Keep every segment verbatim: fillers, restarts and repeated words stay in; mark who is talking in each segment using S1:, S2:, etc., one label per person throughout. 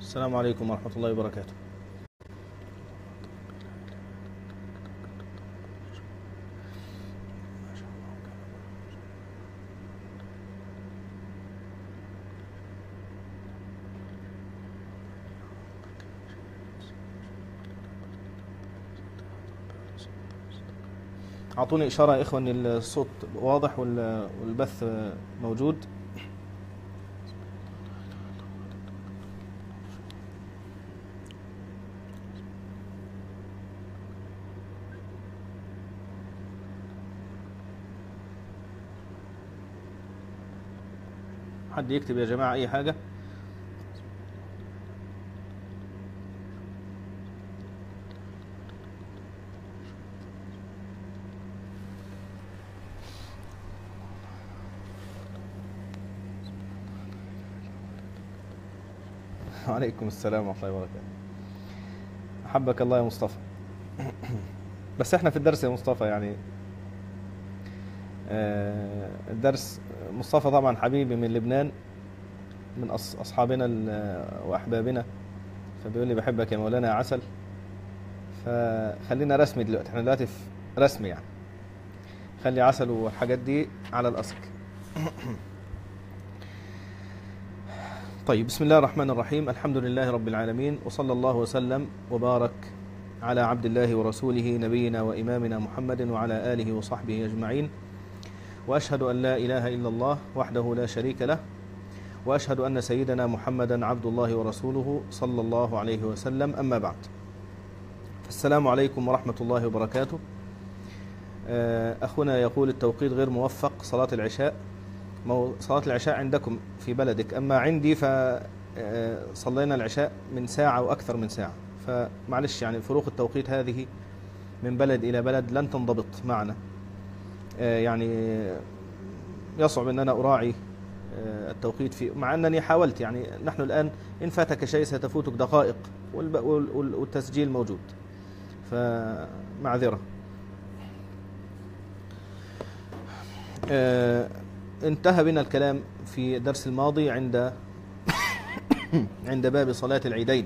S1: السلام عليكم ورحمة الله وبركاته. أعطوني إشارة يا إخوة أن الصوت واضح والبث موجود. حد يكتب يا جماعة أي حاجة. وعليكم السلام ورحمة الله وبركاته. أحبك الله يا مصطفى. بس احنا في الدرس يا مصطفى يعني آه الدرس. مصطفى طبعا حبيبي من لبنان، من أصحابنا وأحبابنا، فبيقول لي بحبك يا مولانا يا عسل. فخلينا رسمي دلوقتي، احنا دلوقتي في رسمي يعني، خلي عسل والحاجات دي على الأصل. طيب، بسم الله الرحمن الرحيم. الحمد لله رب العالمين، وصلى الله وسلم وبارك على عبد الله ورسوله نبينا وإمامنا محمد وعلى آله وصحبه أجمعين. وأشهد أن لا إله إلا الله وحده لا شريك له، وأشهد أن سيدنا محمدا عبد الله ورسوله صلى الله عليه وسلم. أما بعد، السلام عليكم ورحمة الله وبركاته. أخونا يقول التوقيت غير موفق صلاة العشاء. صلاة العشاء عندكم في بلدك، أما عندي فصلينا العشاء من ساعة وأكثر من ساعة، فمعلش يعني فروق التوقيت هذه من بلد إلى بلد لن تنضبط معنا، يعني يصعب أن أنا أراعي التوقيت فيه، مع أنني حاولت. يعني نحن الآن إن فاتك شيء ستفوتك دقائق والتسجيل موجود، فمعذرة. انتهى بنا الكلام في الدرس الماضي عند عند باب صلاة العيدين.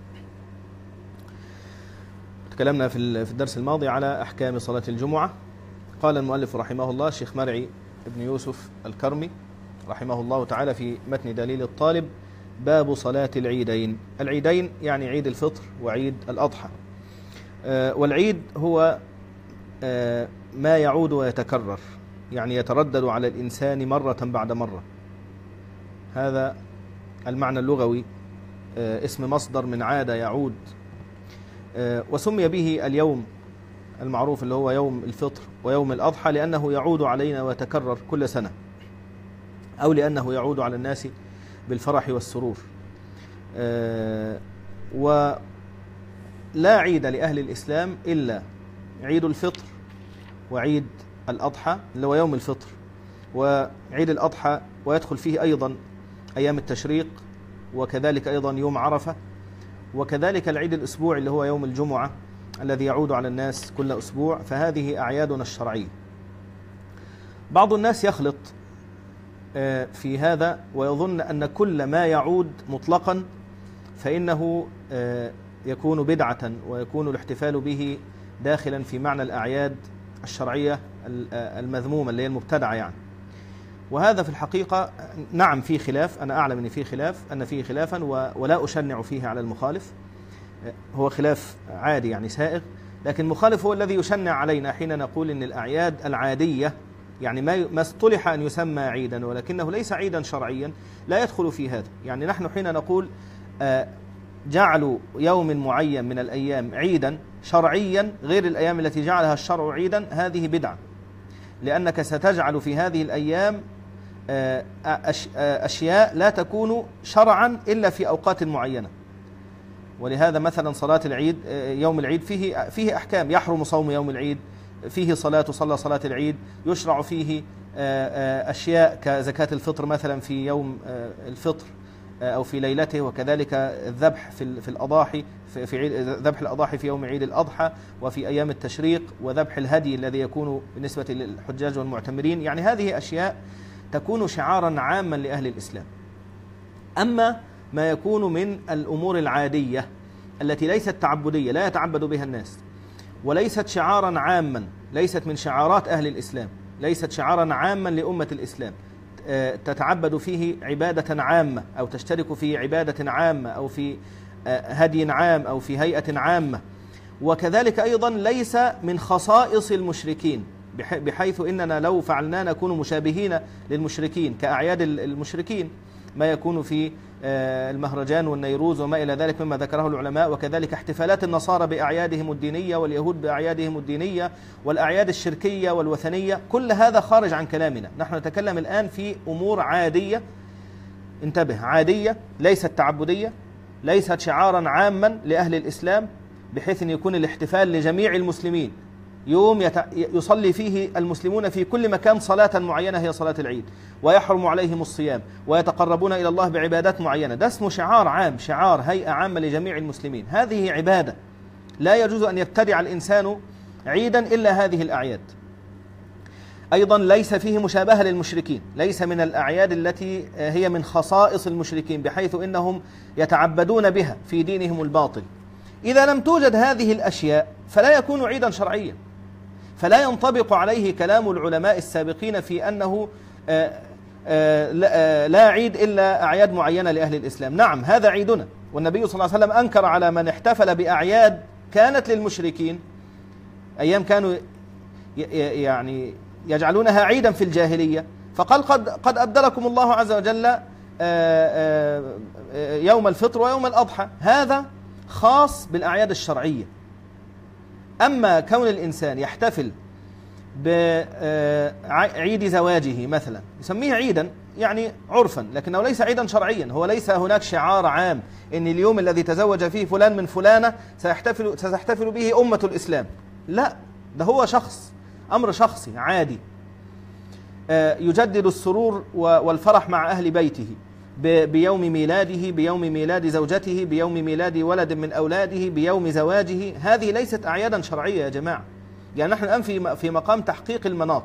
S1: تكلمنا في الدرس الماضي على أحكام صلاة الجمعة. قال المؤلف رحمه الله الشيخ مرعي ابن يوسف الكرمي رحمه الله تعالى في متن دليل الطالب: باب صلاة العيدين. العيدين يعني عيد الفطر وعيد الأضحى. والعيد هو ما يعود ويتكرر، يعني يتردد على الإنسان مرة بعد مرة. هذا المعنى اللغوي، اسم مصدر من عادة يعود. وسمي به اليوم المعروف اللي هو يوم الفطر ويوم الأضحى لأنه يعود علينا ويتكرر كل سنة، أو لأنه يعود على الناس بالفرح والسرور. ولا عيد لأهل الإسلام إلا عيد الفطر وعيد الأضحى اللي هو يوم الفطر وعيد الأضحى، ويدخل فيه أيضا أيام التشريق، وكذلك أيضا يوم عرفة، وكذلك العيد الأسبوع اللي هو يوم الجمعة الذي يعود على الناس كل أسبوع. فهذه أعيادنا الشرعية. بعض الناس يخلط في هذا ويظن أن كل ما يعود مطلقا فإنه يكون بدعة، ويكون الاحتفال به داخلا في معنى الأعياد الشرعية المذمومة اللي هي المبتدعة يعني. وهذا في الحقيقة نعم في خلاف، أنا أعلم أن في خلاف، أن فيه خلافا ولا أشنع فيه على المخالف، هو خلاف عادي يعني سائغ، لكن المخالف هو الذي يشنع علينا حين نقول أن الأعياد العادية يعني ما اصطلح أن يسمى عيدا ولكنه ليس عيدا شرعيا لا يدخل في هذا. يعني نحن حين نقول جعلوا يوم معين من الأيام عيدا شرعيا غير الأيام التي جعلها الشرع عيدا، هذه بدعة، لأنك ستجعل في هذه الأيام أشياء لا تكون شرعا إلا في أوقات معينة. ولهذا مثلا صلاة العيد، يوم العيد فيه فيه أحكام، يحرم صوم يوم العيد، فيه صلاة تصلى صلاة العيد، يشرع فيه أشياء كزكاة الفطر مثلا في يوم الفطر أو في ليلته، وكذلك الذبح في في الأضاحي في في عيد ذبح الأضاحي في يوم عيد الأضحى، وفي أيام التشريق، وذبح الهدي الذي يكون بالنسبة للحجاج والمعتمرين. يعني هذه أشياء تكون شعارا عاما لأهل الإسلام. أما ما يكون من الأمور العادية التي ليست تعبدية لا يتعبد بها الناس، وليست شعارا عاما، ليست من شعارات أهل الإسلام، ليست شعارا عاما لأمة الإسلام تتعبد فيه عبادة عامة أو تشترك في عبادة عامة أو في هدي عام أو في هيئة عامة. وكذلك أيضا ليس من خصائص المشركين، بحيث إننا لو فعلنا نكون مشابهين للمشركين كأعياد المشركين، ما يكون في المهرجان والنيروز وما إلى ذلك مما ذكره العلماء، وكذلك احتفالات النصارى بأعيادهم الدينية واليهود بأعيادهم الدينية والأعياد الشركية والوثنية، كل هذا خارج عن كلامنا. نحن نتكلم الآن في أمور عادية، انتبه، عادية ليست تعبدية، ليست شعارا عاما لأهل الإسلام بحيث أن يكون الاحتفال لجميع المسلمين يوم يصلي فيه المسلمون في كل مكان صلاة معينة هي صلاة العيد، ويحرم عليهم الصيام، ويتقربون إلى الله بعبادات معينة. ده اسمه شعار عام، شعار هيئة عامة لجميع المسلمين. هذه عبادة لا يجوز أن يبتدع الإنسان عيدا إلا هذه الأعياد. أيضا ليس فيه مشابهة للمشركين، ليس من الأعياد التي هي من خصائص المشركين بحيث إنهم يتعبدون بها في دينهم الباطل. إذا لم توجد هذه الأشياء فلا يكون عيدا شرعيا، فلا ينطبق عليه كلام العلماء السابقين في أنه لا عيد إلا أعياد معينة لأهل الإسلام. نعم هذا عيدنا، والنبي صلى الله عليه وسلم أنكر على من احتفل بأعياد كانت للمشركين أيام كانوا يعني يجعلونها عيدا في الجاهلية، فقال قد, قد أبدلكم الله عز وجل يوم الفطر ويوم الأضحى. هذا خاص بالأعياد الشرعية. أما كون الإنسان يحتفل بعيد زواجه مثلا يسميه عيدا يعني عرفا، لكنه ليس عيدا شرعيا. هو ليس هناك شعار عام إن اليوم الذي تزوج فيه فلان من فلانة سيحتفل, ستحتفل به أمة الإسلام، لا، ده هو شخص، أمر شخصي عادي يجدد السرور والفرح مع أهل بيته بيوم ميلاده، بيوم ميلاد زوجته، بيوم ميلاد ولد من أولاده، بيوم زواجه. هذه ليست أعيادا شرعية يا جماعة. يعني نحن الآن في في مقام تحقيق المناط.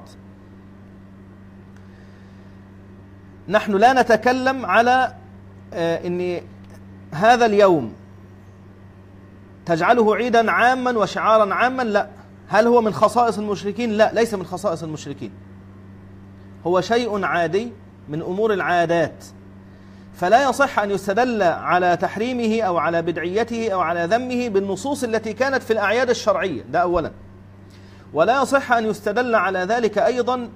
S1: نحن لا نتكلم على أن هذا اليوم تجعله عيدا عاما وشعارا عاما، لا. هل هو من خصائص المشركين؟ لا، ليس من خصائص المشركين، هو شيء عادي من أمور العادات، فلا يصح أن يستدل على تحريمه أو على بدعيته أو على ذمه بالنصوص التي كانت في الأعياد الشرعية، ده أولا. ولا يصح أن يستدل على ذلك أيضا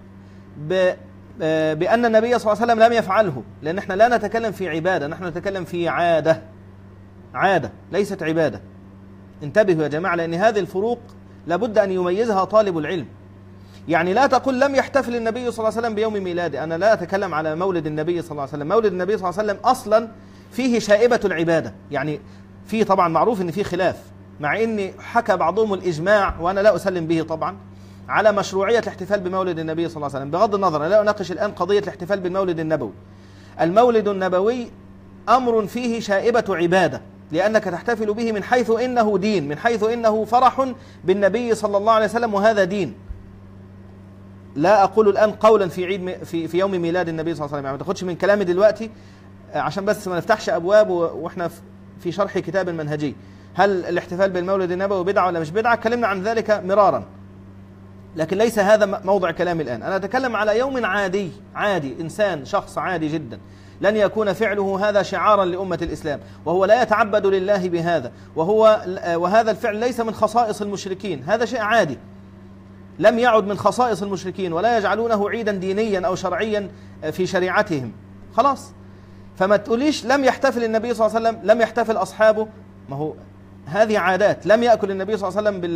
S1: بأن النبي صلى الله عليه وسلم لم يفعله، لأن احنا لا نتكلم في عبادة، نحن نتكلم في عادة، عادة ليست عبادة. انتبهوا يا جماعة، لأن هذه الفروق لابد أن يميزها طالب العلم. يعني لا تقول لم يحتفل النبي صلى الله عليه وسلم بيوم ميلاده، أنا لا أتكلم على مولد النبي صلى الله عليه وسلم. مولد النبي صلى الله عليه وسلم أصلا فيه شائبة العبادة، يعني فيه طبعا معروف أن فيه خلاف، مع أن حكى بعضهم الإجماع وأنا لا أسلم به طبعا على مشروعية الاحتفال بمولد النبي صلى الله عليه وسلم. بغض النظر، أنا لا أناقش الآن قضية الاحتفال بالمولد النبوي. المولد النبوي أمر فيه شائبة عبادة، لأنك تحتفل به من حيث إنه دين، من حيث إنه فرح بالنبي صلى الله عليه وسلم، وهذا دين. لا أقول الآن قولا في عيد في في يوم ميلاد النبي صلى الله عليه وسلم، يعني ما تاخدش من كلامي دلوقتي عشان بس ما نفتحش أبواب وإحنا في شرح كتاب منهجي. هل الاحتفال بالمولد النبوي بدعة ولا مش بدعة؟ اتكلمنا عن ذلك مرارا، لكن ليس هذا موضع كلامي الآن. أنا أتكلم على يوم عادي، عادي، إنسان شخص عادي جدا لن يكون فعله هذا شعارا لأمة الإسلام، وهو لا يتعبد لله بهذا، وهو وهذا الفعل ليس من خصائص المشركين، هذا شيء عادي لم يعد من خصائص المشركين، ولا يجعلونه عيدا دينيا أو شرعيا في شريعتهم. خلاص، فما تقوليش لم يحتفل النبي صلى الله عليه وسلم، لم يحتفل أصحابه، ما هو هذه عادات. لم يأكل النبي صلى الله عليه وسلم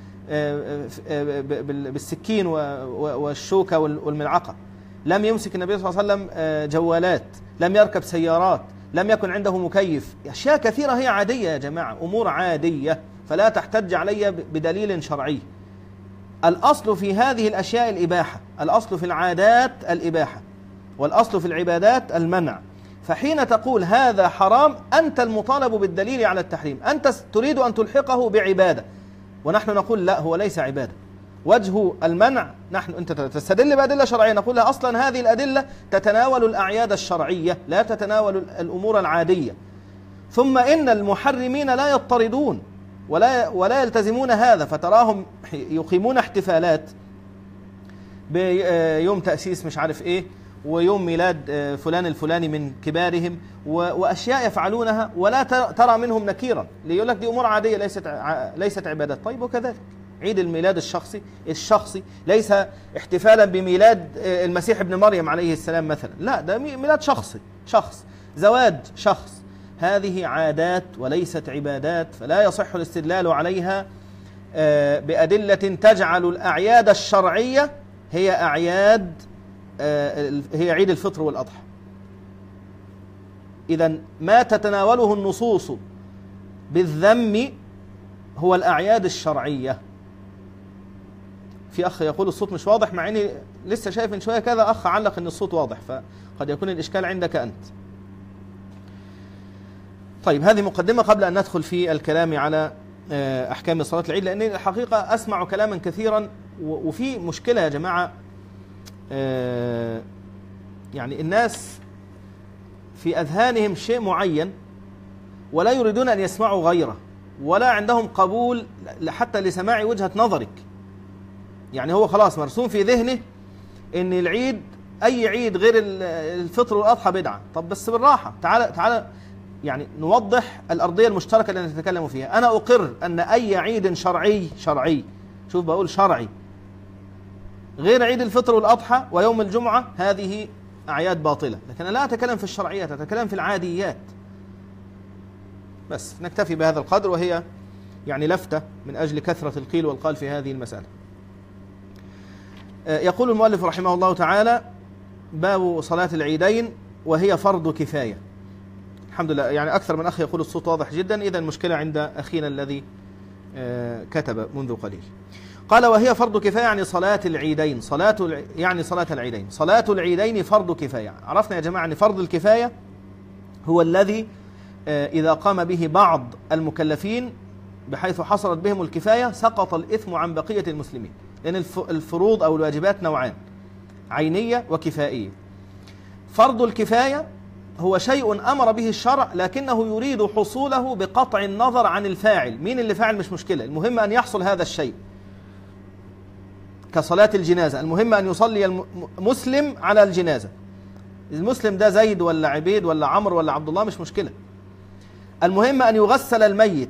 S1: بال بالسكين والشوكة والملعقة، لم يمسك النبي صلى الله عليه وسلم جوالات، لم يركب سيارات، لم يكن عنده مكيف. أشياء كثيرة هي عادية يا جماعة، أمور عادية، فلا تحتج علي بدليل شرعي. الأصل في هذه الأشياء الإباحة، الأصل في العادات الإباحة، والأصل في العبادات المنع. فحين تقول هذا حرام أنت المطالب بالدليل على التحريم، أنت تريد أن تلحقه بعبادة، ونحن نقول لا، هو ليس عبادة، وجه المنع، نحن أنت تستدل بأدلة شرعية نقول لها أصلا هذه الأدلة تتناول الأعياد الشرعية لا تتناول الأمور العادية. ثم إن المحرمين لا يضطردون ولا ولا يلتزمون هذا، فتراهم يقيمون احتفالات بيوم تأسيس مش عارف إيه ويوم ميلاد فلان الفلاني من كبارهم وأشياء يفعلونها ولا ترى منهم نكيرا، ليقول لك دي أمور عادية ليست ليست عبادات. طيب وكذلك عيد الميلاد الشخصي الشخصي ليس احتفالا بميلاد المسيح ابن مريم عليه السلام مثلا، لا ده ميلاد شخصي شخص، زواج شخص، هذه عادات وليست عبادات، فلا يصح الاستدلال عليها بأدلة تجعل الأعياد الشرعية هي أعياد هي عيد الفطر والأضحى. إذن ما تتناوله النصوص بالذم هو الأعياد الشرعية. في أخ يقول الصوت مش واضح، مع أني لسه شايف من شوية كذا أخ علق أن الصوت واضح، فقد يكون الإشكال عندك أنت. طيب هذه مقدمة قبل أن ندخل في الكلام على أحكام صلاة العيد، لأن الحقيقة أسمع كلاما كثيرا وفي مشكلة يا جماعة. يعني الناس في أذهانهم شيء معين ولا يريدون أن يسمعوا غيره، ولا عندهم قبول حتى لسماع وجهة نظرك. يعني هو خلاص مرسوم في ذهنه أن العيد أي عيد غير الفطر والأضحى بدعة. طب بس بالراحة، تعال تعال يعني نوضح الأرضية المشتركة اللي نتكلم فيها. أنا أقر أن أي عيد شرعي شرعي شوف بقول شرعي غير عيد الفطر والأضحى ويوم الجمعة هذه أعياد باطلة، لكن أنا لا أتكلم في الشرعيات، أتكلم في العاديات. بس نكتفي بهذا القدر، وهي يعني لفتة من أجل كثرة القيل والقال في هذه المسألة. يقول المؤلف رحمه الله تعالى: باب صلاة العيدين وهي فرض كفاية. الحمد لله، يعني أكثر من أخ يقول الصوت واضح جدا، إذا المشكلة عند أخينا الذي كتب منذ قليل. قال: وهي فرض كفاية يعني صلاة العيدين، صلاة الع... يعني صلاة العيدين، صلاة العيدين فرض كفاية. عرفنا يا جماعة أن فرض الكفاية هو الذي إذا قام به بعض المكلفين بحيث حصلت بهم الكفاية سقط الإثم عن بقية المسلمين، لأن الفروض أو الواجبات نوعان: عينية وكفائية. فرض الكفاية هو شيء أمر به الشرع لكنه يريد حصوله بقطع النظر عن الفاعل. مين اللي فاعل مش مشكلة، المهم أن يحصل هذا الشيء. كصلاة الجنازة، المهم أن يصلي المسلم على الجنازة. المسلم ده زيد ولا عبيد ولا عمرو ولا عبد الله مش مشكلة، المهم أن يغسل الميت،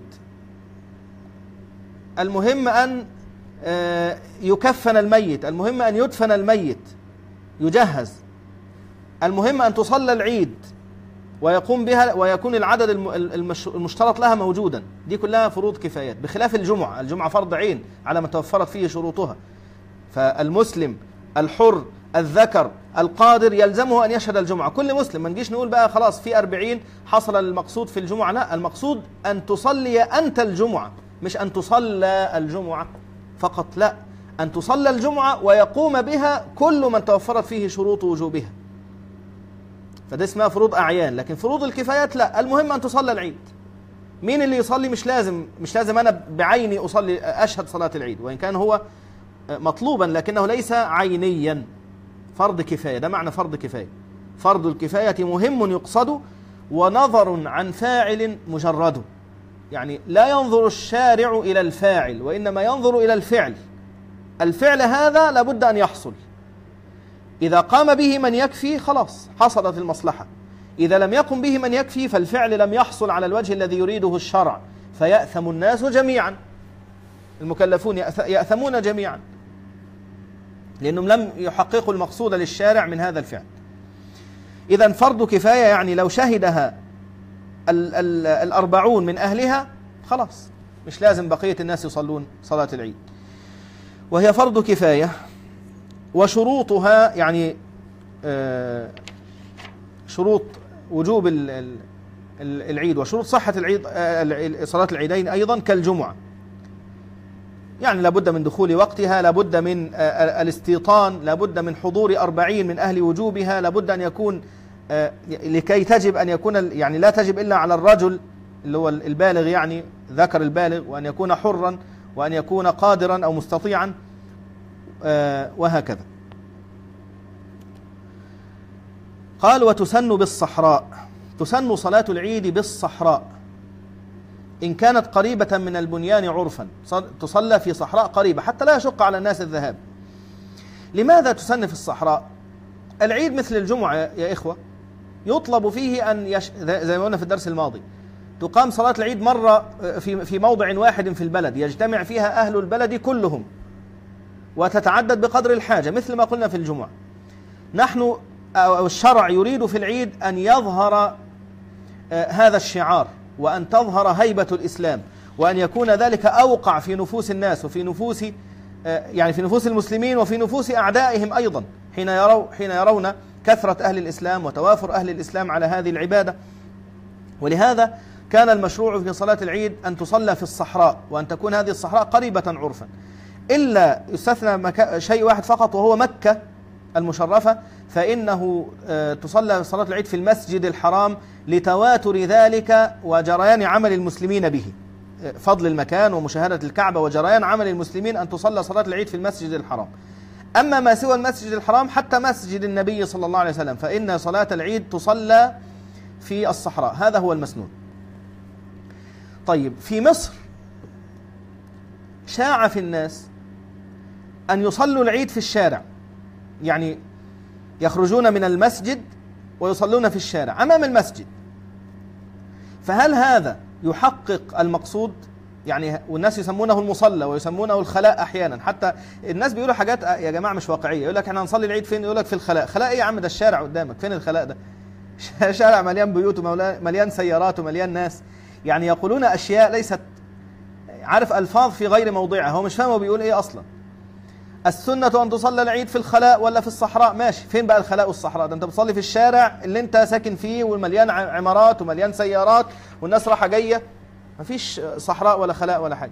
S1: المهم أن يكفن الميت، المهم أن يدفن الميت يجهز، المهم أن تصلى العيد ويقوم بها ويكون العدد المشترط لها موجودا. دي كلها فروض كفايات، بخلاف الجمعة. الجمعة فرض عين على ما توفرت فيه شروطها، فالمسلم الحر الذكر القادر يلزمه أن يشهد الجمعة، كل مسلم. ما نجيش نقول بقى خلاص في أربعين حصل المقصود في الجمعة، لا، المقصود أن تصلي أنت الجمعة، مش أن تصلى الجمعة فقط، لا، أن تصلى الجمعة ويقوم بها كل من توفرت فيه شروط وجوبها. فده اسمها فروض أعيان. لكن فروض الكفايات لا، المهم أن تصلى العيد. مين اللي يصلي؟ مش لازم مش لازم أنا بعيني أصلي أشهد صلاة العيد، وإن كان هو مطلوبا لكنه ليس عينيا. فرض كفاية، ده معنى فرض كفاية. فرض الكفاية مهم يقصد ونظر عن فاعل مجرد، يعني لا ينظر الشارع إلى الفاعل وإنما ينظر إلى الفعل. الفعل هذا لابد أن يحصل، إذا قام به من يكفي خلاص حصلت المصلحة، إذا لم يقم به من يكفي فالفعل لم يحصل على الوجه الذي يريده الشرع، فيأثم الناس جميعا، المكلفون يأثمون جميعا لأنهم لم يحققوا المقصود للشارع من هذا الفعل. إذن فرض كفاية يعني لو شهدها ال ال الأربعون من أهلها خلاص مش لازم بقية الناس يصلون صلاة العيد. وهي فرض كفاية، وشروطها يعني شروط وجوب العيد وشروط صحة العيد صلاة العيدين أيضا كالجمعة، يعني لابد من دخول وقتها، لابد من الاستيطان، لابد من حضور أربعين من أهل وجوبها، لابد أن يكون لكي تجب أن يكون يعني لا تجب إلا على الرجل اللي هو البالغ، يعني ذكر البالغ، وأن يكون حرا وأن يكون قادرا أو مستطيعا، وهكذا. قال وتسن بالصحراء، تسن صلاة العيد بالصحراء إن كانت قريبة من البنيان عرفا، تصلى في صحراء قريبة حتى لا يشق على الناس الذهاب. لماذا تسن في الصحراء؟ العيد مثل الجمعة يا إخوة يطلب فيه أن يش... زي ما قلنا في الدرس الماضي تقام صلاة العيد مرة في في موضع واحد في البلد يجتمع فيها أهل البلد كلهم وتتعدد بقدر الحاجة مثل ما قلنا في الجمعة. نحن أو الشرع يريد في العيد أن يظهر هذا الشعار وأن تظهر هيبة الإسلام وأن يكون ذلك أوقع في نفوس الناس وفي نفوس يعني في نفوس المسلمين وفي نفوس أعدائهم أيضا حين يروا حين يرون كثرة أهل الإسلام وتوافر أهل الإسلام على هذه العبادة. ولهذا كان المشروع في صلاة العيد أن تصلى في الصحراء وأن تكون هذه الصحراء قريبة عرفا، إلا يستثنى مكا... شيء واحد فقط وهو مكة المشرفة، فإنه تصلى صلاة العيد في المسجد الحرام لتواتر ذلك وجريان عمل المسلمين به، فضل المكان ومشاهدة الكعبة وجريان عمل المسلمين أن تصلى صلاة العيد في المسجد الحرام. أما ما سوى المسجد الحرام حتى مسجد النبي صلى الله عليه وسلم فإن صلاة العيد تصلى في الصحراء، هذا هو المسنون. طيب في مصر شاع في الناس أن يصلوا العيد في الشارع، يعني يخرجون من المسجد ويصلون في الشارع أمام المسجد، فهل هذا يحقق المقصود؟ يعني والناس يسمونه المصلى ويسمونه الخلاء أحيانا، حتى الناس بيقولوا حاجات يا جماعة مش واقعية، يقول لك احنا هنصلي العيد فين؟ يقول لك في الخلاء. خلاء ايه يا عم؟ ده الشارع قدامك، فين الخلاء ده؟ شارع مليان بيوت ومليان سيارات ومليان ناس، يعني يقولون أشياء ليست، عارف، ألفاظ في غير موضعها، هو مش فاهم هو بيقول ايه أصلا. السنة أن تصلى العيد في الخلاء ولا في الصحراء؟ ماشي، فين بقى الخلاء والصحراء؟ ده انت بتصلي في الشارع اللي انت ساكن فيه ومليان عمارات ومليان سيارات والناس راحة جاية، مفيش صحراء ولا خلاء ولا حاجة.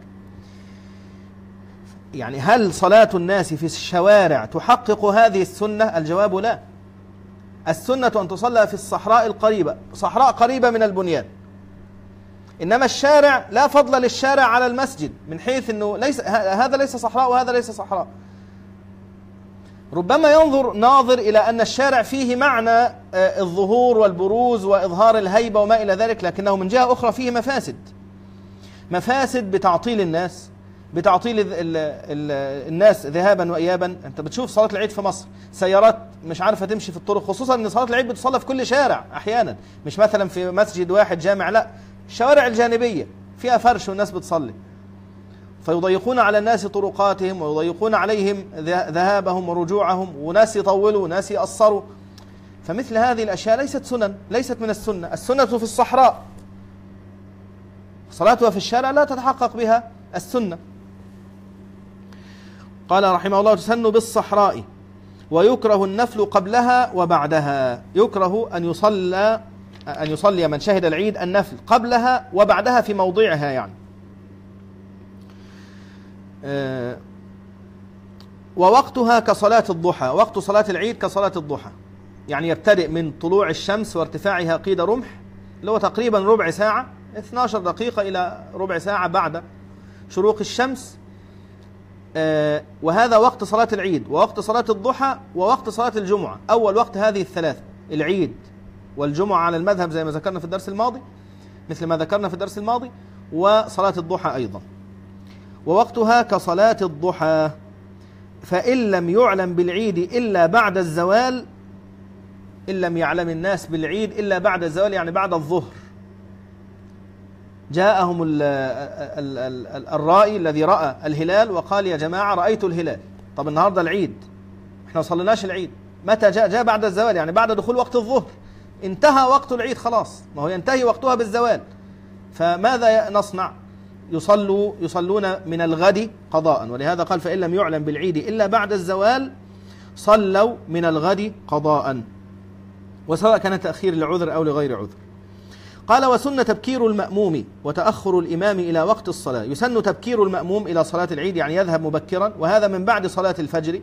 S1: يعني هل صلاة الناس في الشوارع تحقق هذه السنة؟ الجواب لا. السنة أن تصلى في الصحراء القريبة، صحراء قريبة من البنيان، إنما الشارع لا فضل للشارع على المسجد من حيث أنه ليس هذا ليس صحراء وهذا ليس صحراء. ربما ينظر ناظر إلى أن الشارع فيه معنى الظهور والبروز وإظهار الهيبة وما إلى ذلك، لكنه من جهة أخرى فيه مفاسد، مفاسد بتعطيل الناس، بتعطيل ال ال ال الناس ذهابا وإيابا. أنت بتشوف صلاة العيد في مصر سيارات مش عارفة تمشي في الطرق، خصوصا أن صلاة العيد بتصلى في كل شارع أحيانا، مش مثلا في مسجد واحد جامع، لا، الشوارع الجانبية فيها فرش والناس بتصلي، فيضيقون على الناس طرقاتهم ويضيقون عليهم ذهابهم ورجوعهم، وناس يطولوا وناس يقصروا. فمثل هذه الأشياء ليست سنن، ليست من السنة. السنة في الصحراء، صلاتها في الشارع لا تتحقق بها السنة. قال رحمه الله تسن بالصحراء ويكره النفل قبلها وبعدها. يكره أن يصلى أن يصلي من شهد العيد النفل قبلها وبعدها في موضعها، يعني أه ووقتها كصلاة الضحى، وقت صلاة العيد كصلاة الضحى، يعني يبتدئ من طلوع الشمس وارتفاعها قيد رمح، اللي هو تقريبا ربع ساعة، اثنتي عشرة دقيقة إلى ربع ساعة بعد شروق الشمس. أه وهذا وقت صلاة العيد ووقت صلاة الضحى ووقت صلاة الجمعة. أول وقت هذه الثلاثة، العيد والجمعة على المذهب زي ما ذكرنا في الدرس الماضي، مثل ما ذكرنا في الدرس الماضي، وصلاة الضحى أيضا. ووقتها كصلاة الضحى، فإن لم يعلم بالعيد إلا بعد الزوال، إن لم يعلم الناس بالعيد إلا بعد الزوال يعني بعد الظهر، جاءهم ال ال ال الرائي الذي رأى الهلال وقال يا جماعة رأيت الهلال. طب النهاردة العيد، احنا ما صليناش العيد، متى جاء؟ جاء بعد الزوال، يعني بعد دخول وقت الظهر، انتهى وقت العيد خلاص، ما هو ينتهي وقتها بالزوال. فماذا نصنع؟ يصلوا يصلون من الغد قضاء، ولهذا قال فإن لم يعلم بالعيد إلا بعد الزوال صلوا من الغد قضاء، وسواء كان تأخير لعذر أو لغير عذر. قال وسن تبكير المأموم وتأخر الإمام إلى وقت الصلاة. يسن تبكير المأموم إلى صلاة العيد، يعني يذهب مبكرا، وهذا من بعد صلاة الفجر.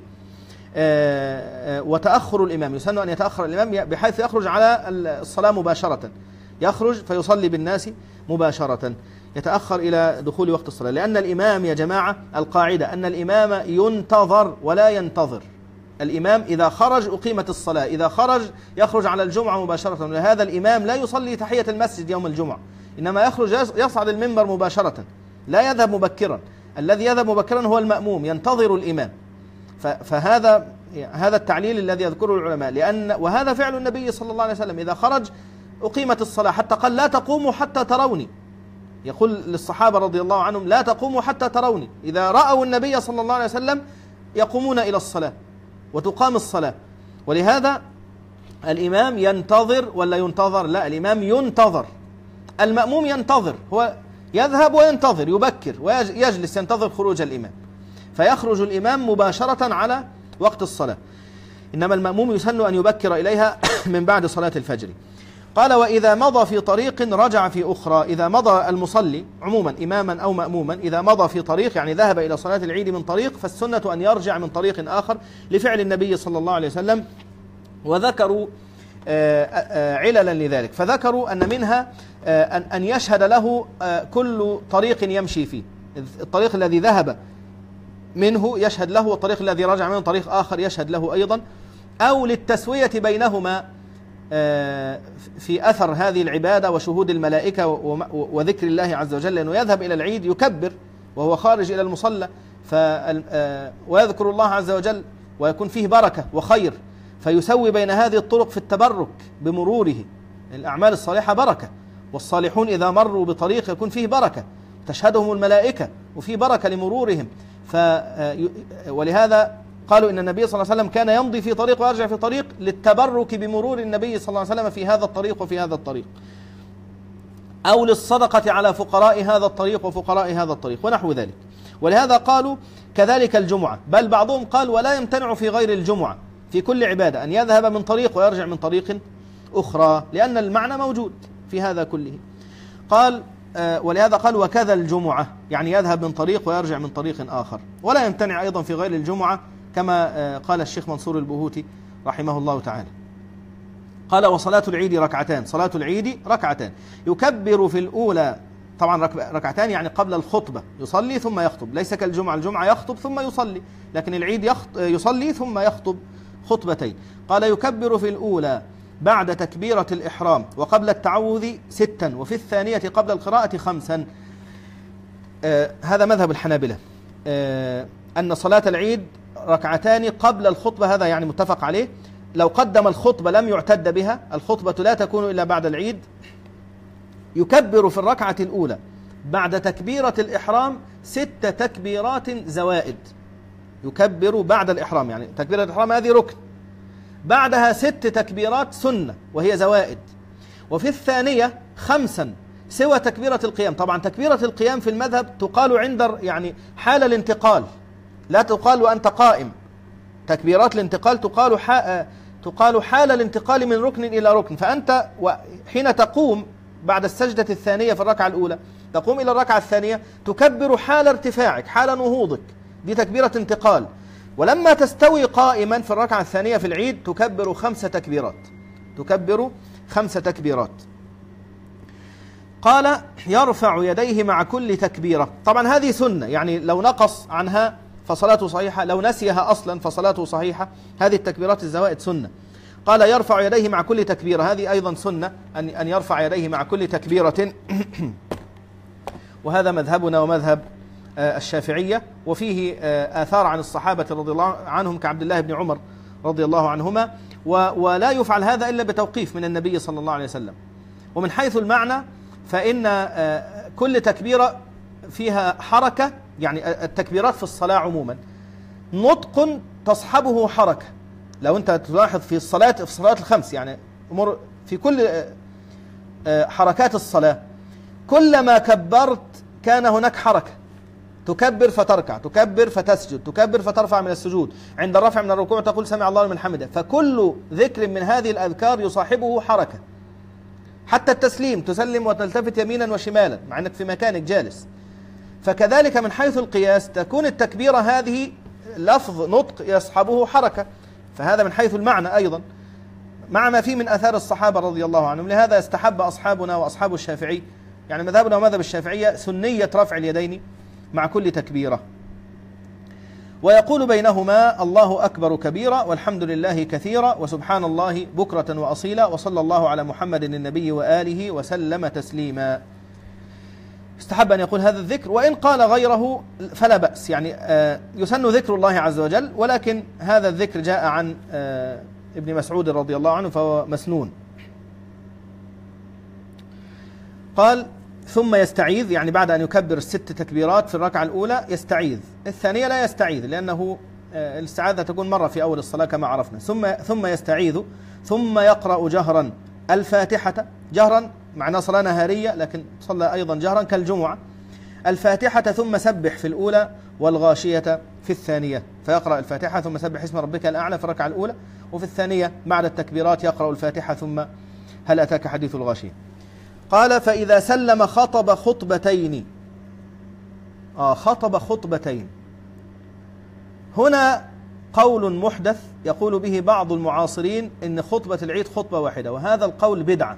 S1: وتأخر الإمام، يسن أن يتأخر الإمام بحيث يخرج على الصلاة مباشرة، يخرج فيصلي بالناس مباشرة. يتأخر إلى دخول وقت الصلاة، لأن الإمام يا جماعة القاعدة أن الإمام ينتظر ولا ينتظر. الإمام إذا خرج أقيمت الصلاة، إذا خرج يخرج على الجمعة مباشرة. لهذا الإمام لا يصلي تحية المسجد يوم الجمعة، إنما يخرج يصعد المنبر مباشرة، لا يذهب مبكرا. الذي يذهب مبكرا هو المأموم ينتظر الإمام. فهذا هذا التعليل الذي يذكره العلماء، لأن وهذا فعل النبي صلى الله عليه وسلم، إذا خرج أقيمت الصلاة، حتى قال لا تقوموا حتى تروني، يقول للصحابة رضي الله عنهم لا تقوموا حتى تروني. إذا رأوا النبي صلى الله عليه وسلم يقومون إلى الصلاة وتقام الصلاة. ولهذا الإمام ينتظر ولا ينتظر؟ لا، الإمام ينتظر. المأموم ينتظر، هو يذهب وينتظر، يبكر ويجلس ينتظر خروج الإمام، فيخرج الإمام مباشرة على وقت الصلاة. إنما المأموم يسن أن يبكر إليها من بعد صلاة الفجر. قال وإذا مضى في طريق رجع في أخرى. إذا مضى المصلي عموما إماما أو مأموما، إذا مضى في طريق يعني ذهب إلى صلاة العيد من طريق، فالسنة أن يرجع من طريق آخر لفعل النبي صلى الله عليه وسلم. وذكروا عللا لذلك، فذكروا أن منها أن يشهد له كل طريق يمشي فيه، الطريق الذي ذهب منه يشهد له، والطريق الذي رجع منه طريق آخر يشهد له أيضا، أو للتسوية بينهما في أثر هذه العبادة وشهود الملائكة وذكر الله عز وجل، لأنه يذهب إلى العيد يكبر وهو خارج إلى المصلى ويذكر الله عز وجل ويكون فيه بركة وخير، فيسوي بين هذه الطرق في التبرك بمروره. الأعمال الصالحة بركة، والصالحون إذا مروا بطريق يكون فيه بركة تشهدهم الملائكة وفيه بركة لمرورهم. ف ولهذا قالوا إن النبي صلى الله عليه وسلم كان يمضي في طريق ويرجع في طريق للتبرك بمرور النبي صلى الله عليه وسلم في هذا الطريق وفي هذا الطريق، أو للصدقة على فقراء هذا الطريق وفقراء هذا الطريق ونحو ذلك. ولهذا قالوا كذلك الجمعة، بل بعضهم قال ولا يمتنع في غير الجمعة في كل عبادة أن يذهب من طريق ويرجع من طريق أخرى، لأن المعنى موجود في هذا كله. قال ولهذا قال وكذا الجمعة، يعني يذهب من طريق ويرجع من طريق آخر. ولا يمتنع أيضا في غير الجمعة كما قال الشيخ منصور البهوتي رحمه الله تعالى. قال وصلاة العيد ركعتان. صلاة العيد ركعتان، يكبر في الأولى، طبعا ركعتان يعني قبل الخطبة، يصلي ثم يخطب، ليس كالجمعة، الجمعة يخطب ثم يصلي، لكن العيد يصلي ثم يخطب خطبتين. قال يكبر في الأولى بعد تكبيرة الإحرام وقبل التعوذ ستا، وفي الثانية قبل القراءة خمسا. آه هذا مذهب الحنابلة، آه أن صلاة العيد ركعتان قبل الخطبة، هذا يعني متفق عليه. لو قدم الخطبة لم يعتد بها، الخطبة لا تكون إلا بعد العيد. يكبر في الركعة الأولى بعد تكبيرة الإحرام ست تكبيرات زوائد، يكبر بعد الإحرام، يعني تكبيرة الإحرام هذه ركن، بعدها ست تكبيرات سنة وهي زوائد. وفي الثانية خمسا سوى تكبيرة القيام. طبعا تكبيرة القيام في المذهب تقال عند يعني حال الانتقال، لا تقال وأنت قائم. تكبيرات الانتقال تقال تقال حال الانتقال من ركن إلى ركن. فأنت حين تقوم بعد السجدة الثانية في الركعة الأولى، تقوم إلى الركعة الثانية تكبر حال ارتفاعك، حال نهوضك، دي تكبيرة انتقال. ولما تستوي قائما في الركعة الثانية في العيد تكبر خمس تكبيرات، تكبر خمس تكبيرات. قال يرفع يديه مع كل تكبيرة. طبعا هذه سنة، يعني لو نقص عنها فصلاته صحيحة، لو نسيها أصلا فصلاته صحيحة. هذه التكبيرات الزوائد سنة. قال يرفع يديه مع كل تكبيرة، هذه أيضا سنة، أن أن يرفع يديه مع كل تكبيرة وهذا مذهبنا ومذهب الشافعية، وفيه آثار عن الصحابة رضي الله عنهم كعبد الله بن عمر رضي الله عنهما. ولا يفعل هذا إلا بتوقيف من النبي صلى الله عليه وسلم. ومن حيث المعنى فإن كل تكبيرة فيها حركة، يعني التكبيرات في الصلاة عموما نطق تصحبه حركة. لو أنت تلاحظ في الصلاة في الصلاة الخمس، يعني أمور في كل حركات الصلاة، كلما كبرت كان هناك حركة، تكبر فتركع، تكبر فتسجد، تكبر فترفع من السجود، عند الرفع من الركوع تقول سمع الله لمن حمده. فكل ذكر من هذه الأذكار يصاحبه حركة، حتى التسليم تسلم وتلتفت يمينا وشمالا مع أنك في مكانك جالس. فكذلك من حيث القياس تكون التكبيرة هذه لفظ نطق يصحبه حركة، فهذا من حيث المعنى أيضا مع ما فيه من أثار الصحابة رضي الله عنهم. لهذا استحب أصحابنا وأصحاب الشافعي يعني مذهبنا ومذهب الشافعية سنية رفع اليدين مع كل تكبيرة. ويقول بينهما الله أكبر كبيرا والحمد لله كثيرا وسبحان الله بكرة وأصيلا وصلى الله على محمد النبي وآله وسلم تسليما. استحب أن يقول هذا الذكر، وإن قال غيره فلا بأس، يعني يسن ذكر الله عز وجل، ولكن هذا الذكر جاء عن ابن مسعود رضي الله عنه فهو مسنون. قال ثم يستعيذ، يعني بعد أن يكبر الست تكبيرات في الركعة الأولى يستعيذ، الثانية لا يستعيذ لأنه الاستعاذة تكون مرة في أول الصلاة كما عرفنا. ثم ثم يستعيذ ثم يقرأ جهرا الفاتحة، جهرا معناه صلاة نهارية لكن صلى أيضا جهرا كالجمعة، الفاتحة ثم سبح في الأولى والغاشية في الثانية، فيقرأ الفاتحة ثم سبح اسم ربك الأعلى في الركعة الأولى، وفي الثانية بعد التكبيرات يقرأ الفاتحة ثم هل أتاك حديث الغاشية. قال فإذا سلم خطب خطبتين. آه خطب خطبتين هنا قول محدث يقول به بعض المعاصرين إن خطبة العيد خطبة واحدة، وهذا القول بدعة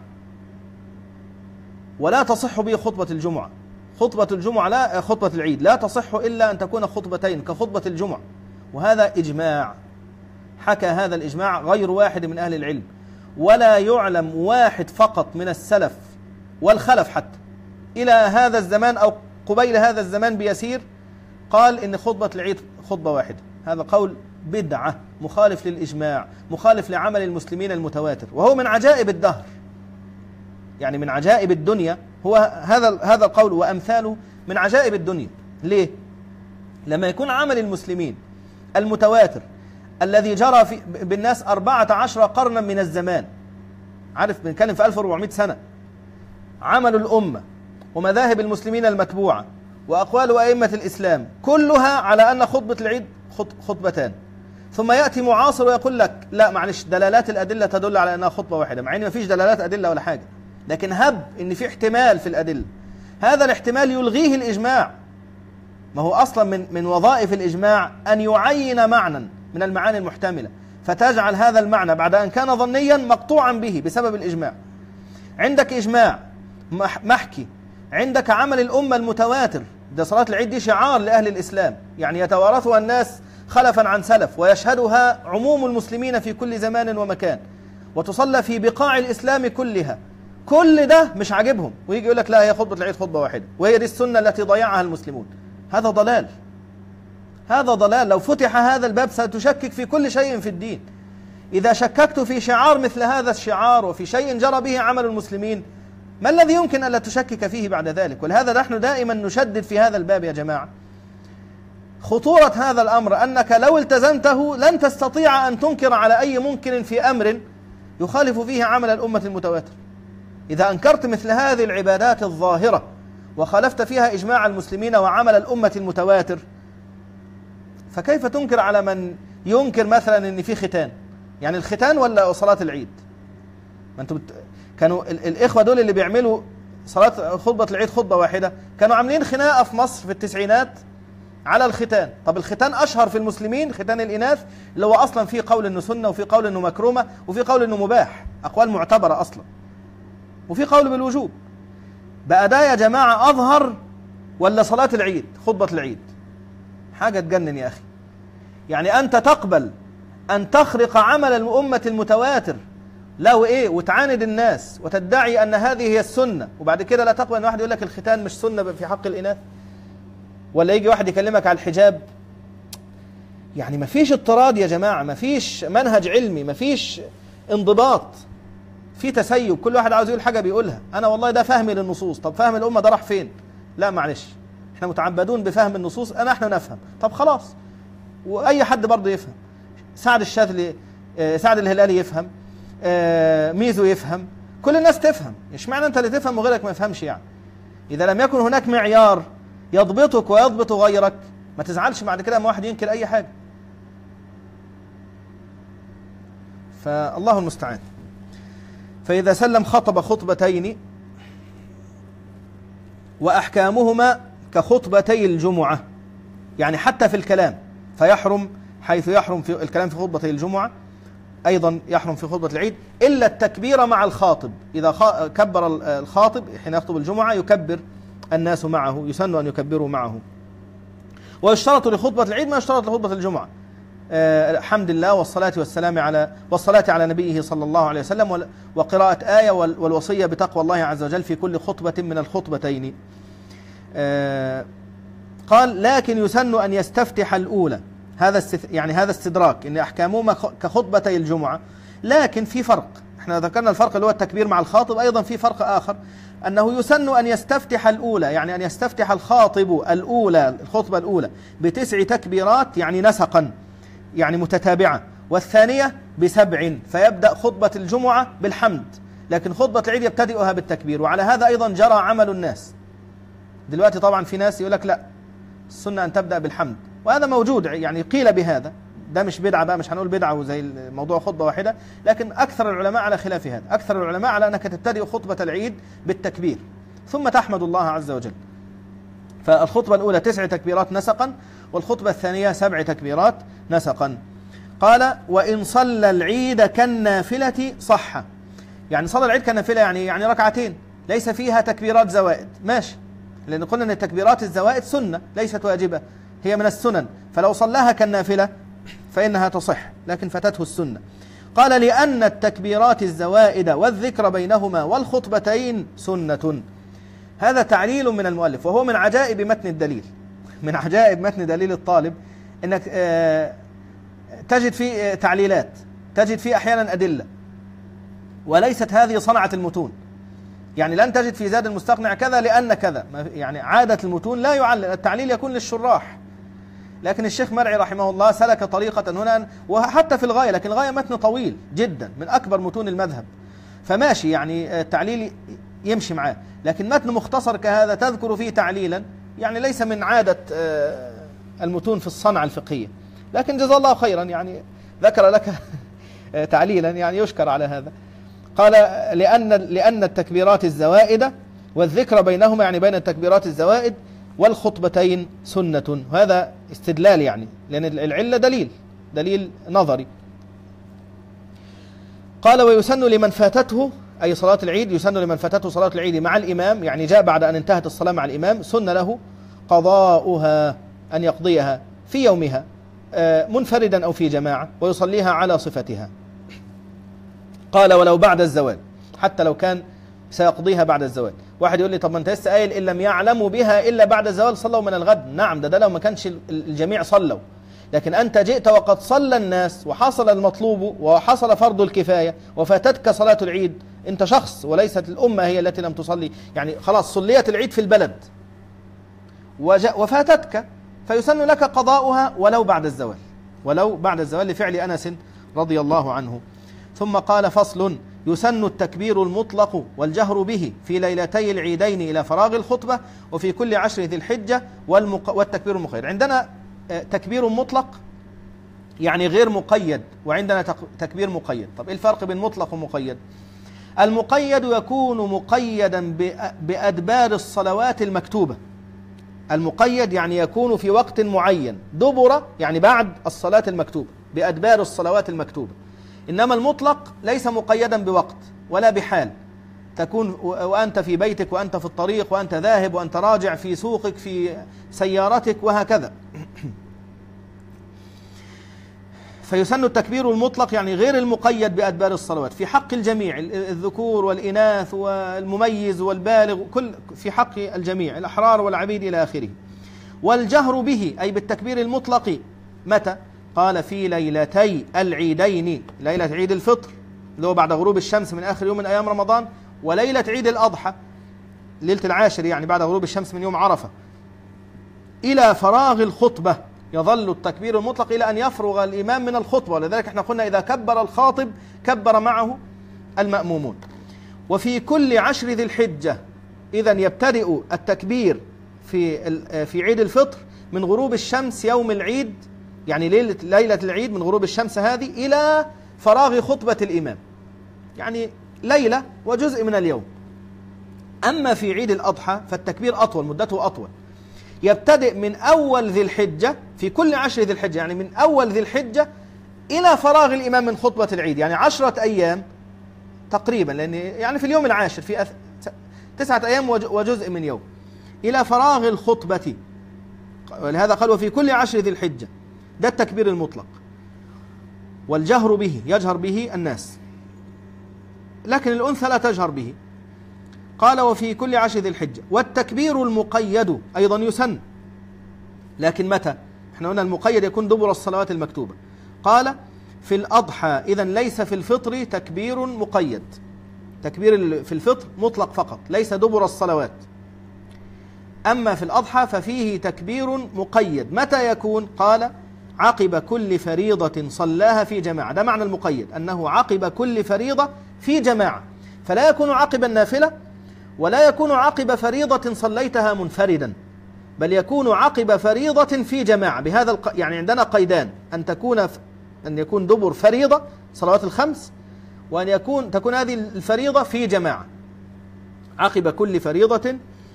S1: ولا تصح به خطبة الجمعة. خطبة الجمعة لا خطبة العيد لا تصح إلا أن تكون خطبتين كخطبة الجمعة، وهذا إجماع، حكى هذا الإجماع غير واحد من أهل العلم، ولا يعلم واحد فقط من السلف والخلف حتى إلى هذا الزمان أو قبيل هذا الزمان بيسير قال إن خطبة العيد خطبة واحدة. هذا قول بدعة مخالف للإجماع، مخالف لعمل المسلمين المتواتر، وهو من عجائب الدهر، يعني من عجائب الدنيا هو هذا هذا القول وأمثاله من عجائب الدنيا. ليه؟ لما يكون عمل المسلمين المتواتر الذي جرى في بالناس أربعة عشر قرنا من الزمان، عارف بنتكلم في ألف وأربعمائة سنة، عمل الأمة ومذاهب المسلمين المتبوعة وأقوال أئمة الإسلام كلها على أن خطبة العيد خطبتان، ثم يأتي معاصر ويقول لك لا معلش دلالات الأدلة تدل على أنها خطبة واحدة، مع أن ما فيش دلالات أدلة ولا حاجة، لكن هب أن في احتمال في الأدلة، هذا الاحتمال يلغيه الإجماع. ما هو أصلا من من وظائف الإجماع أن يعين معنى من المعاني المحتملة، فتجعل هذا المعنى بعد أن كان ظنيا مقطوعا به بسبب الإجماع. عندك إجماع محكي، عندك عمل الأمة المتواتر، ده صلاة العيد دي شعار لأهل الإسلام، يعني يتوارثها الناس خلفا عن سلف ويشهدها عموم المسلمين في كل زمان ومكان، وتصلى في بقاع الإسلام كلها. كل ده مش عاجبهم ويجي يقول لك لا هي خطبة العيد خطبة واحدة وهي دي السنة التي ضيعها المسلمون. هذا ضلال، هذا ضلال. لو فتح هذا الباب ستشكك في كل شيء في الدين. إذا شككت في شعار مثل هذا الشعار وفي شيء جرى به عمل المسلمين، ما الذي يمكن ألا تشكك فيه بعد ذلك؟ ولهذا نحن دائما نشدد في هذا الباب يا جماعة خطورة هذا الأمر، أنك لو التزمته لن تستطيع أن تنكر على أي منكر في أمر يخالف فيه عمل الأمة المتواتر. إذا أنكرت مثل هذه العبادات الظاهرة وخالفت فيها إجماع المسلمين وعمل الأمة المتواتر، فكيف تنكر على من ينكر مثلا أن في ختان؟ يعني الختان ولا صلاة العيد؟ ما أنتم بت... كانوا ال... الإخوة دول اللي بيعملوا صلاة خطبة العيد خطبة واحدة كانوا عاملين خناقة في مصر في التسعينات على الختان. طب الختان أشهر في المسلمين ختان الإناث، اللي هو أصلا فيه قول إنه سنة وفي قول إنه مكرومة وفي قول إنه مباح، أقوال معتبرة أصلا، وفي قول بالوجوب. بقى ده يا جماعة أظهر ولا صلاة العيد خطبة العيد؟ حاجة تجنن يا أخي. يعني أنت تقبل أن تخرق عمل الأمة المتواتر له إيه وتعاند الناس وتدعي أن هذه هي السنة، وبعد كده لا تقبل أن واحد يقول لك الختان مش سنة في حق الإناث، ولا يجي واحد يكلمك على الحجاب. يعني ما فيش اضطراد يا جماعة، ما فيش منهج علمي، ما فيش انضباط، في تسيب، كل واحد عاوز يقول حاجة بيقولها. أنا والله ده فهمي للنصوص، طب فهم الأمة ده راح فين؟ لا معلش احنا متعبدون بفهم النصوص، أنا احنا نفهم، طب خلاص، وأي حد برضه يفهم. سعد الشاذلي، سعد الهلالي يفهم، ميزو يفهم، كل الناس تفهم. إيش معنى أنت اللي تفهم وغيرك ما يفهمش؟ يعني إذا لم يكن هناك معيار يضبطك ويضبط غيرك ما تزعلش بعد كده ما واحد ينكر أي حاجة. فالله المستعان. فإذا سلم خطب خطبتين وأحكامهما كخطبتي الجمعة، يعني حتى في الكلام فيحرم حيث يحرم في الكلام في خطبتي الجمعة، أيضا يحرم في خطبة العيد إلا التكبير مع الخاطب. إذا كبر الخاطب حين يخطب الجمعة يكبر الناس معه، يسن أن يكبروا معه. ويشترط لخطبة العيد ما يشترط لخطبة الجمعة، حمد الله والصلاة والسلام على والصلاة على نبيه صلى الله عليه وسلم، وقراءة آية، والوصية بتقوى الله عز وجل في كل خطبة من الخطبتين. قال لكن يسن أن يستفتح الأولى، هذا يعني هذا استدراك إن أحكامهما كخطبتي الجمعة، لكن في فرق. احنا ذكرنا الفرق اللي هو التكبير مع الخاطب، أيضا في فرق آخر أنه يسن أن يستفتح الأولى، يعني أن يستفتح الخاطب الأولى الخطبة الأولى بتسع تكبيرات يعني نسقا يعني متتابعة، والثانية بسبع، فيبدأ خطبة الجمعة بالحمد، لكن خطبة العيد يبتدئها بالتكبير. وعلى هذا أيضا جرى عمل الناس. دلوقتي طبعا في ناس يقول لك لا، السنة أن تبدأ بالحمد، وهذا موجود، يعني قيل بهذا، ده مش بدعة بقى، مش هنقول بدعة وزي الموضوع خطبة واحدة، لكن أكثر العلماء على خلاف هذا. أكثر العلماء على أنك تبتدئ خطبة العيد بالتكبير ثم تحمد الله عز وجل. فالخطبة الأولى تسع تكبيرات نسقا، والخطبة الثانية سبع تكبيرات نسقا. قال وإن صلى العيد كالنافلة صح، يعني صلى العيد كالنافلة يعني يعني ركعتين ليس فيها تكبيرات زوائد، ماشي، لأن قلنا أن التكبيرات الزوائد سنة ليست واجبة، هي من السنن، فلو صلاها كالنافلة فإنها تصح، لكن فتته السنة. قال لأن التكبيرات الزوائد والذكر بينهما والخطبتين سنة. هذا تعليل من المؤلف، وهو من عجائب متن الدليل، من عجائب متن دليل الطالب، أنك تجد فيه تعليلات، تجد فيه أحيانا أدلة، وليست هذه صنعة المتون. يعني لن تجد في زاد المستقنع كذا لأن كذا، يعني عادة المتون لا يعلل، التعليل يكون للشراح، لكن الشيخ مرعي رحمه الله سلك طريقة هنا، وحتى في الغاية، لكن الغاية متن طويل جدا من أكبر متون المذهب، فماشي يعني التعليل يمشي معاه، لكن متن مختصر كهذا تذكر فيه تعليلا، يعني ليس من عادة المتون في الصنعة الفقهية، لكن جزا الله خيرا يعني ذكر لك تعليلا يعني يشكر على هذا. قال لأن لأن التكبيرات الزوائد والذكر بينهما، يعني بين التكبيرات الزوائد والخطبتين سنة. هذا استدلال يعني، لأن العلة دليل دليل نظري. قال ويسن لمن فاتته، أي صلاة العيد، يسن لمن فاتته صلاة العيد مع الإمام، يعني جاء بعد أن انتهت الصلاة مع الإمام، سن له قضاؤها، أن يقضيها في يومها منفردا أو في جماعة، ويصليها على صفتها. قال ولو بعد الزوال، حتى لو كان سيقضيها بعد الزوال. واحد يقول لي طب ما انت لسه قايل ان لم يعلموا بها الا بعد الزوال صلوا من الغد. نعم، ده ده لو ما كانش الجميع صلوا، لكن انت جئت وقد صلى الناس وحصل المطلوب وحصل فرض الكفايه وفاتتك صلاه العيد، انت شخص وليست الامه هي التي لم تصلي، يعني خلاص صليت العيد في البلد وفاتتك، فيسن لك قضاؤها ولو بعد الزوال، ولو بعد الزوال، لفعل انس رضي الله عنه. ثم قال فصل يسن التكبير المطلق والجهر به في ليلتي العيدين إلى فراغ الخطبة وفي كل عشر ذي الحجة والمق... والتكبير المقيد. عندنا تكبير مطلق يعني غير مقيد، وعندنا تكبير مقيد. طب إيه الفرق بين مطلق ومقيد؟ المقيد يكون مقيدا بأدبار الصلوات المكتوبة. المقيد يعني يكون في وقت معين، دبر يعني بعد الصلاة المكتوبة، بأدبار الصلوات المكتوبة. إنما المطلق ليس مقيدا بوقت ولا بحال، تكون وأنت في بيتك وأنت في الطريق وأنت ذاهب وأنت راجع، في سوقك في سيارتك وهكذا. فيسن التكبير المطلق يعني غير المقيد بأدبار الصلوات في حق الجميع، الذكور والإناث والمميز والبالغ، كل في حق الجميع، الأحرار والعبيد إلى آخره. والجهر به أي بالتكبير المطلق متى؟ قال في ليلتي العيدين، ليلة عيد الفطر اللي هو بعد غروب الشمس من آخر يوم من أيام رمضان، وليلة عيد الأضحى ليلة العاشر يعني بعد غروب الشمس من يوم عرفة، إلى فراغ الخطبة. يظل التكبير المطلق إلى أن يفرغ الإمام من الخطبة، ولذلك احنا قلنا إذا كبر الخاطب كبر معه المأمومون. وفي كل عشر ذي الحجة، إذن يبتدئ التكبير في في عيد الفطر من غروب الشمس يوم العيد، يعني ليلة, ليلة العيد من غروب الشمس هذه إلى فراغ خطبة الإمام، يعني ليلة وجزء من اليوم. أما في عيد الأضحى فالتكبير أطول، مدته أطول، يبتدئ من أول ذي الحجة، في كل عشر ذي الحجة، يعني من أول ذي الحجة إلى فراغ الإمام من خطبة العيد، يعني عشرة أيام تقريبا، لأن يعني في اليوم العاشر في أث... تسعة أيام وجزء من يوم، إلى فراغ الخطبة. ولهذا قال وفي كل عشر ذي الحجة، ده التكبير المطلق، والجهر به يجهر به الناس، لكن الأنثى لا تجهر به. قال وفي كل عشر ذي الحجة. والتكبير المقيد أيضا يسن، لكن متى؟ احنا قلنا المقيد يكون دبر الصلوات المكتوبة. قال في الأضحى، إذن ليس في الفطر تكبير مقيد، تكبير في الفطر مطلق فقط ليس دبر الصلوات. أما في الأضحى ففيه تكبير مقيد. متى يكون؟ قال عقب كل فريضة صلاها في جماعة. ده معنى المقيد، أنه عقب كل فريضة في جماعة، فلا يكون عقب النافلة ولا يكون عقب فريضة صليتها منفردا، بل يكون عقب فريضة في جماعة. بهذا الق... يعني عندنا قيدان، أن تكون ف... أن يكون دبر فريضة صلوات الخمس، وأن يكون تكون هذه الفريضة في جماعة. عقب كل فريضة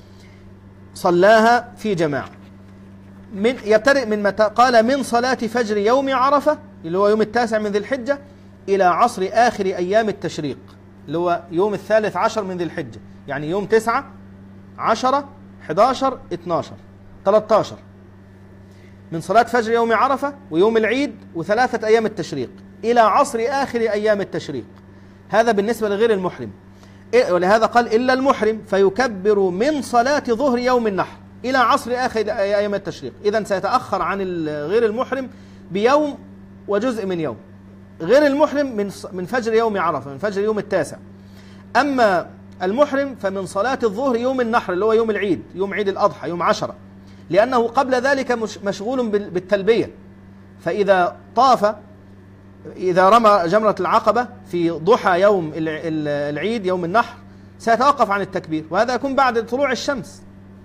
S1: صلاها في جماعة. من يبتدئ من متى؟ قال من صلاة فجر يوم عرفة اللي هو يوم التاسع من ذي الحجة إلى عصر آخر أيام التشريق اللي هو يوم الثالث عشر من ذي الحجة، يعني يوم تسعة عشرة حداشر اتناشر تلتاشر، من صلاة فجر يوم عرفة ويوم العيد وثلاثة أيام التشريق إلى عصر آخر أيام التشريق. هذا بالنسبة لغير المحرم، ولهذا قال إلا المحرم فيكبر من صلاة ظهر يوم النحر إلى عصر آخر أيام التشريق. إذن سيتأخر عن غير المحرم بيوم وجزء من يوم. غير المحرم من من فجر يوم عرفة، من فجر يوم التاسع. أما المحرم فمن صلاة الظهر يوم النحر اللي هو يوم العيد، يوم عيد الأضحى يوم عشرة، لأنه قبل ذلك مشغول بالتلبية. فإذا طاف، إذا رمى جمرة العقبة في ضحى يوم العيد يوم النحر سيتوقف عن التكبير، وهذا يكون بعد طلوع الشمس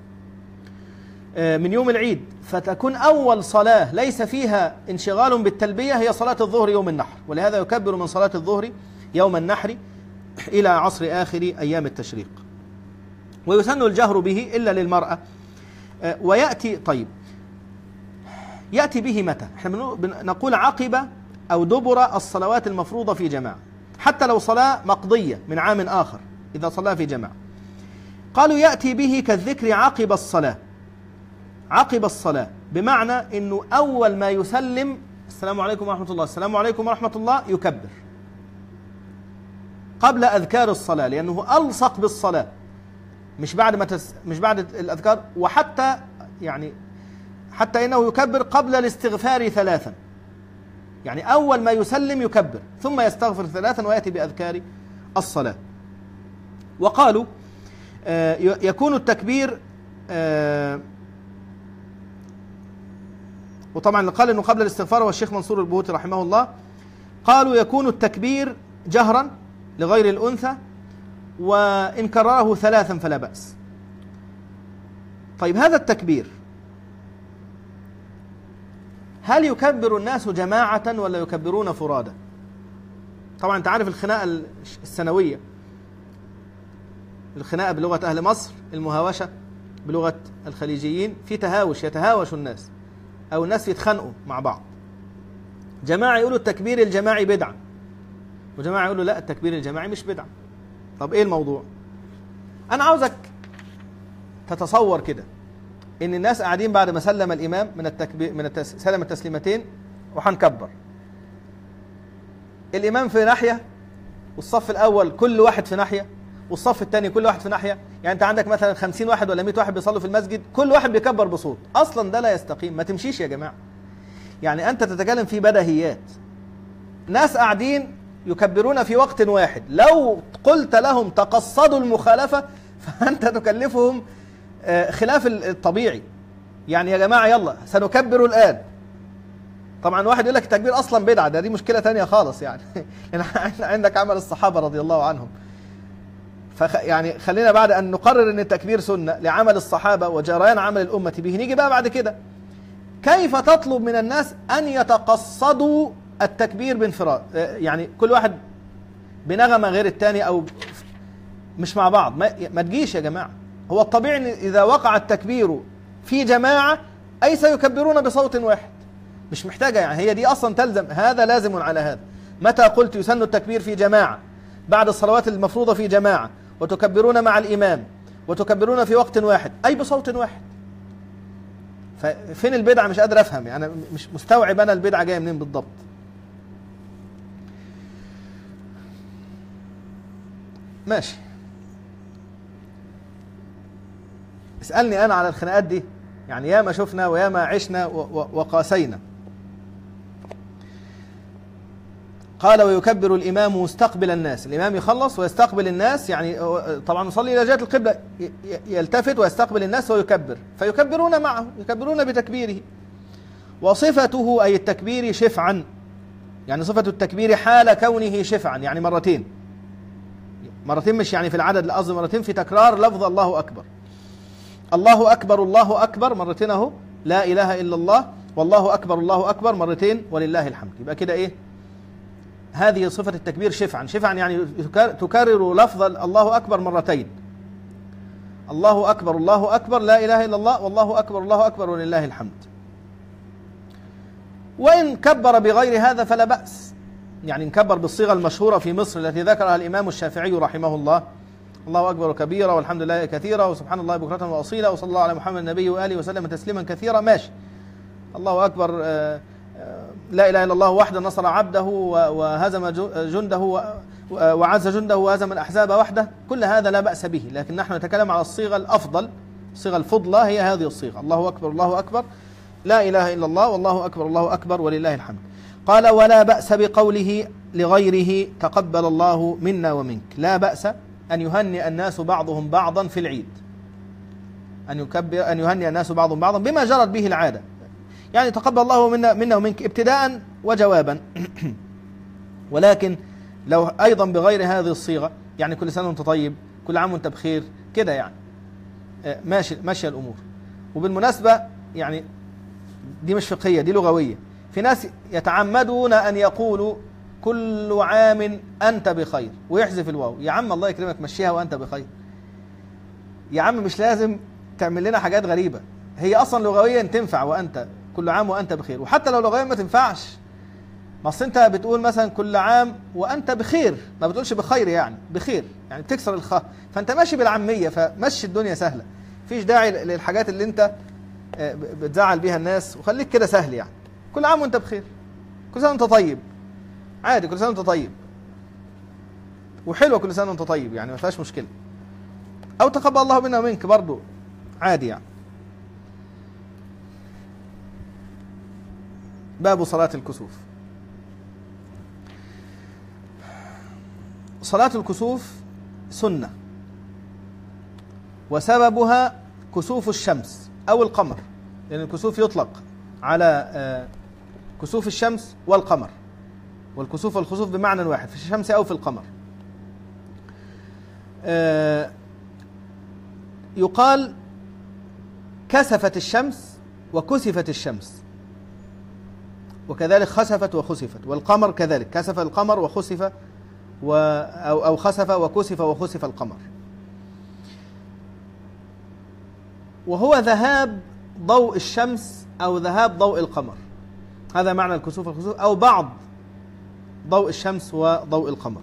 S1: من يوم العيد، فتكون أول صلاة ليس فيها انشغال بالتلبية هي صلاة الظهر يوم النحر، ولهذا يكبر من صلاة الظهر يوم النحر إلى عصر آخر أيام التشريق. ويسن الجهر به إلا للمرأة. ويأتي طيب يأتي به متى؟ احنا نقول عقب أو دبر الصلوات المفروضة في جماعة، حتى لو صلاة مقضية من عام آخر إذا صلاها في جماعة. قالوا يأتي به كالذكر عقب الصلاة. عقب الصلاة بمعنى أنه أول ما يسلم السلام عليكم ورحمة الله السلام عليكم ورحمة الله يكبر قبل أذكار الصلاة، لأنه ألصق بالصلاة، مش بعد ما تس... مش بعد الأذكار. وحتى يعني حتى إنه يكبر قبل الاستغفار ثلاثا، يعني أول ما يسلم يكبر ثم يستغفر ثلاثا ويأتي بأذكار الصلاة. وقالوا آه يكون التكبير آه وطبعا قال أنه قبل الاستغفار والشيخ منصور البهوتي رحمه الله قالوا يكون التكبير جهرا لغير الأنثى، وإن كرره ثلاثا فلا بأس. طيب هذا التكبير هل يكبر الناس جماعة ولا يكبرون فرادى؟ طبعا أنت عارف الخناقة السنوية، الخناقة بلغة أهل مصر، المهاوشة بلغة الخليجيين، في تهاوش يتهاوش الناس أو الناس يتخانقوا مع بعض. جماعة يقولوا التكبير الجماعي بدعة، وجماعة يقولوا لا التكبير الجماعي مش بدعة. طب إيه الموضوع؟ أنا عاوزك تتصور كده إن الناس قاعدين بعد ما سلم الإمام من التكبير من التس... سلم التسليمتين وحنكبر، الإمام في ناحية والصف الأول كل واحد في ناحية والصف الثاني كل واحد في ناحية. يعني أنت عندك مثلا خمسين واحد ولا مئة واحد بيصلوا في المسجد، كل واحد بيكبر بصوت. أصلا ده لا يستقيم، ما تمشيش يا جماعة. يعني أنت تتكلم في بديهيات، ناس قاعدين يكبرون في وقت واحد، لو قلت لهم تقصدوا المخالفة فأنت تكلفهم خلاف الطبيعي. يعني يا جماعة يلا سنكبر الآن. طبعا واحد يقول لك التكبير أصلا بدعة، ده دي مشكلة تانية خالص. يعني عندك عمل الصحابة رضي الله عنهم، فخ يعني خلينا بعد أن نقرر أن التكبير سنة لعمل الصحابة وجريان عمل الأمة به، نيجي بقى بعد كده كيف تطلب من الناس أن يتقصدوا التكبير بانفراد؟ يعني كل واحد بنغمة غير الثاني أو مش مع بعض، ما, ما تجيش يا جماعة. هو الطبيعي إذا وقع التكبير في جماعة أي سيكبرون بصوت واحد. مش محتاجة، يعني هي دي أصلا تلزم، هذا لازم على هذا. متى قلت يسن التكبير في جماعة بعد الصلوات المفروضة في جماعة، وتكبرون مع الإمام، وتكبرون في وقت واحد، أي بصوت واحد. ففين البدعة؟ مش قادر أفهم، يعني مش مستوعب أنا البدعة جاية منين بالضبط. ماشي، اسألني أنا على الخناقات دي، يعني ياما شفنا وياما عشنا وقاسينا. قال ويكبر الإمام مستقبل الناس، الإمام يخلص ويستقبل الناس، يعني طبعا يصلي إلى جهة القبلة، يلتفت ويستقبل الناس ويكبر، فيكبرون معه، يكبرون بتكبيره. وصفته أي التكبير شفعا، يعني صفة التكبير حال كونه شفعا، يعني مرتين، مرتين مش يعني في العدد، لا قصدي مرتين في تكرار لفظ الله أكبر. الله أكبر الله أكبر مرتين أهو، لا إله إلا الله، والله أكبر الله أكبر مرتين، ولله الحمد. يبقى كده إيه؟ هذه صفة التكبير شفعا. شفعا يعني تكرر لفظ الله أكبر مرتين، الله أكبر الله أكبر لا إله إلا الله، والله أكبر الله أكبر ولله الحمد. وإن كبر بغير هذا فلا بأس، يعني نكبر بالصيغة المشهورة في مصر التي ذكرها الإمام الشافعي رحمه الله، الله أكبر كبيرا والحمد لله كثيرا وسبحان الله بكرة وأصيلا وصلى الله على محمد النبي وآله وسلم تسليما كثيرا، ماشي. الله أكبر لا إله إلا الله وحده نصر عبده وهزم جنده وعز جنده وهزم الأحزاب وحده، كل هذا لا بأس به، لكن نحن نتكلم على الصيغة الأفضل، الصيغة الفضلى هي هذه الصيغة، الله أكبر الله أكبر لا إله إلا الله، والله أكبر الله أكبر ولله الحمد. قال ولا بأس بقوله لغيره تقبل الله منا ومنك، لا بأس أن يهنئ الناس بعضهم بعضا في العيد، أن يكبر أن يهنئ الناس بعضهم بعضا بما جرت به العادة، يعني تقبل الله منا منا ومنك ابتداء وجوابا. ولكن لو أيضا بغير هذه الصيغة، يعني كل سنة وأنت طيب، كل عام وأنت بخير كده، يعني ماشي ماشية الأمور. وبالمناسبة يعني دي مش فقهية، دي لغوية. في ناس يتعمدون أن يقولوا كل عام أنت بخير ويحذف الواو. يا عم الله يكرمك مشيها وأنت بخير، يا عم مش لازم تعمل لنا حاجات غريبة، هي أصلا لغويا تنفع وأنت كل عام وأنت بخير. وحتى لو لغويا ما تنفعش، ما أصل أنت بتقول مثلا كل عام وأنت بخير، ما بتقولش بخير، يعني بخير يعني بتكسر الخاء، فأنت ماشي بالعامية، فمشي الدنيا سهلة، مفيش داعي للحاجات اللي أنت بتزعل بيها الناس، وخليك كده سهل، يعني كل عام وأنت بخير، كل سنة وأنت طيب، عادي كل سنة وأنت طيب، وحلوة كل سنة وأنت طيب، يعني ما فيهاش مشكلة. أو تقبل الله منا ومنك برضو عادي يعني. باب صلاة الكسوف. صلاة الكسوف سنة، وسببها كسوف الشمس أو القمر، لأن الكسوف يطلق على كسوف الشمس والقمر، والكسوف والخسوف بمعنى واحد، في الشمس أو في القمر. يقال كسفت الشمس وكسفت الشمس، وكذلك خسفت وخسفت، والقمر كذلك كسف القمر وخسف و أو أو خسف وكسف وخسف القمر. وهو ذهاب ضوء الشمس أو ذهاب ضوء القمر، هذا معنى الكسوف والخسوف، أو بعض ضوء الشمس وضوء القمر.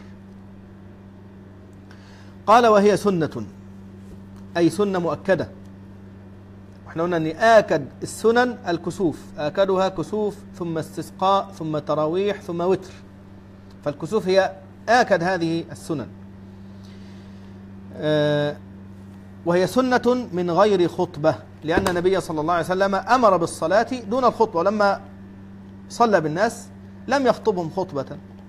S1: قال وهي سنة، أي سنة مؤكدة. احنا قلنا أن آكد السنن الكسوف، آكدها كسوف ثم استسقاء ثم تراويح ثم وتر، فالكسوف هي آكد هذه السنن. آه وهي سنة من غير خطبة، لأن النبي صلى الله عليه وسلم أمر بالصلاة دون الخطبة، ولما صلى بالناس لم يخطبهم خطبة.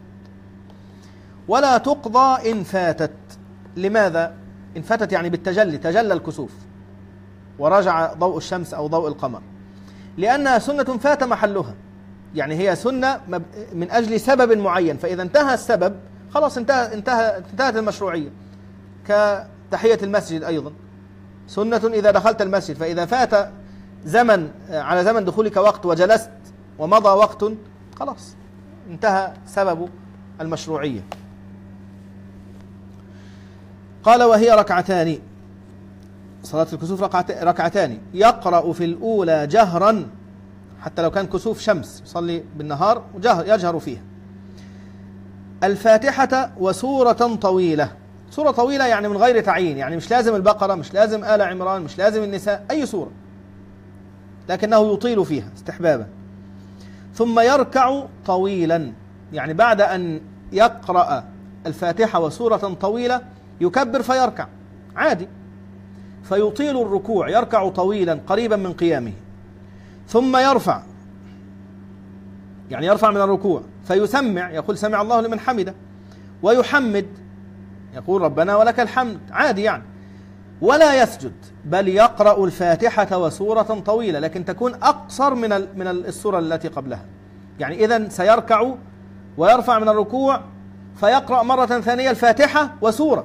S1: ولا تقضى إن فاتت. لماذا؟ إن فاتت يعني بالتجلي، تجلى الكسوف ورجع ضوء الشمس أو ضوء القمر، لأنها سنة فات محلها، يعني هي سنة من أجل سبب معين، فإذا انتهى السبب خلاص انتهى انتهى انتهت المشروعية. كتحية المسجد أيضا سنة إذا دخلت المسجد، فإذا فات زمن على زمن دخولك وقت وجلست ومضى وقت خلاص انتهى سبب المشروعية. قال وهي ركعتان، صلاة الكسوف ركعتان، يقرأ في الأولى جهرا حتى لو كان كسوف شمس يصلي بالنهار يجهر فيها. الفاتحة وسورة طويلة. سورة طويلة يعني من غير تعيين، يعني مش لازم البقرة، مش لازم آل عمران، مش لازم النساء، أي سورة، لكنه يطيل فيها استحبابا. ثم يركع طويلا، يعني بعد أن يقرأ الفاتحة وسورة طويلة يكبر فيركع عادي، فيطيل الركوع، يركع طويلا قريبا من قيامه. ثم يرفع، يعني يرفع من الركوع فيسمع، يقول سمع الله لمن حمده، ويحمد، يقول ربنا ولك الحمد عادي يعني. ولا يسجد، بل يقرأ الفاتحة وسورة طويلة، لكن تكون أقصر من من السورة التي قبلها. يعني إذن سيركع ويرفع من الركوع فيقرأ مرة ثانية الفاتحة وسورة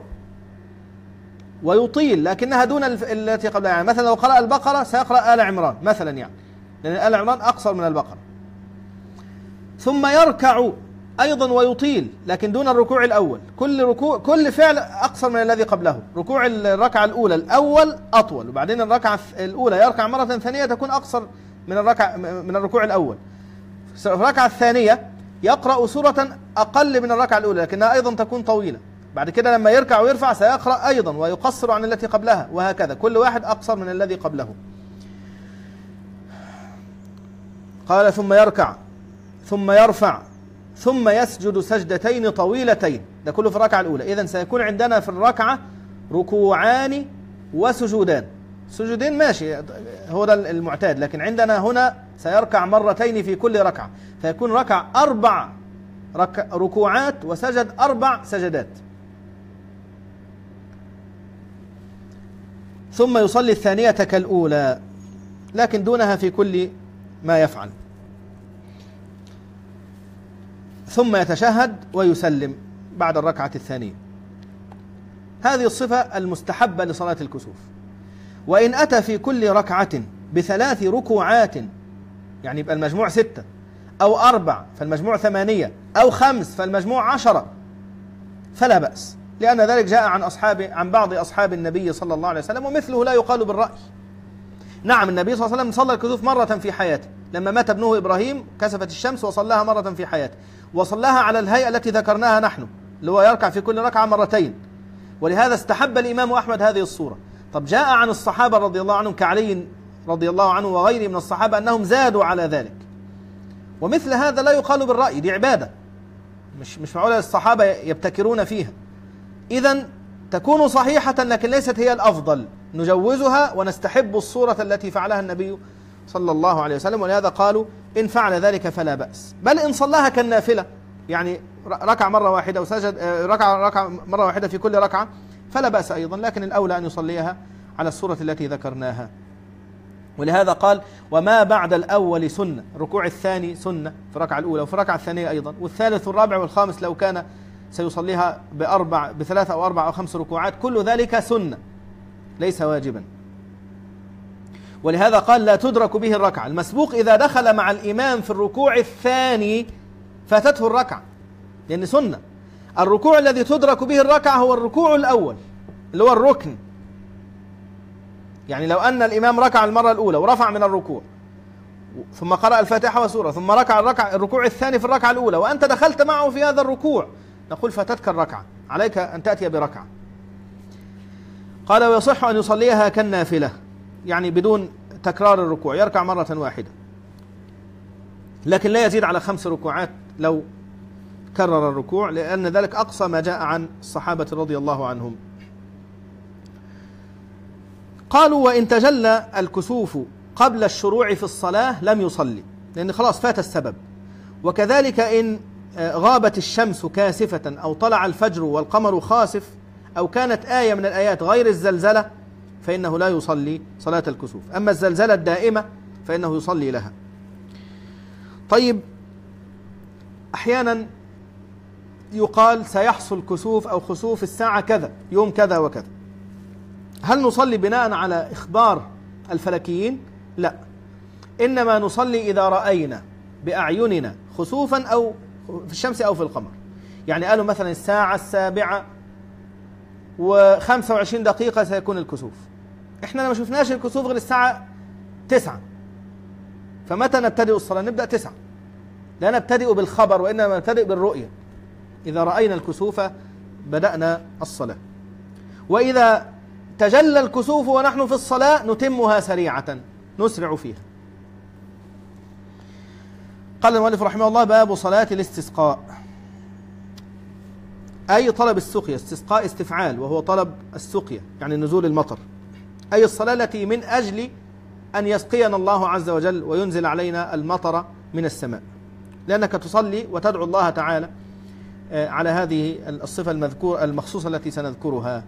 S1: ويطيل، لكنها دون التي قبلها. يعني مثلا لو قرأ البقرة سيقرأ آل عمران مثلا، يعني لأن آل عمران أقصر من البقرة. ثم يركع أيضا ويطيل، لكن دون الركوع الأول. كل ركوع كل فعل أقصر من الذي قبله. ركوع الركعة الأولى الأول أطول، وبعدين الركعة الأولى يركع مرة ثانية تكون أقصر من الركعة من الركوع الأول. في الركعة الثانية يقرأ سورة أقل من الركعة الأولى، لكنها أيضا تكون طويلة. بعد كده لما يركع ويرفع سيقرأ أيضا ويقصر عن التي قبلها، وهكذا كل واحد أقصر من الذي قبله. قال ثم يركع ثم يرفع ثم يسجد سجدتين طويلتين، ده كله في الركعة الأولى. إذن سيكون عندنا في الركعة ركوعان وسجودان. سجودين ماشي، هو ده المعتاد، لكن عندنا هنا سيركع مرتين في كل ركعة، فيكون ركع أربع رك... ركوعات وسجد أربع سجدات. ثم يصلي الثانية كالأولى، لكن دونها في كل ما يفعل. ثم يتشهد ويسلم بعد الركعة الثانية. هذه الصفة المستحبة لصلاة الكسوف. وإن أتى في كل ركعة بثلاث ركوعات، يعني يبقى المجموع ستة، أو أربع فالمجموع ثمانية، أو خمس فالمجموع عشرة، فلا بأس، لأن ذلك جاء عن أصحاب عن بعض أصحاب النبي صلى الله عليه وسلم، ومثله لا يقال بالرأي. نعم، النبي صلى الله عليه وسلم صلى الكسوف مرة في حياته، لما مات ابنه إبراهيم كسفت الشمس وصلاها مرة في حياته، وصلاها على الهيئة التي ذكرناها نحن، اللي هو يركع في كل ركعة مرتين، ولهذا استحب الإمام أحمد هذه الصورة. طب جاء عن الصحابة رضي الله عنهم كعلي رضي الله عنه وغيره من الصحابة أنهم زادوا على ذلك، ومثل هذا لا يقال بالرأي، دي عبادة، مش مش معقولة الصحابة يبتكرون فيها. إذن تكون صحيحة لكن ليست هي الأفضل، نجوزها ونستحب الصورة التي فعلها النبي صلى الله عليه وسلم، ولهذا قالوا إن فعل ذلك فلا بأس، بل إن صلاها كالنافلة، يعني ركع مرة واحدة وسجد ركع ركع مرة واحدة في كل ركعة فلا بأس أيضا، لكن الأولى أن يصليها على الصورة التي ذكرناها. ولهذا قال وما بعد الأول سنة، الركوع الثاني سنة في الركعة الأولى وفي الركعة الثانية أيضا، والثالث والرابع والخامس لو كان سيصليها بأربع بثلاثة أو أربع أو خمس ركوعات، كل ذلك سنة ليس واجبا. ولهذا قال لا تدرك به الركعة. المسبوق إذا دخل مع الإمام في الركوع الثاني فاتته الركعة، لأن سنة. الركوع الذي تدرك به الركعة هو الركوع الأول اللي هو الركن، يعني لو أن الإمام ركع المرة الأولى ورفع من الركوع ثم قرأ الفاتحة وسورة ثم ركع الركع الركوع الثاني في الركعة الأولى وأنت دخلت معه في هذا الركوع، نقول فاتتك الركعة، عليك أن تأتي بركعة. قال ويصح أن يصليها كالنافلة، يعني بدون تكرار الركوع، يركع مرة واحدة، لكن لا يزيد على خمس ركوعات لو كرر الركوع، لأن ذلك أقصى ما جاء عن الصحابة رضي الله عنهم. قالوا وإن تجلى الكسوف قبل الشروع في الصلاة لم يصلي، لأن خلاص فات السبب. وكذلك إن غابت الشمس كاسفة أو طلع الفجر والقمر خاسف أو كانت آية من الآيات غير الزلزلة فإنه لا يصلي صلاة الكسوف. أما الزلزلة الدائمة فإنه يصلي لها. طيب، أحيانا يقال سيحصل كسوف أو خسوف الساعة كذا يوم كذا وكذا، هل نصلي بناء على إخبار الفلكيين؟ لا، إنما نصلي إذا رأينا بأعيننا خسوفا أو في الشمس أو في القمر. يعني قالوا مثلا الساعة السابعة وخمسة وعشرين دقيقة سيكون الكسوف، إحنا ما شفناش الكسوف غير الساعة تسعة، فمتى نبتدئ الصلاة؟ نبدأ تسعة، لا نبتدئ بالخبر وإنما نبتدئ بالرؤية. إذا رأينا الكسوف بدأنا الصلاة، وإذا تجلى الكسوف ونحن في الصلاة نتمها سريعة، نسرع فيها. قال المؤلف رحمه الله: باب صلاة الاستسقاء، أي طلب السقيا. استسقاء استفعال، وهو طلب السقيا يعني نزول المطر، أي الصلاة التي من أجل أن يسقينا الله عز وجل وينزل علينا المطر من السماء، لأنك تصلي وتدعو الله تعالى على هذه الصفة المذكورة المخصوصة التي سنذكرها.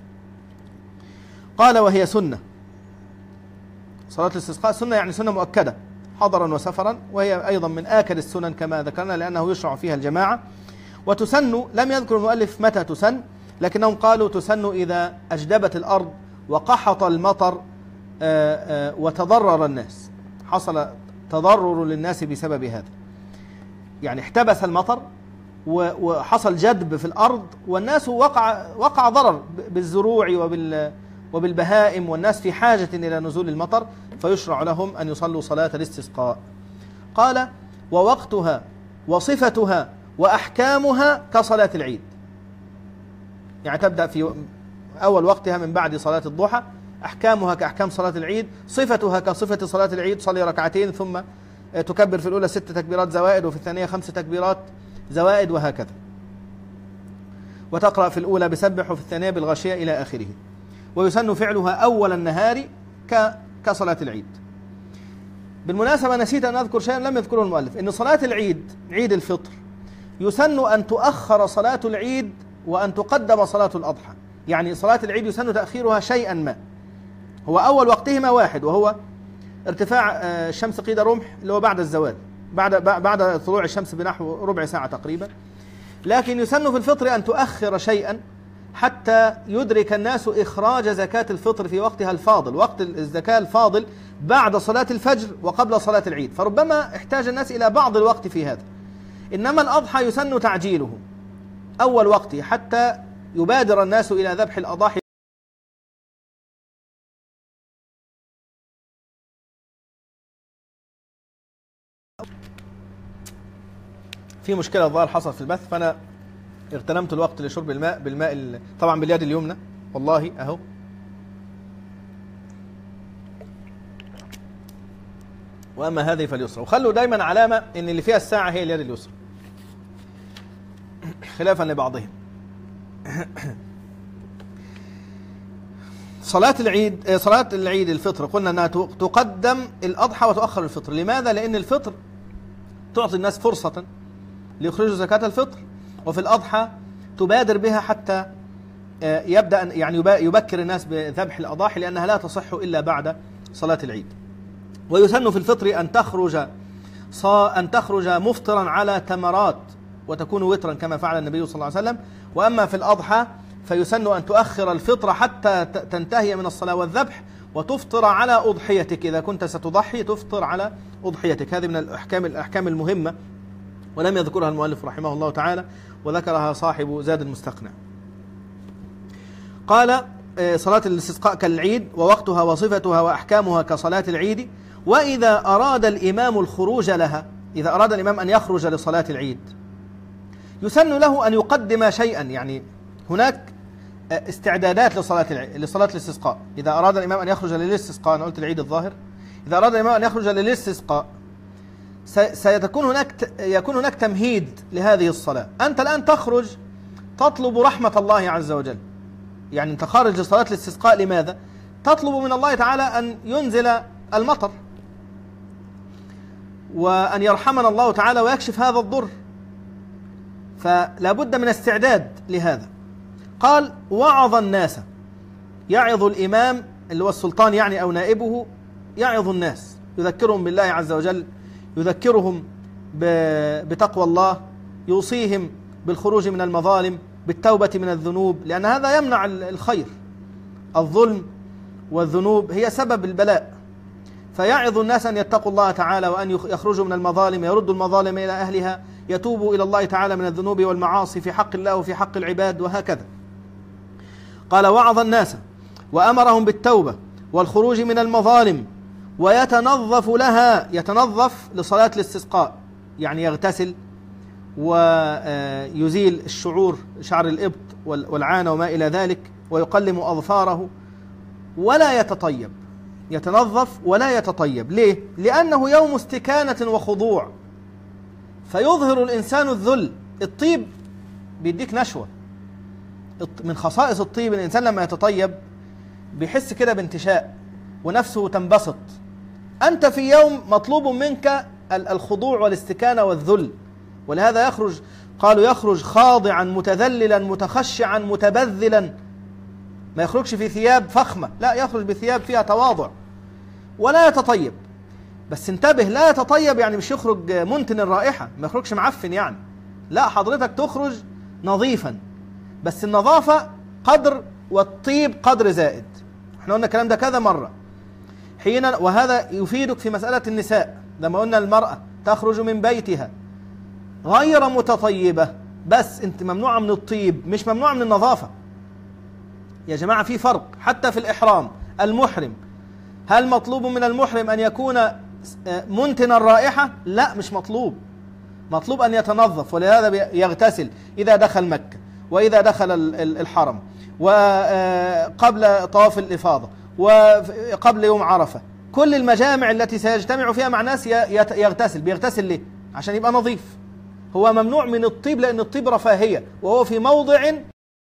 S1: قال: وهي سنة. صلاة الاستسقاء سنة يعني سنة مؤكدة حضرا وسفرا، وهي أيضا من آكد السنن كما ذكرنا، لأنه يشرع فيها الجماعة. وتسن، لم يذكر المؤلف متى تسن، لكنهم قالوا تسن إذا أجدبت الأرض وقحط المطر وتضرر الناس، حصل تضرر للناس بسبب هذا، يعني احتبس المطر وحصل جدب في الأرض والناس وقع وقع ضرر بالزروع وبال وبالبهائم، والناس في حاجة إلى نزول المطر، فيشرع لهم أن يصلوا صلاة الاستسقاء. قال: ووقتها وصفتها وأحكامها كصلاة العيد، يعني تبدأ في أول وقتها من بعد صلاة الضحى، أحكامها كأحكام صلاة العيد، صفتها كصفة صلاة العيد، صلي ركعتين ثم تكبر في الأولى ست تكبيرات زوائد وفي الثانية خمس تكبيرات زوائد وهكذا، وتقرأ في الأولى بسبح وفي الثانية بالغاشية إلى آخره. ويسن فعلها أول النهار كصلاة العيد. بالمناسبة نسيت أن أذكر شيئا لم يذكره المؤلف، إن صلاة العيد عيد الفطر يسن أن تؤخر صلاة العيد وأن تقدم صلاة الأضحى، يعني صلاة العيد يسن تأخيرها شيئا ما، هو أول وقتهما واحد، وهو ارتفاع الشمس قيد رمح اللي هو بعد الزوال، بعد بعد طلوع الشمس بنحو ربع ساعة تقريبا. لكن يسن في الفطر أن تؤخر شيئا حتى يدرك الناس إخراج زكاة الفطر في وقتها الفاضل. وقت الزكاة الفاضل بعد صلاة الفجر وقبل صلاة العيد، فربما احتاج الناس إلى بعض الوقت في هذا. إنما الأضحى يسن تعجيله أول وقته حتى يبادر الناس إلى ذبح الأضاحي. في مشكلة الظاهر حصل في البث، فأنا اغتنمت الوقت لشرب الماء بالماء طبعا باليد اليمنى، والله أهو وأما هذه فاليسرى. وخلوا دايما علامة إن اللي فيها الساعة هي اليد اليسرى خلافا لبعضهم. صلاة العيد صلاة العيد الفطر قلنا أنها تقدم الأضحى وتؤخر الفطر. لماذا؟ لأن الفطر تعطي الناس فرصة ليخرجوا زكاة الفطر، وفي الأضحى تبادر بها حتى يبدأ يعني يبكر الناس بذبح الأضاحي، لأنها لا تصح إلا بعد صلاة العيد. ويسن في الفطر أن تخرج أن تخرج مفطرا على تمرات وتكون وترا كما فعل النبي صلى الله عليه وسلم. وأما في الأضحى فيسن أن تؤخر الفطر حتى تنتهي من الصلاة والذبح وتفطر على أضحيتك، إذا كنت ستضحي تفطر على أضحيتك. هذه من الأحكام الأحكام المهمة، ولم يذكرها المؤلف رحمه الله تعالى، وذكرها صاحب زاد المستقنع. قال: صلاة الاستسقاء كالعيد، ووقتها وصفتها وأحكامها كصلاة العيد. وإذا أراد الإمام الخروج لها، إذا أراد الإمام أن يخرج لصلاة العيد يسن له أن يقدم شيئا، يعني هناك استعدادات لصلاة لصلاة الاستسقاء. إذا أراد الإمام أن يخرج للاستسقاء، أنا قلت العيد الظاهر، إذا أراد الإمام أن يخرج للاستسقاء سيكون هناك يكون هناك تمهيد لهذه الصلاة. أنت الآن تخرج تطلب رحمة الله عز وجل، يعني أنت خارج لصلاة الاستسقاء لماذا؟ تطلب من الله تعالى أن ينزل المطر وأن يرحمنا الله تعالى ويكشف هذا الضر، فلا بد من استعداد لهذا. قال: وعظ الناس، يعظ الإمام اللي هو السلطان يعني أو نائبه، يعظ الناس، يذكرهم بالله عز وجل، يذكرهم بتقوى الله، يوصيهم بالخروج من المظالم، بالتوبة من الذنوب، لأن هذا يمنع الخير. الظلم والذنوب هي سبب البلاء، فيعظ الناس أن يتقوا الله تعالى وأن يخرجوا من المظالم، يردوا المظالم إلى أهلها، يتوبوا إلى الله تعالى من الذنوب والمعاصي في حق الله وفي حق العباد وهكذا. قال: وعظ الناس وأمرهم بالتوبة والخروج من المظالم ويتنظف لها، يتنظف لصلاة الاستسقاء، يعني يغتسل ويزيل الشعور، شعر الإبط والعانة وما إلى ذلك، ويقلم أظفاره ولا يتطيب. يتنظف ولا يتطيب. ليه؟ لأنه يوم استكانة وخضوع، فيظهر الإنسان الذل. الطيب بيديك نشوة، من خصائص الطيب الإنسان لما يتطيب بيحس كده بانتشاء ونفسه تنبسط. أنت في يوم مطلوب منك الخضوع والاستكانة والذل، ولهذا يخرج، قالوا يخرج خاضعا متذللا متخشعا متبذلا، ما يخرجش في ثياب فخمة، لا، يخرج بثياب فيها تواضع. ولا يتطيب، بس انتبه، لا يتطيب يعني مش يخرج منتن الرائحة، ما يخرجش معفن يعني، لا، حضرتك تخرج نظيفا، بس النظافة قدر والطيب قدر زائد. احنا قلنا الكلام ده كذا مرة حين، وهذا يفيدك في مسألة النساء لما قلنا المرأة تخرج من بيتها غير متطيبة، بس انت ممنوعة من الطيب، مش ممنوعة من النظافة. يا جماعة في فرق حتى في الإحرام. المحرم، هل مطلوب من المحرم أن يكون منتن الرائحة؟ لا، مش مطلوب، مطلوب أن يتنظف، ولهذا يغتسل إذا دخل مكة، وإذا دخل الحرم، وقبل طواف الإفاضة، وقبل يوم عرفة. كل المجامع التي سيجتمع فيها مع ناس يغتسل. بيغتسل ليه؟ عشان يبقى نظيف. هو ممنوع من الطيب لأن الطيب رفاهية، وهو في موضع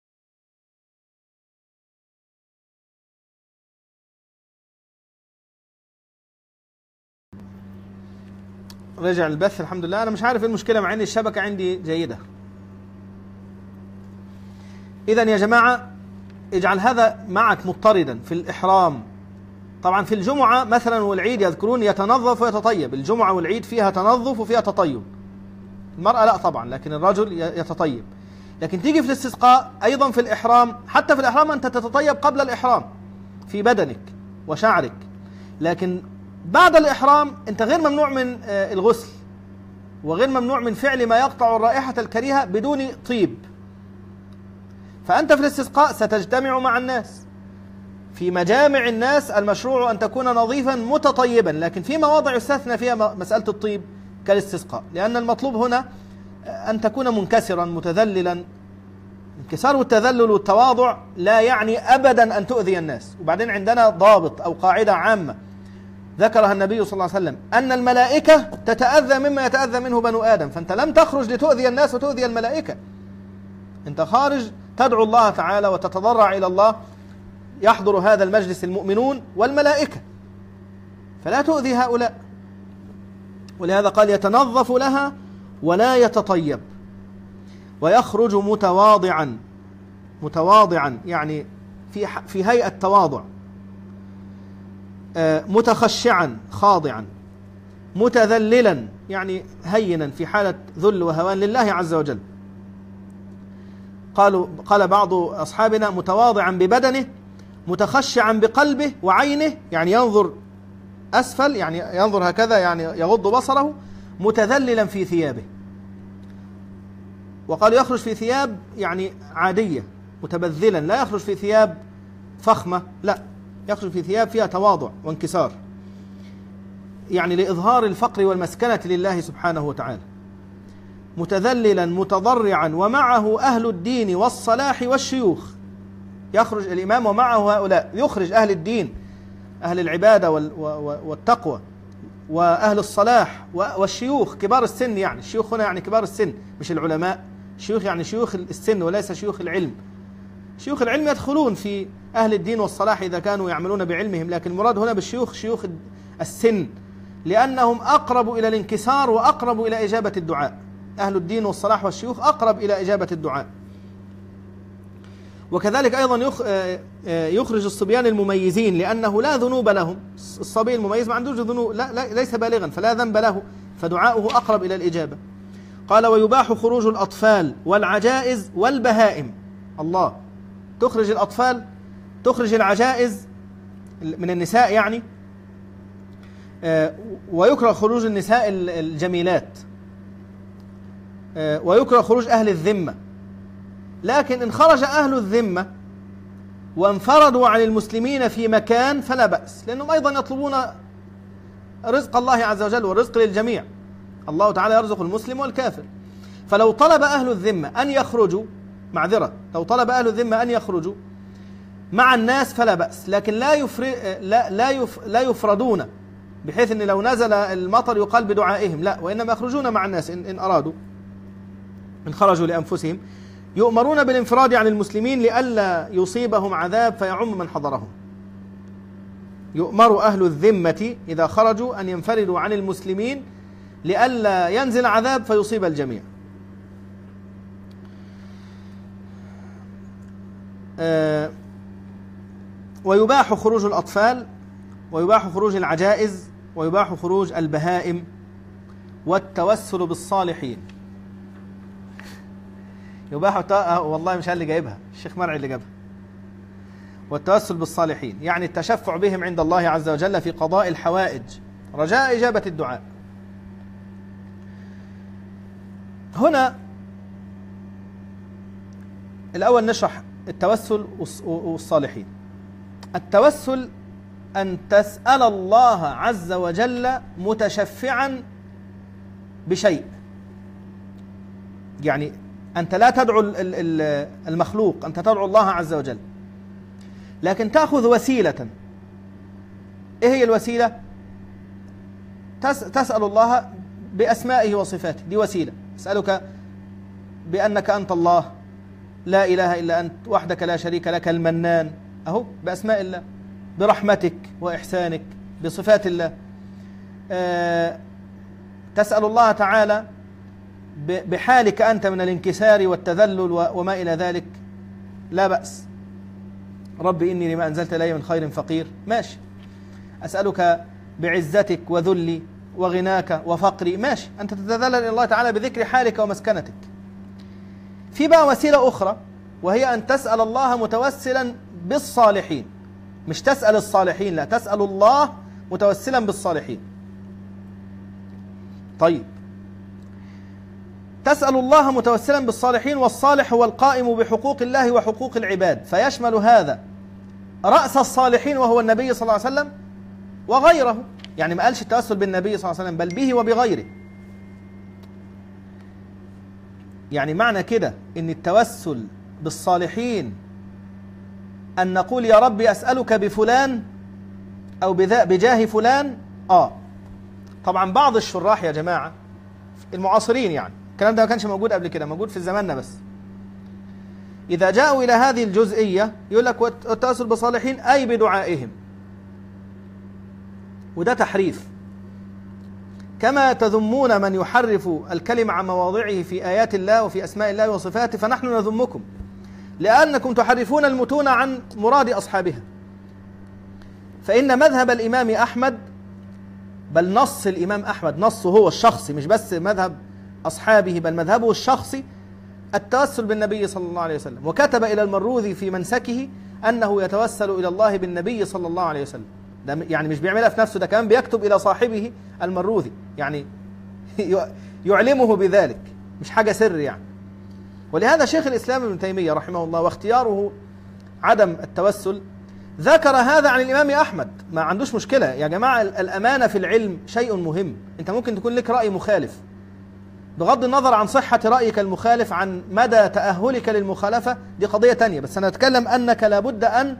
S1: رجع البث الحمد لله. أنا مش عارف ايه المشكلة، مع ان الشبكة عندي جيدة. إذن يا جماعة اجعل هذا معك مضطردا في الإحرام. طبعا في الجمعة مثلا والعيد يذكرون يتنظف ويتطيب. الجمعة والعيد فيها تنظف وفيها تطيب. المرأة لا طبعا، لكن الرجل يتطيب. لكن تيجي في الاستسقاء أيضا في الإحرام، حتى في الإحرام أنت تتطيب قبل الإحرام في بدنك وشعرك، لكن بعد الإحرام أنت غير ممنوع من الغسل، وغير ممنوع من فعل ما يقطع الرائحة الكريهة بدون طيب. فأنت في الاستسقاء ستجتمع مع الناس في مجامع الناس، المشروع أن تكون نظيفا متطيبا، لكن في مواضع يستثنى فيها مسألة الطيب كالاستسقاء، لأن المطلوب هنا أن تكون منكسرا متذللا. الانكسار والتذلل والتواضع لا يعني أبدا أن تؤذي الناس. وبعدين عندنا ضابط أو قاعدة عامة ذكرها النبي صلى الله عليه وسلم، أن الملائكة تتأذى مما يتأذى منه بنو آدم. فأنت لم تخرج لتؤذي الناس وتؤذي الملائكة، أنت خارج تدعو الله تعالى وتتضرع إلى الله. يحضر هذا المجلس المؤمنون والملائكة، فلا تؤذي هؤلاء. ولهذا قال يتنظف لها ولا يتطيب، ويخرج متواضعا. متواضعا يعني في في هيئة تواضع، متخشعا خاضعا، متذللا يعني هينا في حالة ذل وهوان لله عز وجل. قالوا قال بعض أصحابنا متواضعا ببدنه، متخشعا بقلبه وعينه، يعني ينظر أسفل، يعني ينظر هكذا، يعني يغض بصره، متذللا في ثيابه. وقالوا يخرج في ثياب يعني عادية متبذلا، لا يخرج في ثياب فخمة، لا، يخرج في ثياب فيها تواضع وانكسار، يعني لإظهار الفقر والمسكنة لله سبحانه وتعالى. متذللا متضرعا، ومعه أهل الدين والصلاح والشيوخ. يخرج الإمام ومعه هؤلاء، يخرج أهل الدين، أهل العبادة والتقوى، وأهل الصلاح والشيوخ كبار السن. يعني الشيوخ هنا يعني كبار السن، مش العلماء. شيوخ يعني شيوخ السن وليس شيوخ العلم. شيوخ العلم يدخلون في أهل الدين والصلاح إذا كانوا يعملون بعلمهم، لكن المراد هنا بالشيوخ شيوخ السن، لأنهم أقرب إلى الانكسار وأقرب إلى إجابة الدعاء. أهل الدين والصلاح والشيوخ أقرب إلى إجابة الدعاء. وكذلك أيضا يخرج الصبيان المميزين، لأنه لا ذنوب لهم. الصبي المميز ما عندوش ذنوب، لا لا ليس بالغا، فلا ذنب له، فدعاؤه أقرب إلى الإجابة. قال ويباح خروج الأطفال والعجائز والبهائم. الله، تخرج الأطفال، تخرج العجائز من النساء يعني، ويكره خروج النساء الجميلات، ويكره خروج أهل الذمة. لكن إن خرج أهل الذمة وانفردوا عن المسلمين في مكان فلا بأس، لأنهم أيضا يطلبون رزق الله عز وجل، والرزق للجميع. الله تعالى يرزق المسلم والكافر. فلو طلب أهل الذمة أن يخرجوا، معذرة، لو طلب أهل الذمة أن يخرجوا مع الناس فلا بأس، لكن لا يفر... لا لا, يف... لا يفردون بحيث أن لو نزل المطر يقال بدعائهم، لا، وإنما يخرجون مع الناس إن, إن أرادوا، إن خرجوا لأنفسهم، يؤمرون بالانفراد عن المسلمين لئلا يصيبهم عذاب فيعم من حضرهم. يؤمر أهل الذمة إذا خرجوا أن ينفردوا عن المسلمين لئلا ينزل عذاب فيصيب الجميع. آه ويباح خروج الأطفال، ويباح خروج العجائز، ويباح خروج البهائم، والتوسل بالصالحين. يباح آه والله مش اللي جايبها، الشيخ مرعي اللي جابها. والتوسل بالصالحين يعني التشفع بهم عند الله عز وجل في قضاء الحوائج رجاء إجابة الدعاء. هنا الأول نشرح التوسل والصالحين. التوسل أن تسأل الله عز وجل متشفعا بشيء، يعني أنت لا تدعو المخلوق، أنت تدعو الله عز وجل، لكن تأخذ وسيلة. إيه هي الوسيلة؟ تسأل الله بأسمائه وصفاته، دي وسيلة. أسألك بأنك أنت الله لا إله إلا أنت وحدك لا شريك لك المنان، أهو بأسماء الله، برحمتك وإحسانك، بصفات الله. أه تسأل الله تعالى بحالك أنت من الانكسار والتذلل وما إلى ذلك، لا بأس. ربي إني لما أنزلت إلي من خير فقير، ماشي. أسألك بعزتك وذلي وغناك وفقري، ماشي. أنت تتذلل إلى الله تعالى بذكر حالك ومسكنتك. في بقى وسيلة أخرى، وهي أن تسأل الله متوسلا بالصالحين، مش تسأل الصالحين، لا، تسأل الله متوسلا بالصالحين. طيب، تسأل الله متوسلا بالصالحين، والصالح هو القائم بحقوق الله وحقوق العباد، فيشمل هذا رأس الصالحين وهو النبي صلى الله عليه وسلم وغيره. يعني ما قالش التوسل بالنبي صلى الله عليه وسلم، بل به وبغيره. يعني معنى كده ان التوسل بالصالحين ان نقول يا ربي أسألك بفلان او بجاه فلان. اه طبعا بعض الشراح يا جماعة المعاصرين، يعني الكلام ده ما كانش موجود قبل كده، موجود في زماننا بس، إذا جاءوا إلى هذه الجزئية يقول لك والتوسل بصالحين أي بدعائهم، وده تحريف. كما تذمون من يحرف الكلمة عن مواضعه في آيات الله وفي أسماء الله وصفاته، فنحن نذمكم لأنكم تحرفون المتون عن مراد أصحابها. فإن مذهب الإمام أحمد، بل نص الإمام أحمد، نصه هو الشخصي، مش بس مذهب أصحابه، بل مذهبه الشخصي، التوسل بالنبي صلى الله عليه وسلم. وكتب إلى المروذي في منسكه أنه يتوسل إلى الله بالنبي صلى الله عليه وسلم. ده يعني مش بيعملها في نفسه، ده كمان بيكتب إلى صاحبه المروذي، يعني يعلمه بذلك، مش حاجة سر يعني. ولهذا شيخ الإسلام ابن تيمية رحمه الله واختياره عدم التوسل ذكر هذا عن الإمام أحمد. ما عندوش مشكلة يا جماعة، الأمانة في العلم شيء مهم. أنت ممكن تكون لك رأي مخالف، بغض النظر عن صحة رأيك المخالف، عن مدى تأهلك للمخالفة، دي قضية تانية. بس أنا أتكلم أنك لابد أن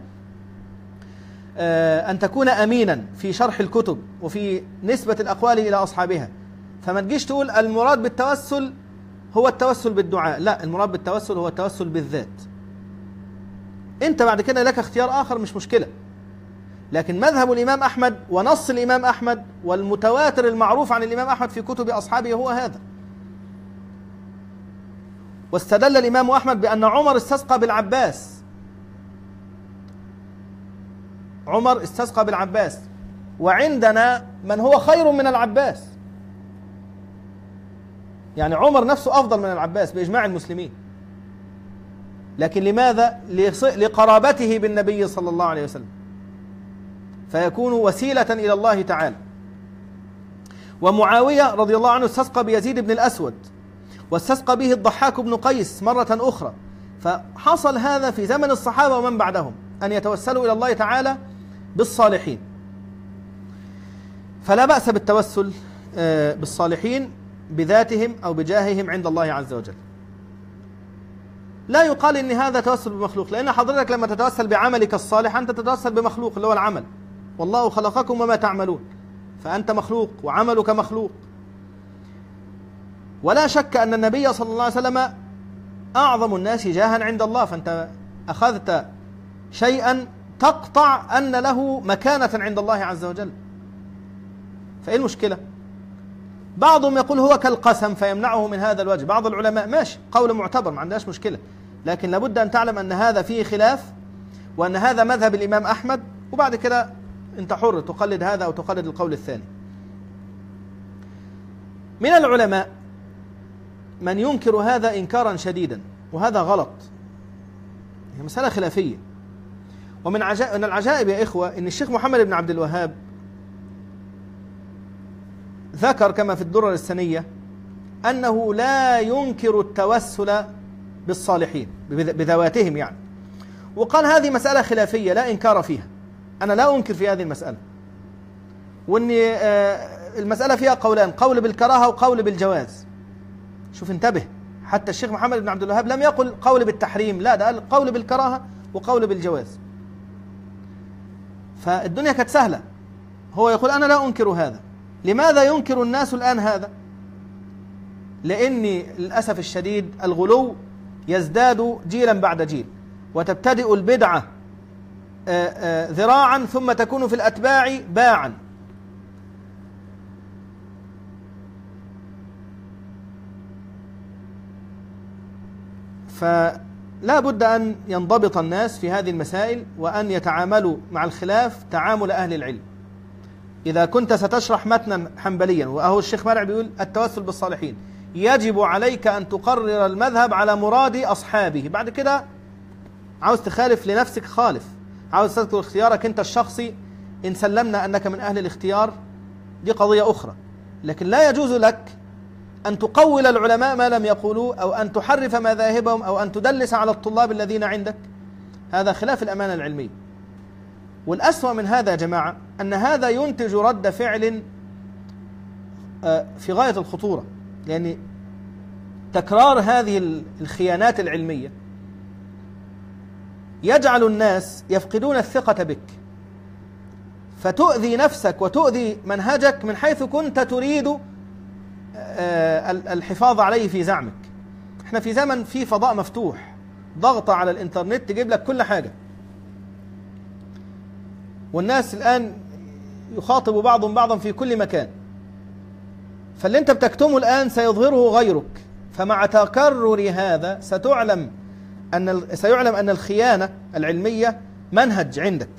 S1: أن تكون أمينا في شرح الكتب وفي نسبة الأقوال إلى أصحابها. فما تجيش تقول المراد بالتوسل هو التوسل بالدعاء، لا، المراد بالتوسل هو التوسل بالذات. أنت بعد كده لك اختيار آخر، مش مشكلة. لكن مذهب الإمام أحمد ونص الإمام أحمد والمتواتر المعروف عن الإمام أحمد في كتب أصحابه هو هذا. واستدل الإمام أحمد بأن عمر استسقى بالعباس، عمر استسقى بالعباس، وعندنا من هو خير من العباس، يعني عمر نفسه أفضل من العباس بإجماع المسلمين. لكن لماذا؟ لقرابته بالنبي صلى الله عليه وسلم، فيكون وسيلة إلى الله تعالى. ومعاوية رضي الله عنه استسقى بيزيد بن الأسود، واستسقى به الضحاك بن قيس مرة أخرى. فحصل هذا في زمن الصحابة ومن بعدهم، أن يتوسلوا إلى الله تعالى بالصالحين. فلا بأس بالتوسل بالصالحين بذاتهم أو بجاههم عند الله عز وجل. لا يقال إن هذا توسل بمخلوق، لأن حضرتك لما تتوسل بعملك الصالح أنت تتوسل بمخلوق اللي هو العمل، والله خلقكم وما تعملون، فأنت مخلوق وعملك مخلوق. ولا شك أن النبي صلى الله عليه وسلم أعظم الناس جاها عند الله، فأنت أخذت شيئا تقطع أن له مكانة عند الله عز وجل، فإيه المشكلة؟ بعضهم يقول هو كالقسم فيمنعه من هذا الوجه، بعض العلماء ماشي قول معتبر ما عندناش مشكلة، لكن لابد أن تعلم أن هذا فيه خلاف، وأن هذا مذهب الإمام أحمد، وبعد كده أنت حر تقلد هذا أو تقلد القول الثاني. من العلماء من ينكر هذا إنكارا شديدا، وهذا غلط، هي مسألة خلافية. ومن عجائب من العجائب يا إخوة أن الشيخ محمد بن عبد الوهاب ذكر كما في الدرر السنية أنه لا ينكر التوسل بالصالحين بذواتهم يعني، وقال هذه مسألة خلافية لا إنكار فيها، أنا لا أنكر في هذه المسألة، وأن المسألة فيها قولان، قول بالكراهة وقول بالجواز. شوف انتبه، حتى الشيخ محمد بن عبد الوهاب لم يقل قول بالتحريم، لا، ده قال قول بالكراهة وقول بالجواز، فالدنيا كانت سهلة. هو يقول أنا لا أنكر هذا. لماذا ينكر الناس الآن هذا؟ لأن للأسف الشديد الغلو يزداد جيلا بعد جيل، وتبتدئ البدعة ذراعا ثم تكون في الأتباع باعا. فلا بد أن ينضبط الناس في هذه المسائل، وأن يتعاملوا مع الخلاف تعامل أهل العلم. إذا كنت ستشرح متنا حنبليا، وأهو الشيخ مرعي بيقول التوسل بالصالحين، يجب عليك أن تقرر المذهب على مراد أصحابه. بعد كده عاوز تخالف لنفسك خالف، عاوز تذكر اختيارك أنت الشخصي، إن سلمنا أنك من أهل الاختيار دي قضية أخرى، لكن لا يجوز لك أن تقول العلماء ما لم يقولوا، أو أن تحرف مذاهبهم، أو أن تدلس على الطلاب الذين عندك. هذا خلاف الأمانة العلمية. والأسوأ من هذا يا جماعة أن هذا ينتج رد فعل في غاية الخطورة، يعني تكرار هذه الخيانات العلمية يجعل الناس يفقدون الثقة بك، فتؤذي نفسك وتؤذي منهجك من حيث كنت تريد الحفاظ عليه في زعمك. احنا في زمن في فضاء مفتوح، ضغط على الانترنت تجيب لك كل حاجة، والناس الآن يخاطب بعضهم بعضا في كل مكان، فاللي انت بتكتمه الآن سيظهره غيرك، فمع تكرر هذا ستعلم أن سيعلم أن الخيانة العلمية منهج عندك،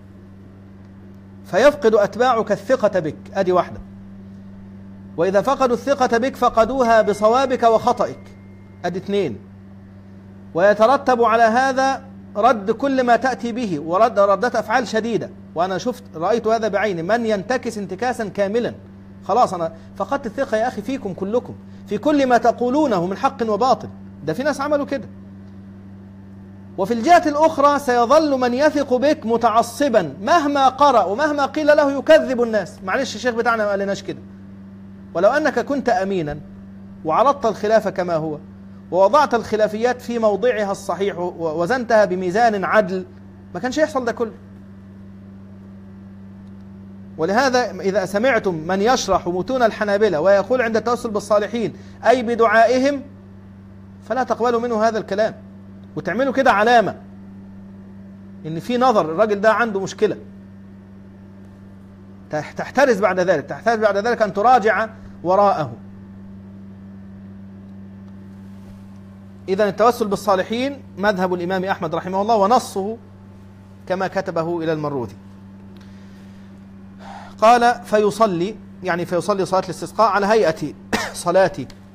S1: فيفقد أتباعك الثقة بك. أدي واحدة. وإذا فقدوا الثقة بك فقدوها بصوابك وخطئك. أدي اثنين. ويترتب على هذا رد كل ما تأتي به، ورد ردة أفعال شديدة، وأنا شفت رأيت هذا بعيني، من ينتكس انتكاسا كاملا. خلاص أنا فقدت الثقة يا أخي فيكم كلكم، في كل ما تقولونه من حق وباطل. ده في ناس عملوا كده. وفي الجهة الأخرى سيظل من يثق بك متعصبا، مهما قرأ ومهما قيل له يكذب الناس. معلش الشيخ بتاعنا ما قالناش كده. ولو أنك كنت أمينا وعرضت الخلاف كما هو، ووضعت الخلافيات في موضعها الصحيح، ووزنتها بميزان عدل، ما كانش يحصل ده كله. ولهذا إذا سمعتم من يشرح متون الحنابلة ويقول عند التوسل بالصالحين أي بدعائهم، فلا تقبلوا منه هذا الكلام، وتعملوا كده علامة إن في نظر الراجل ده عنده مشكلة. تحترز بعد ذلك تحترز بعد ذلك أن تراجع وراءه. إذن التوسل بالصالحين مذهب الإمام أحمد رحمه الله، ونصه كما كتبه إلى المروذي. قال فيصلي، يعني فيصلي صلاة الاستسقاء على هيئة صلاة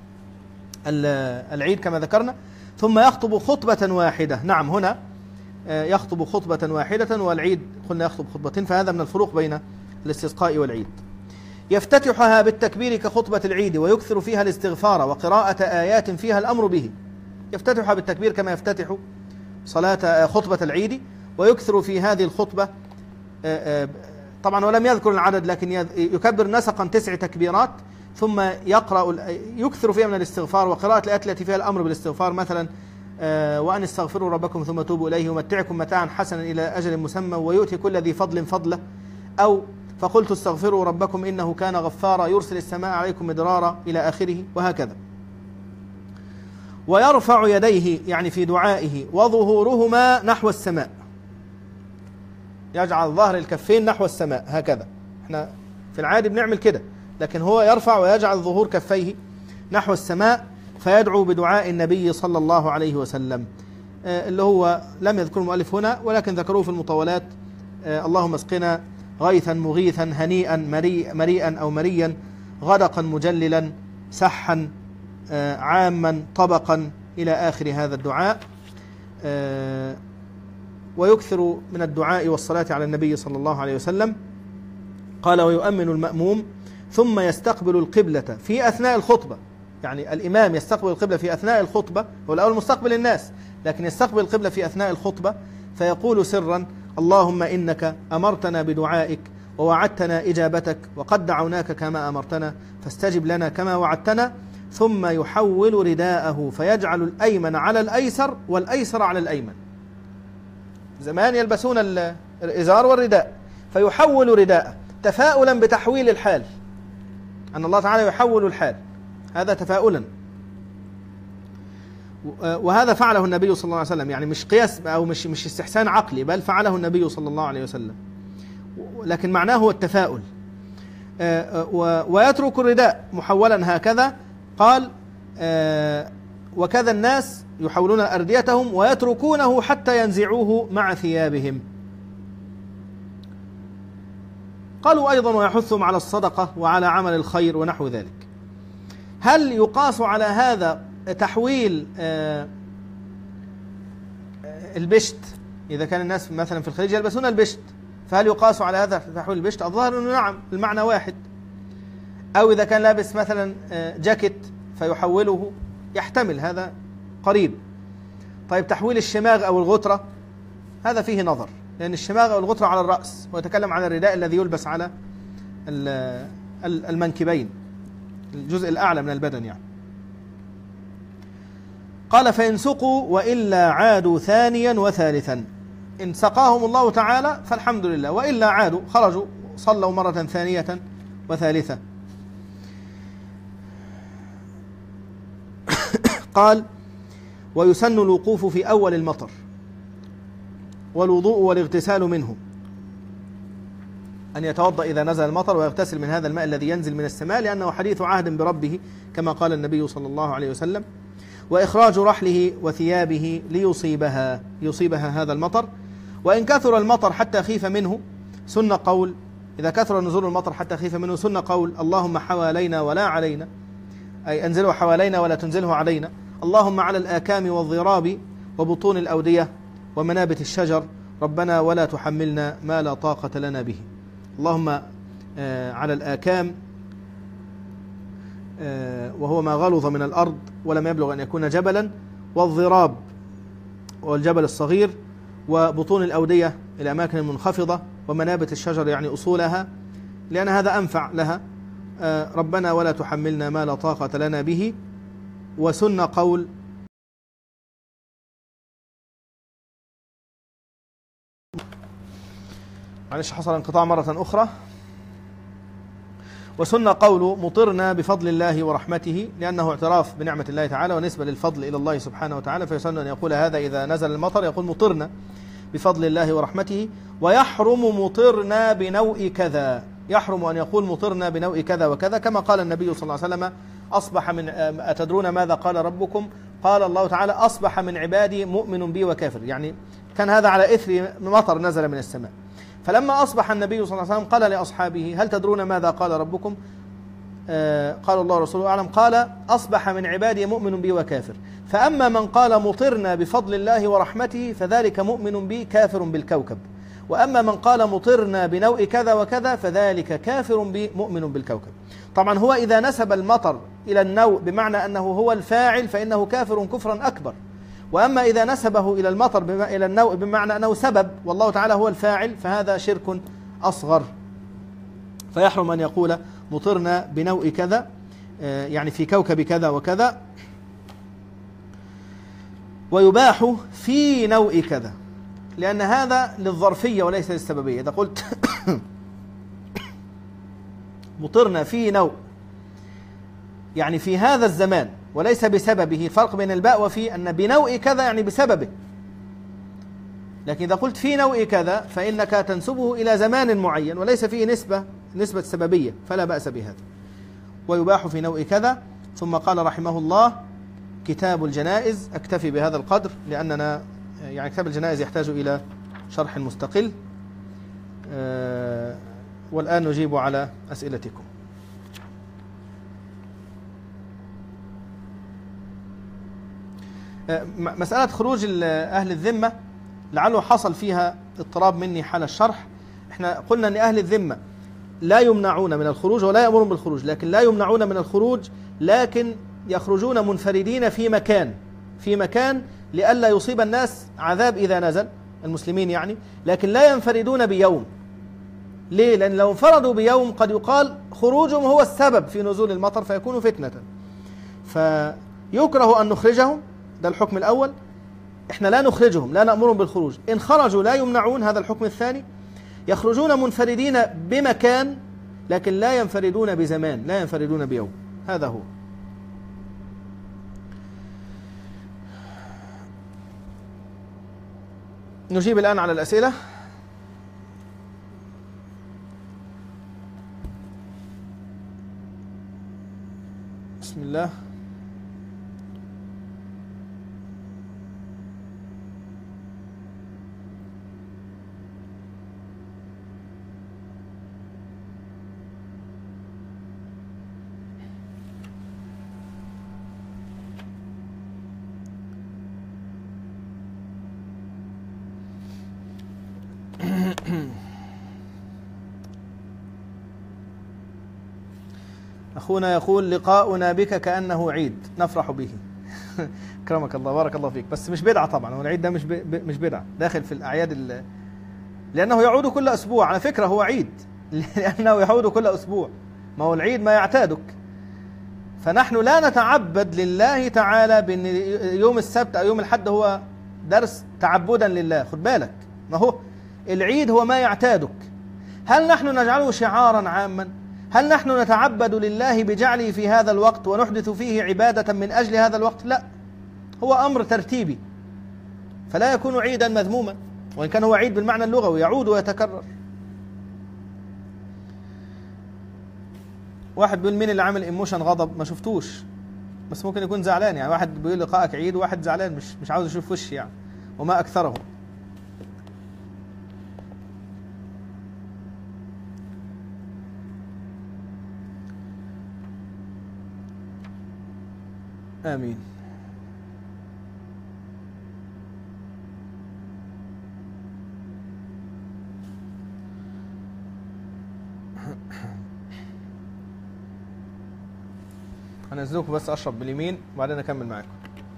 S1: العيد كما ذكرنا، ثم يخطب خطبة واحدة. نعم، هنا يخطب خطبة واحدة، والعيد قلنا يخطب خطبتين، فهذا من الفروق بين الاستسقاء والعيد. يفتتحها بالتكبير كخطبة العيد، ويكثر فيها الاستغفار وقراءة آيات فيها الأمر به. يفتتحها بالتكبير كما يفتتح صلاة خطبة العيد، ويكثر في هذه الخطبة طبعا ولم يذكر العدد، لكن يكبر نسقا تسع تكبيرات، ثم يقرأ يكثر فيها من الاستغفار وقراءة الآيات التي فيها الأمر بالاستغفار، مثلا آه وأن استغفروا ربكم ثم توبوا إليه يمتعكم متاعا حسنا إلى أجل مسمى ويؤتي كل ذي فضل فضله، أو فقلت استغفروا ربكم إنه كان غفارا يرسل السماء عليكم مدرارا إلى آخره، وهكذا. ويرفع يديه يعني في دعائه وظهورهما نحو السماء، يجعل ظهر الكفين نحو السماء هكذا، احنا في العادي بنعمل كده، لكن هو يرفع ويجعل ظهور كفيه نحو السماء، فيدعو بدعاء النبي صلى الله عليه وسلم اللي هو لم يذكر المؤلف هنا ولكن ذكروه في المطولات: اللهم اسقنا غيثا مغيثا هنيئا مريئا, مريئا أو مريا غدقا مجللا سحا عاما طبقا إلى آخر هذا الدعاء. ويكثر من الدعاء والصلاة على النبي صلى الله عليه وسلم. قال: ويؤمن المأموم ثم يستقبل القبلة في أثناء الخطبة، يعني الإمام يستقبل القبلة في أثناء الخطبة، هو الأول مستقبل الناس، لكن يستقبل القبلة في أثناء الخطبة، فيقول سرا: اللهم إنك أمرتنا بدعائك ووعدتنا إجابتك وقد دعوناك كما أمرتنا فاستجب لنا كما وعدتنا، ثم يحول رداءه فيجعل الأيمن على الأيسر والأيسر على الأيمن. زمان يلبسون الإزار والرداء، فيحول رداءه تفاؤلا بتحويل الحال، أن الله تعالى يحول الحال، هذا تفاؤلا. وهذا فعله النبي صلى الله عليه وسلم، يعني مش قياس أو مش مش استحسان عقلي، بل فعله النبي صلى الله عليه وسلم، لكن معناه هو التفاؤل. ويترك الرداء محولا هكذا. قال: وكذا الناس يحولون أرديتهم ويتركونه حتى ينزعوه مع ثيابهم. قالوا أيضا: ويحثهم على الصدقة وعلى عمل الخير ونحو ذلك. هل يقاس على هذا تحويل البشت؟ إذا كان الناس مثلا في الخليج يلبسون البشت، فهل يقاس على هذا تحويل البشت؟ الظاهر أنه نعم، المعنى واحد. أو إذا كان لابس مثلا جاكيت فيحوله، يحتمل هذا قريب. طيب تحويل الشماغ أو الغترة هذا فيه نظر، لأن الشماغ أو الغترة على الرأس، ويتكلم عن الرداء الذي يلبس على المنكبين، الجزء الأعلى من البدن يعني. قال: فإن سقوا وإلا عادوا ثانيا وثالثا. إن سقاهم الله تعالى فالحمد لله، وإلا عادوا خرجوا صلوا مرة ثانية وثالثة. قال: ويسن الوقوف في أول المطر والوضوء والاغتسال منه، أن يتوضأ إذا نزل المطر ويغتسل من هذا الماء الذي ينزل من السماء، لأنه حديث عهد بربه كما قال النبي صلى الله عليه وسلم. وإخراج رحله وثيابه ليصيبها يصيبها هذا المطر. وإن كثر المطر حتى خيف منه سن قول، إذا كثر نزول المطر حتى خيف منه سن قول: اللهم حوالينا ولا علينا، أي أنزله حوالينا ولا تنزله علينا. اللهم على الآكام والضراب وبطون الأودية ومنابت الشجر، ربنا ولا تحملنا ما لا طاقة لنا به. اللهم على الآكام وهو ما غلظ من الأرض ولم يبلغ أن يكون جبلا، والضراب والجبل الصغير، وبطون الأودية الأماكن المنخفضة، ومنابت الشجر يعني أصولها، لأن هذا أنفع لها. ربنا ولا تحملنا ما لا طاقة لنا به. وسن قول: معلش حصل انقطاع مرة أخرى. وسن قول: مطرنا بفضل الله ورحمته، لأنه اعتراف بنعمة الله تعالى ونسبة للفضل إلى الله سبحانه وتعالى، فيسن أن يقول هذا إذا نزل المطر، يقول مطرنا بفضل الله ورحمته. ويحرم مطرنا بنوء كذا، يحرم أن يقول مطرنا بنوء كذا وكذا، كما قال النبي صلى الله عليه وسلم: أصبح من أتدرون ماذا قال ربكم؟ قال الله تعالى: أصبح من عبادي مؤمن بي وكافر، يعني كان هذا على إثر مطر نزل من السماء. فلما أصبح النبي صلى الله عليه وسلم قال لأصحابه: هل تدرون ماذا قال ربكم؟ آه قال الله ورسوله أعلم. قال: أصبح من عبادي مؤمن بي وكافر. فأما من قال مطرنا بفضل الله ورحمته فذلك مؤمن بي كافر بالكوكب، وأما من قال مطرنا بنوء كذا وكذا فذلك كافر بي مؤمن بالكوكب. طبعا هو إذا نسب المطر إلى النوء بمعنى أنه هو الفاعل فإنه كافر كفرا أكبر، وأما إذا نسبه إلى المطر إلى النوء بمعنى أنه سبب والله تعالى هو الفاعل فهذا شرك أصغر فيحرم أن يقول مطرنا بنوء كذا، يعني في كوكب كذا وكذا، ويباح في نوء كذا، لأن هذا للظرفية وليس للسببية. إذا قلت مطرنا في نوء يعني في هذا الزمان وليس بسببه، الفرق بين الباء وفي أن بنوء كذا يعني بسببه، لكن إذا قلت في نوء كذا فإنك تنسبه إلى زمان معين وليس فيه نسبة نسبة سببية، فلا بأس بهذا. ويباح في نوء كذا. ثم قال رحمه الله: كتاب الجنائز. أكتفي بهذا القدر لأننا يعني كتاب الجنائز يحتاج إلى شرح مستقل، والآن نجيب على أسئلتكم. مسألة خروج أهل الذمة لعله حصل فيها اضطراب مني حال الشرح. احنا قلنا أن أهل الذمة لا يمنعون من الخروج ولا يأمرون بالخروج، لكن لا يمنعون من الخروج، لكن يخرجون منفردين في مكان في مكان لئلا يصيب الناس عذاب إذا نزل المسلمين يعني، لكن لا ينفردون بيوم. ليه؟ لأن لو انفردوا بيوم قد يقال خروجهم هو السبب في نزول المطر فيكون فتنة، فيكره أن نخرجهم. ده الحكم الأول، احنا لا نخرجهم، لا نأمرهم بالخروج. إن خرجوا لا يمنعون، هذا الحكم الثاني. يخرجون منفردين بمكان لكن لا ينفردون بزمان، لا ينفردون بيوم، هذا هو. نجيب الآن على الأسئلة. بسم الله. أخونا يقول: لقاؤنا بك كأنه عيد نفرح به. كرمك الله، بارك الله فيك. بس مش بدعة طبعا، هو العيد ده مش مش بدعة، داخل في الأعياد ال... لأنه يعود كل أسبوع. على فكرة هو عيد لأنه يعود كل أسبوع، ما هو العيد ما يعتادك. فنحن لا نتعبد لله تعالى بأن يوم السبت أو يوم الحد هو درس تعبدا لله. خد بالك، ما هو العيد هو ما يعتادك. هل نحن نجعله شعارا عاما؟ هل نحن نتعبد لله بجعله في هذا الوقت ونحدث فيه عبادة من أجل هذا الوقت؟ لا، هو أمر ترتيبي، فلا يكون عيدا مذموما، وإن كان هو عيد بالمعنى اللغوي يعود ويتكرر. واحد بيقول: مين اللي عامل ايموشن غضب؟ ما شفتوش، بس ممكن يكون زعلان. يعني واحد بيقول لقائك عيد وواحد زعلان، مش مش عاوز يشوف وشي يعني، وما أكثره. آمين. هنزلكم بس أشرب باليمين وبعدين أكمل معاكم.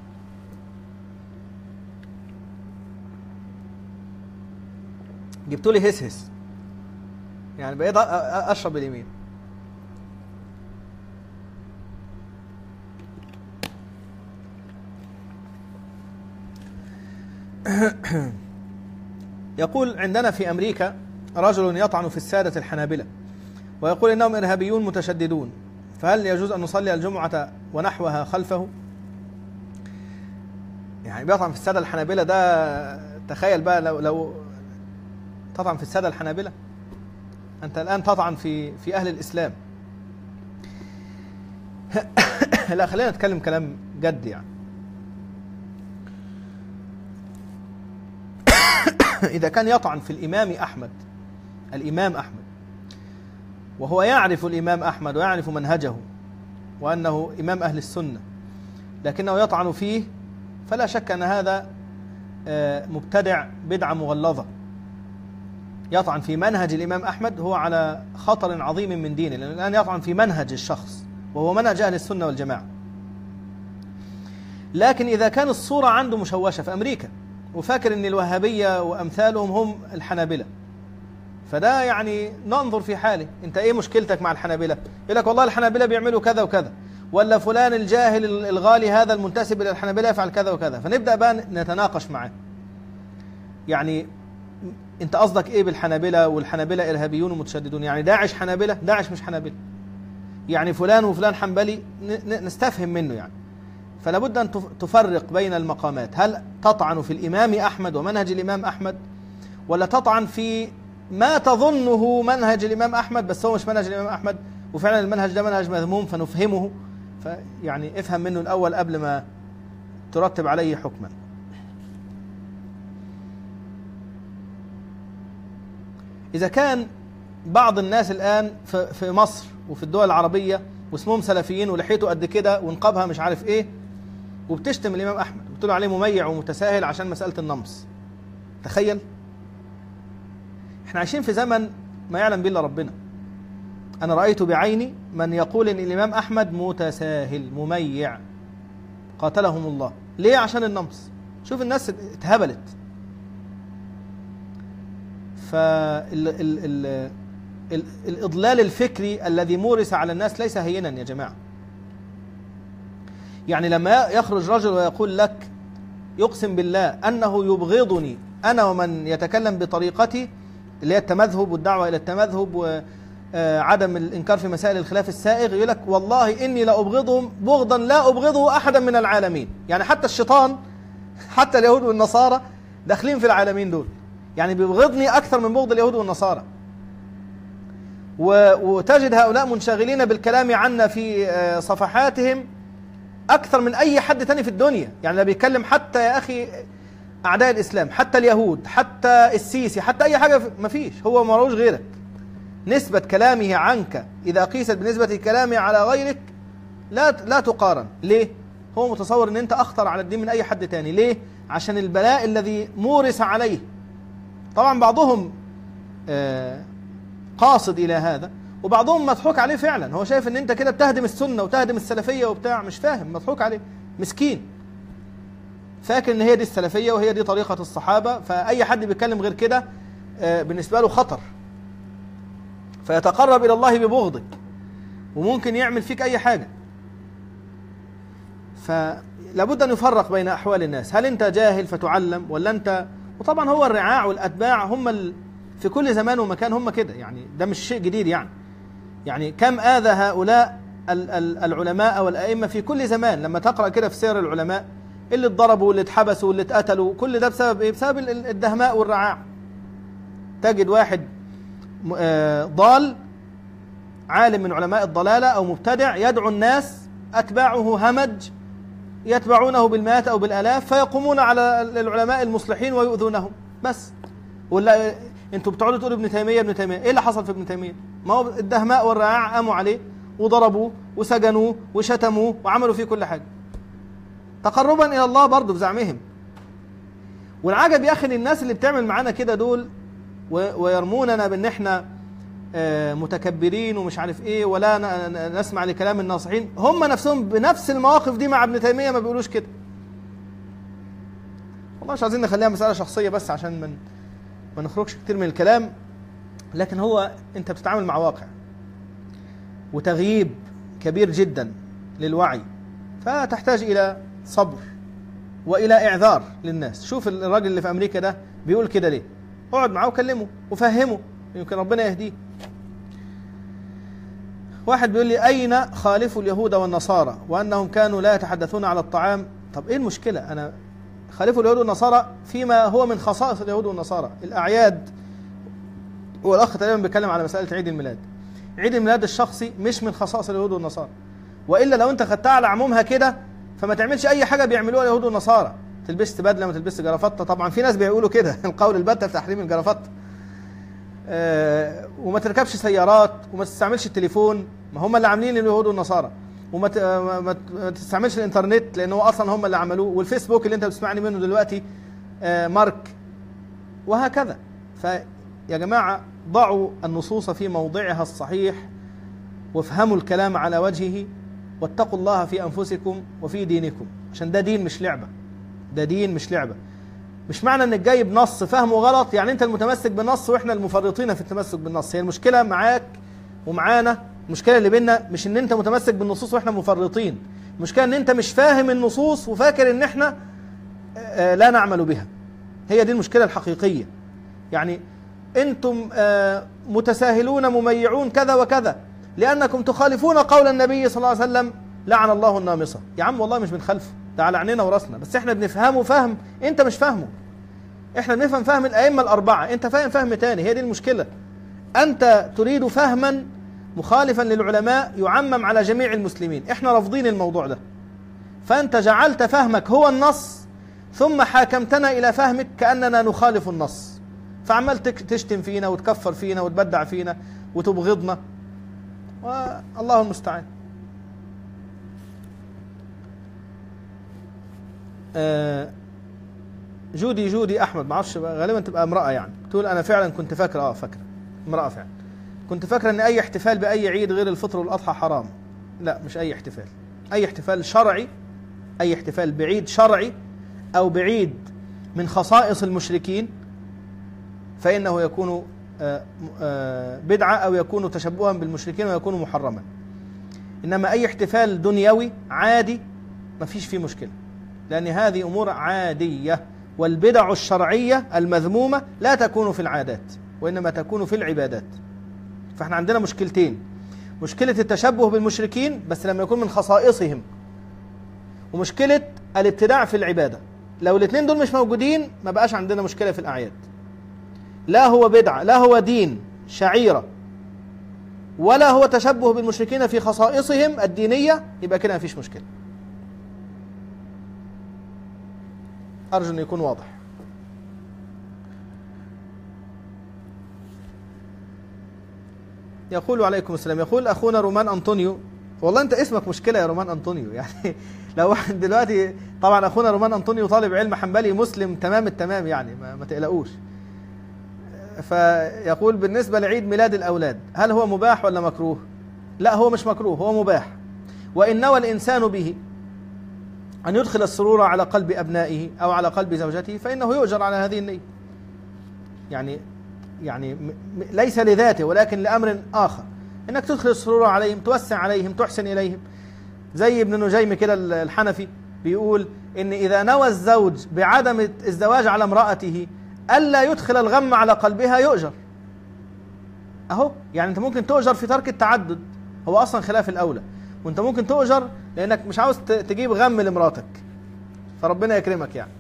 S1: جبتوا لي هس هس، يعني بقيت أشرب باليمين. يقول: عندنا في أمريكا رجل يطعن في السادة الحنابلة ويقول إنهم إرهابيون متشددون، فهل يجوز أن نصلي الجمعة ونحوها خلفه؟ يعني بيطعن في السادة الحنابلة، ده تخيل بقى لو, لو تطعن في السادة الحنابلة، أنت الآن تطعن في في أهل الإسلام. لا، خلينا نتكلم كلام جد. يعني إذا كان يطعن في الإمام أحمد الإمام أحمد وهو يعرف الإمام أحمد ويعرف منهجه وأنه إمام أهل السنة، لكنه يطعن فيه، فلا شك أن هذا مبتدع بدعة مغلظة. يطعن في منهج الإمام أحمد هو على خطر عظيم من دينه، لأنه الآن يطعن في منهج الشخص وهو منهج أهل السنة والجماعة. لكن إذا كان الصورة عنده مشوشة في أمريكا وفاكر أن الوهابية وأمثالهم هم الحنابلة، فده يعني ننظر في حاله، انت ايه مشكلتك مع الحنابلة؟ يقول لك والله الحنابلة بيعملوا كذا وكذا، ولا فلان الجاهل الغالي هذا المنتسب الى الحنابلة يفعل كذا وكذا، فنبدأ بقى نتناقش معاه. يعني انت قصدك ايه بالحنابلة؟ والحنابلة ارهابيون ومتشددون، يعني داعش حنابلة؟ داعش مش حنابلة. يعني فلان وفلان حنبلي نستفهم منه يعني. فلا بد ان تفرق بين المقامات، هل تطعن في الامام احمد ومنهج الامام احمد، ولا تطعن في ما تظنه منهج الامام احمد بس هو مش منهج الامام احمد، وفعلا المنهج ده منهج مذموم فنفهمه. فيعني افهم منه الاول قبل ما ترتب عليه حكما. إذا كان بعض الناس الآن في مصر وفي الدول العربية واسمهم سلفيين ولحيته قد كده ونقابها مش عارف إيه، وبتشتم الإمام أحمد وبتقول عليه مميع ومتساهل عشان مسألة النمص، تخيل. احنا عايشين في زمن ما يعلم به إلا ربنا. أنا رأيت بعيني من يقول إن الإمام أحمد متساهل مميع، قاتلهم الله. ليه؟ عشان النمص. شوف الناس اتهبلت. فالإضلال الفكري الذي مورس على الناس ليس هينا يا جماعة. يعني لما يخرج رجل ويقول لك يقسم بالله أنه يبغضني أنا ومن يتكلم بطريقتي اللي هي التمذهب والدعوة إلى التمذهب وعدم الإنكار في مسائل الخلاف السائغ، يقول لك والله إني لأبغضهم بغضا لا أبغضه أحدا من العالمين. يعني حتى الشيطان، حتى اليهود والنصارى داخلين في العالمين دول، يعني بيبغضني أكثر من بغض اليهود والنصارى. وتجد هؤلاء منشغلين بالكلام عنا في صفحاتهم أكثر من أي حد تاني في الدنيا. يعني لا بيتكلم حتى يا أخي أعداء الإسلام، حتى اليهود، حتى السيسي، حتى أي حاجة ما فيش، هو ما روش غيرك. نسبة كلامه عنك إذا قيست بنسبة كلامه على غيرك لا لا تقارن. ليه؟ هو متصور أن أنت أخطر على الدين من أي حد تاني. ليه؟ عشان البلاء الذي مورس عليه. طبعا بعضهم قاصد إلى هذا، وبعضهم مضحوك عليه فعلا. هو شايف ان انت كده بتهدم السنة وتهدم السلفية وبتاع، مش فاهم، مضحوك عليه، مسكين، فاكر ان هي دي السلفية وهي دي طريقة الصحابة. فأي حد بيتكلم غير كده بالنسبة له خطر، فيتقرب إلى الله ببغضك وممكن يعمل فيك أي حاجة. فلابد أن يفرق بين أحوال الناس، هل أنت جاهل فتعلم ولا أنت. وطبعا هو الرعاع والأتباع هم ال... في كل زمان ومكان هم كده، يعني ده مش شيء جديد. يعني يعني كم آذى هؤلاء العلماء والأئمة في كل زمان. لما تقرأ كده في سير العلماء اللي اتضربوا واللي اتحبسوا واللي اتقتلوا، كل ده بسبب ايه؟ بسبب الدهماء والرعاع. تجد واحد ضال عالم من علماء الضلالة أو مبتدع يدعو الناس، أتباعه همج يتبعونه بالمئات أو بالآلاف، فيقومون على العلماء المصلحين ويؤذونهم. بس ولا انتوا بتقعدوا تقولوا ابن تيمية ابن تيمية، ايه اللي حصل في ابن تيمية؟ ما هو الدهماء والرعاع قاموا عليه وضربوه وسجنوه وشتموه وعملوا فيه كل حاجة تقربا إلى الله برضه بزعمهم. والعجب يا أخي الناس اللي بتعمل معانا كده دول ويرموننا بأن احنا متكبرين ومش عارف ايه ولا نسمع لكلام الناصحين، هم نفسهم بنفس المواقف دي مع ابن تيمية ما بيقولوش كده. والله مش عايزين نخليها مسألة شخصية بس عشان من ما نخرجش كتير من الكلام، لكن هو انت بتتعامل مع واقع وتغييب كبير جدا للوعي، فتحتاج إلى صبر وإلى إعذار للناس. شوف الراجل اللي في أمريكا ده بيقول كده ليه، اقعد معاه وكلمه وفهمه، يمكن ربنا يهديه. واحد بيقول لي أين خالفوا اليهود والنصارى وأنهم كانوا لا يتحدثون على الطعام؟ طب إيه المشكلة؟ أنا خالفوا اليهود والنصارى فيما هو من خصائص اليهود والنصارى، الأعياد. هو الأخ تقريبا بيتكلم على مسألة عيد الميلاد. عيد الميلاد الشخصي مش من خصائص اليهود والنصارى، وإلا لو أنت خدتها على عمومها كده فما تعملش أي حاجة بيعملوها اليهود والنصارى. تلبس بدلة ما تلبس جرافطة، طبعا في ناس بيقولوا كده القول البتة في تحريم الجرافطة. أه وما تركبش سيارات وما تستعملش التليفون، ما هم اللي عاملين اليهود والنصارى. وما ما تستعملش الانترنت لأنه أصلا هم اللي عملوه، والفيسبوك اللي أنت بتسمعني منه دلوقتي أه مارك، وهكذا. فيا جماعة ضعوا النصوص في موضعها الصحيح وافهموا الكلام على وجهه، واتقوا الله في أنفسكم وفي دينكم، عشان ده دين مش لعبة، ده دين مش لعبة. مش معنى انك جايب نص فهمه غلط يعني انت المتمسك بالنص واحنا المفرطين في التمسك بالنص. هي المشكله معاك ومعانا، المشكله اللي بيننا مش ان انت متمسك بالنصوص واحنا مفرطين، المشكله ان انت مش فاهم النصوص وفاكر ان احنا لا نعمل بها. هي دي المشكله الحقيقيه. يعني انتم متساهلون مميعون كذا وكذا لانكم تخالفون قول النبي صلى الله عليه وسلم لعن الله النامصه. يا عم والله مش بنخالفه، ده على عينينا وراسنا، بس احنا بنفهمه فهم انت مش فاهمه. احنا بنفهم فهم الائمه الاربعه، انت فاهم فهم تاني. هي دي المشكله. انت تريد فهما مخالفا للعلماء يعمم على جميع المسلمين، احنا رافضين الموضوع ده. فانت جعلت فهمك هو النص ثم حاكمتنا الى فهمك كاننا نخالف النص، فعمال تشتم فينا وتكفر فينا وتبدع فينا وتبغضنا، والله المستعان. آه جودي جودي احمد، ما اعرفش غالبا تبقى امراه يعني، تقول انا فعلا كنت فاكره اه فاكره امراه فعلا كنت فاكره ان اي احتفال باي عيد غير الفطر والاضحى حرام. لا، مش اي احتفال، اي احتفال شرعي، اي احتفال بعيد شرعي او بعيد من خصائص المشركين فانه يكون بدعه او يكون تشبها بالمشركين ويكون محرما. انما اي احتفال دنيوي عادي ما فيش فيه مشكله، لأن هذه أمور عادية، والبدع الشرعية المذمومة لا تكون في العادات وإنما تكون في العبادات. فإحنا عندنا مشكلتين: مشكلة التشبه بالمشركين بس لما يكون من خصائصهم، ومشكلة الابتداع في العبادة. لو الاثنين دول مش موجودين ما بقاش عندنا مشكلة في الأعياد. لا هو بدعة، لا هو دين شعيرة، ولا هو تشبه بالمشركين في خصائصهم الدينية، يبقى كده ما فيش مشكلة. أرجو أن يكون واضح. يقول عليكم السلام، يقول أخونا رومان أنطونيو، والله أنت اسمك مشكلة يا رومان أنطونيو يعني لو واحد دلوقتي، طبعا أخونا رومان أنطونيو طالب علم حنبلي مسلم تمام التمام يعني، ما, ما تقلقوش. فيقول بالنسبة لعيد ميلاد الأولاد هل هو مباح ولا مكروه؟ لا، هو مش مكروه، هو مباح. وإن نوى الإنسان به أن يدخل السرور على قلب أبنائه أو على قلب زوجته فإنه يؤجر على هذه النية. يعني يعني ليس لذاته ولكن لأمر آخر، إنك تدخل السرور عليهم، توسع عليهم، تحسن إليهم. زي ابن نجيم كده الحنفي بيقول إن إذا نوى الزوج بعدم الزواج على امرأته ألا يدخل الغم على قلبها يؤجر. أهو يعني أنت ممكن تؤجر في ترك التعدد، هو أصلا خلاف الأولى، وانت ممكن تؤجر لانك مش عاوز تجيب غم لمراتك، فربنا يكرمك يعني.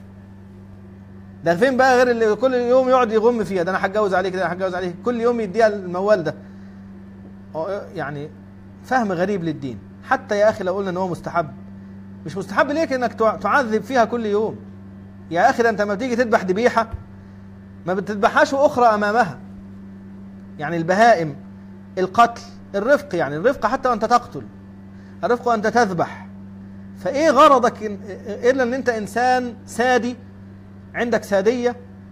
S1: ده فين بقى غير اللي كل يوم يقعد يغم فيها، ده انا هتجوز عليك، ده انا هتجوز عليك، كل يوم يديها الموال ده. يعني فهم غريب للدين. حتى يا اخي لو قلنا ان هو مستحب، مش مستحب ليك انك تعذب فيها كل يوم. يا اخي ده انت لما بتيجي تذبح ذبيحه ما بتذبحهاش واخرى امامها. يعني البهائم القتل الرفق، يعني الرفق حتى وانت تقتل، الرفق وانت تذبح. فايه غرضك الا ان انت انسان سادي، عندك سادية،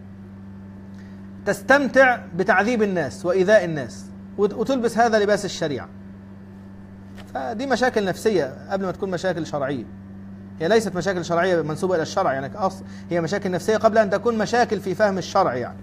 S1: تستمتع بتعذيب الناس وإيذاء الناس وتلبس هذا لباس الشريعة. فدي مشاكل نفسية قبل ما تكون مشاكل شرعية. هي ليست مشاكل شرعية منسوبة إلى الشرع يعني أصل، هي مشاكل نفسية قبل أن تكون مشاكل في فهم الشرع يعني.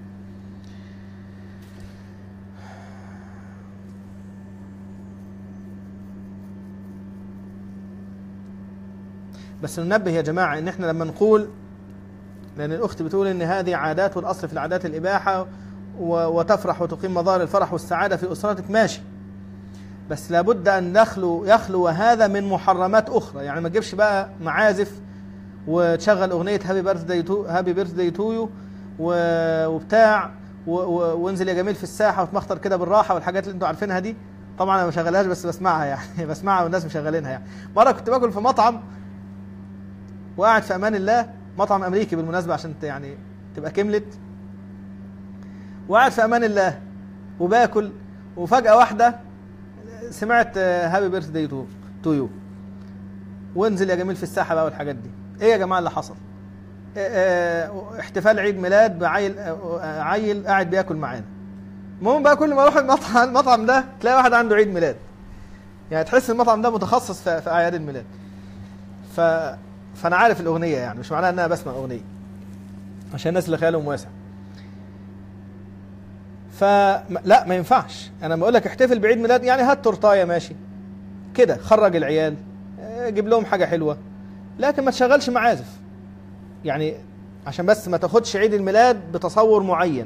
S1: بس ننبه يا جماعة إن إحنا لما نقول، لأن الأخت بتقول إن هذه عادات والأصل في العادات الإباحة وتفرح وتقيم مظاهر الفرح والسعادة في أسرتك، ماشي، بس لابد أن يخلو يخلو هذا من محرمات أخرى. يعني ما تجيبش بقى معازف وتشغل أغنية هابي بيرثداي تو هابي بيرثداي تو يو وبتاع وانزل يا جميل في الساحة وتمخطر كده بالراحة والحاجات اللي انتوا عارفينها دي. طبعا أنا ما بشغلهاش بس بسمعها يعني بسمعها والناس مشغلينها يعني. مرة كنت باكل في مطعم وقاعد في أمان الله، مطعم أمريكي بالمناسبة عشان يعني تبقى كملت، وقاعد في أمان الله وباكل، وفجأة واحدة سمعت هابي بيرثداي تو يو وانزل يا جميل في الساحة بقى والحاجات دي. ايه يا جماعة اللي حصل؟ احتفال عيد ميلاد بعيل عيل قاعد بياكل معانا. المهم بقى كل ما اروح المطعم المطعم ده تلاقي واحد عنده عيد ميلاد، يعني تحس المطعم ده متخصص في اعياد الميلاد. ف فانا عارف الاغنيه، يعني مش معناها ان انا بسمع اغنيه. عشان الناس اللي خيالهم واسع. فلا ما ينفعش. انا بقول لك احتفل بعيد ميلاد، يعني هات تورتايه ماشي كده، خرج العيال، جيب لهم حاجه حلوه، لكن ما تشغلش معازف، يعني عشان بس ما تاخدش عيد الميلاد بتصور معين.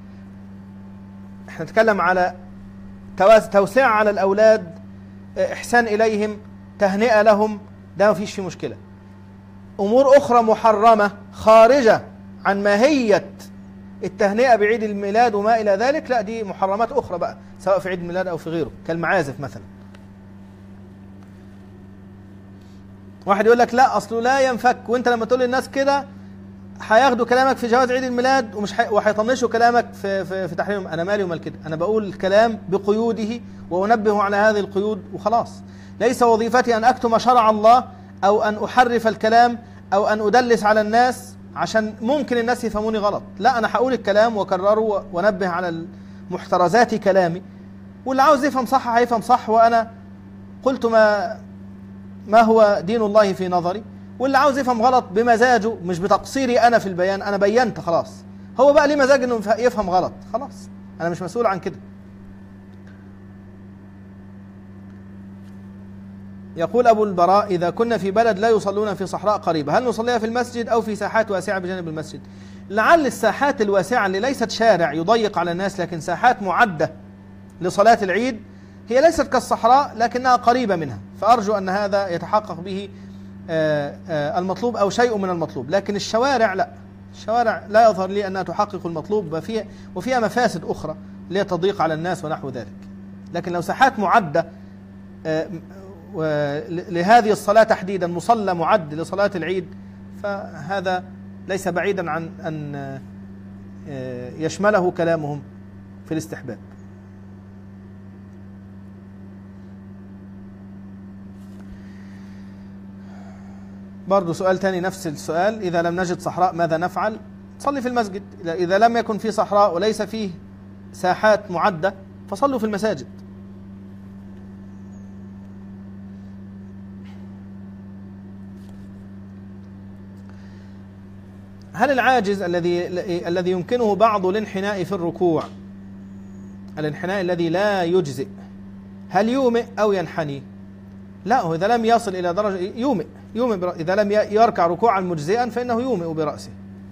S1: احنا نتكلم على توسعة على الاولاد، احسان اليهم، تهنئه لهم، ده ما فيش فيه مشكله. امور اخرى محرمه خارجه عن ماهيه التهنئه بعيد الميلاد وما الى ذلك، لا دي محرمات اخرى بقى، سواء في عيد الميلاد او في غيره، كالمعازف مثلا. واحد يقول لك لا اصله لا ينفك، وانت لما تقول للناس كده هياخدوا كلامك في جواز عيد الميلاد ومش حي... وهيطنشوا كلامك في في, في تحريم. انا مالي ومال كده، انا بقول الكلام بقيوده وانبه على هذه القيود وخلاص. ليس وظيفتي ان اكتم شرع الله او ان احرف الكلام او ان ادلس على الناس عشان ممكن الناس يفهموني غلط. لا، انا هقول الكلام واكرره وانبه على محترزات كلامي، واللي عاوز يفهم صح هيفهم صح، وانا قلت ما ما هو دين الله في نظري، واللي عاوز يفهم غلط بمزاجه مش بتقصيري انا في البيان، انا بينت خلاص، هو بقى ليه مزاج انه يفهم غلط، خلاص انا مش مسؤول عن كده. يقول أبو البراء: إذا كنا في بلد لا يصلون في صحراء قريبة، هل نصليها في المسجد أو في ساحات واسعة بجانب المسجد؟ لعل الساحات الواسعة اللي ليست شارع يضيق على الناس، لكن ساحات معدة لصلاة العيد، هي ليست كالصحراء لكنها قريبة منها، فأرجو أن هذا يتحقق به المطلوب أو شيء من المطلوب. لكن الشوارع لا، الشوارع لا يظهر لي أنها تحقق المطلوب، وفيها, وفيها مفاسد أخرى لتضيق على الناس ونحو ذلك. لكن لو ساحات معدة لهذه الصلاة تحديدا، مصلى معد لصلاة العيد، فهذا ليس بعيدا عن أن يشمله كلامهم في الاستحباب. برضو سؤال تاني نفس السؤال: إذا لم نجد صحراء ماذا نفعل؟ صلي في المسجد. إذا لم يكن في صحراء وليس فيه ساحات معدة فصلوا في المساجد. هل العاجز الذي الذي يمكنه بعض الانحناء في الركوع، الانحناء الذي لا يجزئ، هل يومئ أو ينحني؟ لا، هو إذا لم يصل إلى درجة يومئ يومئ برأسه. إذا لم يركع ركوعا مجزئا فإنه يومئ برأسه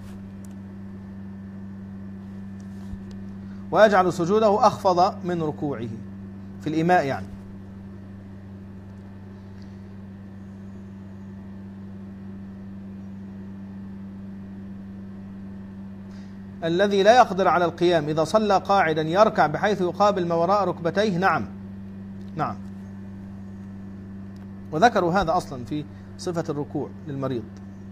S1: ويجعل سجوده أخفض من ركوعه في الإيماء يعني. الذي لا يقدر على القيام إذا صلى قاعدا يركع بحيث يقابل ما وراء ركبتيه؟ نعم نعم، وذكروا هذا أصلا في صفة الركوع للمريض.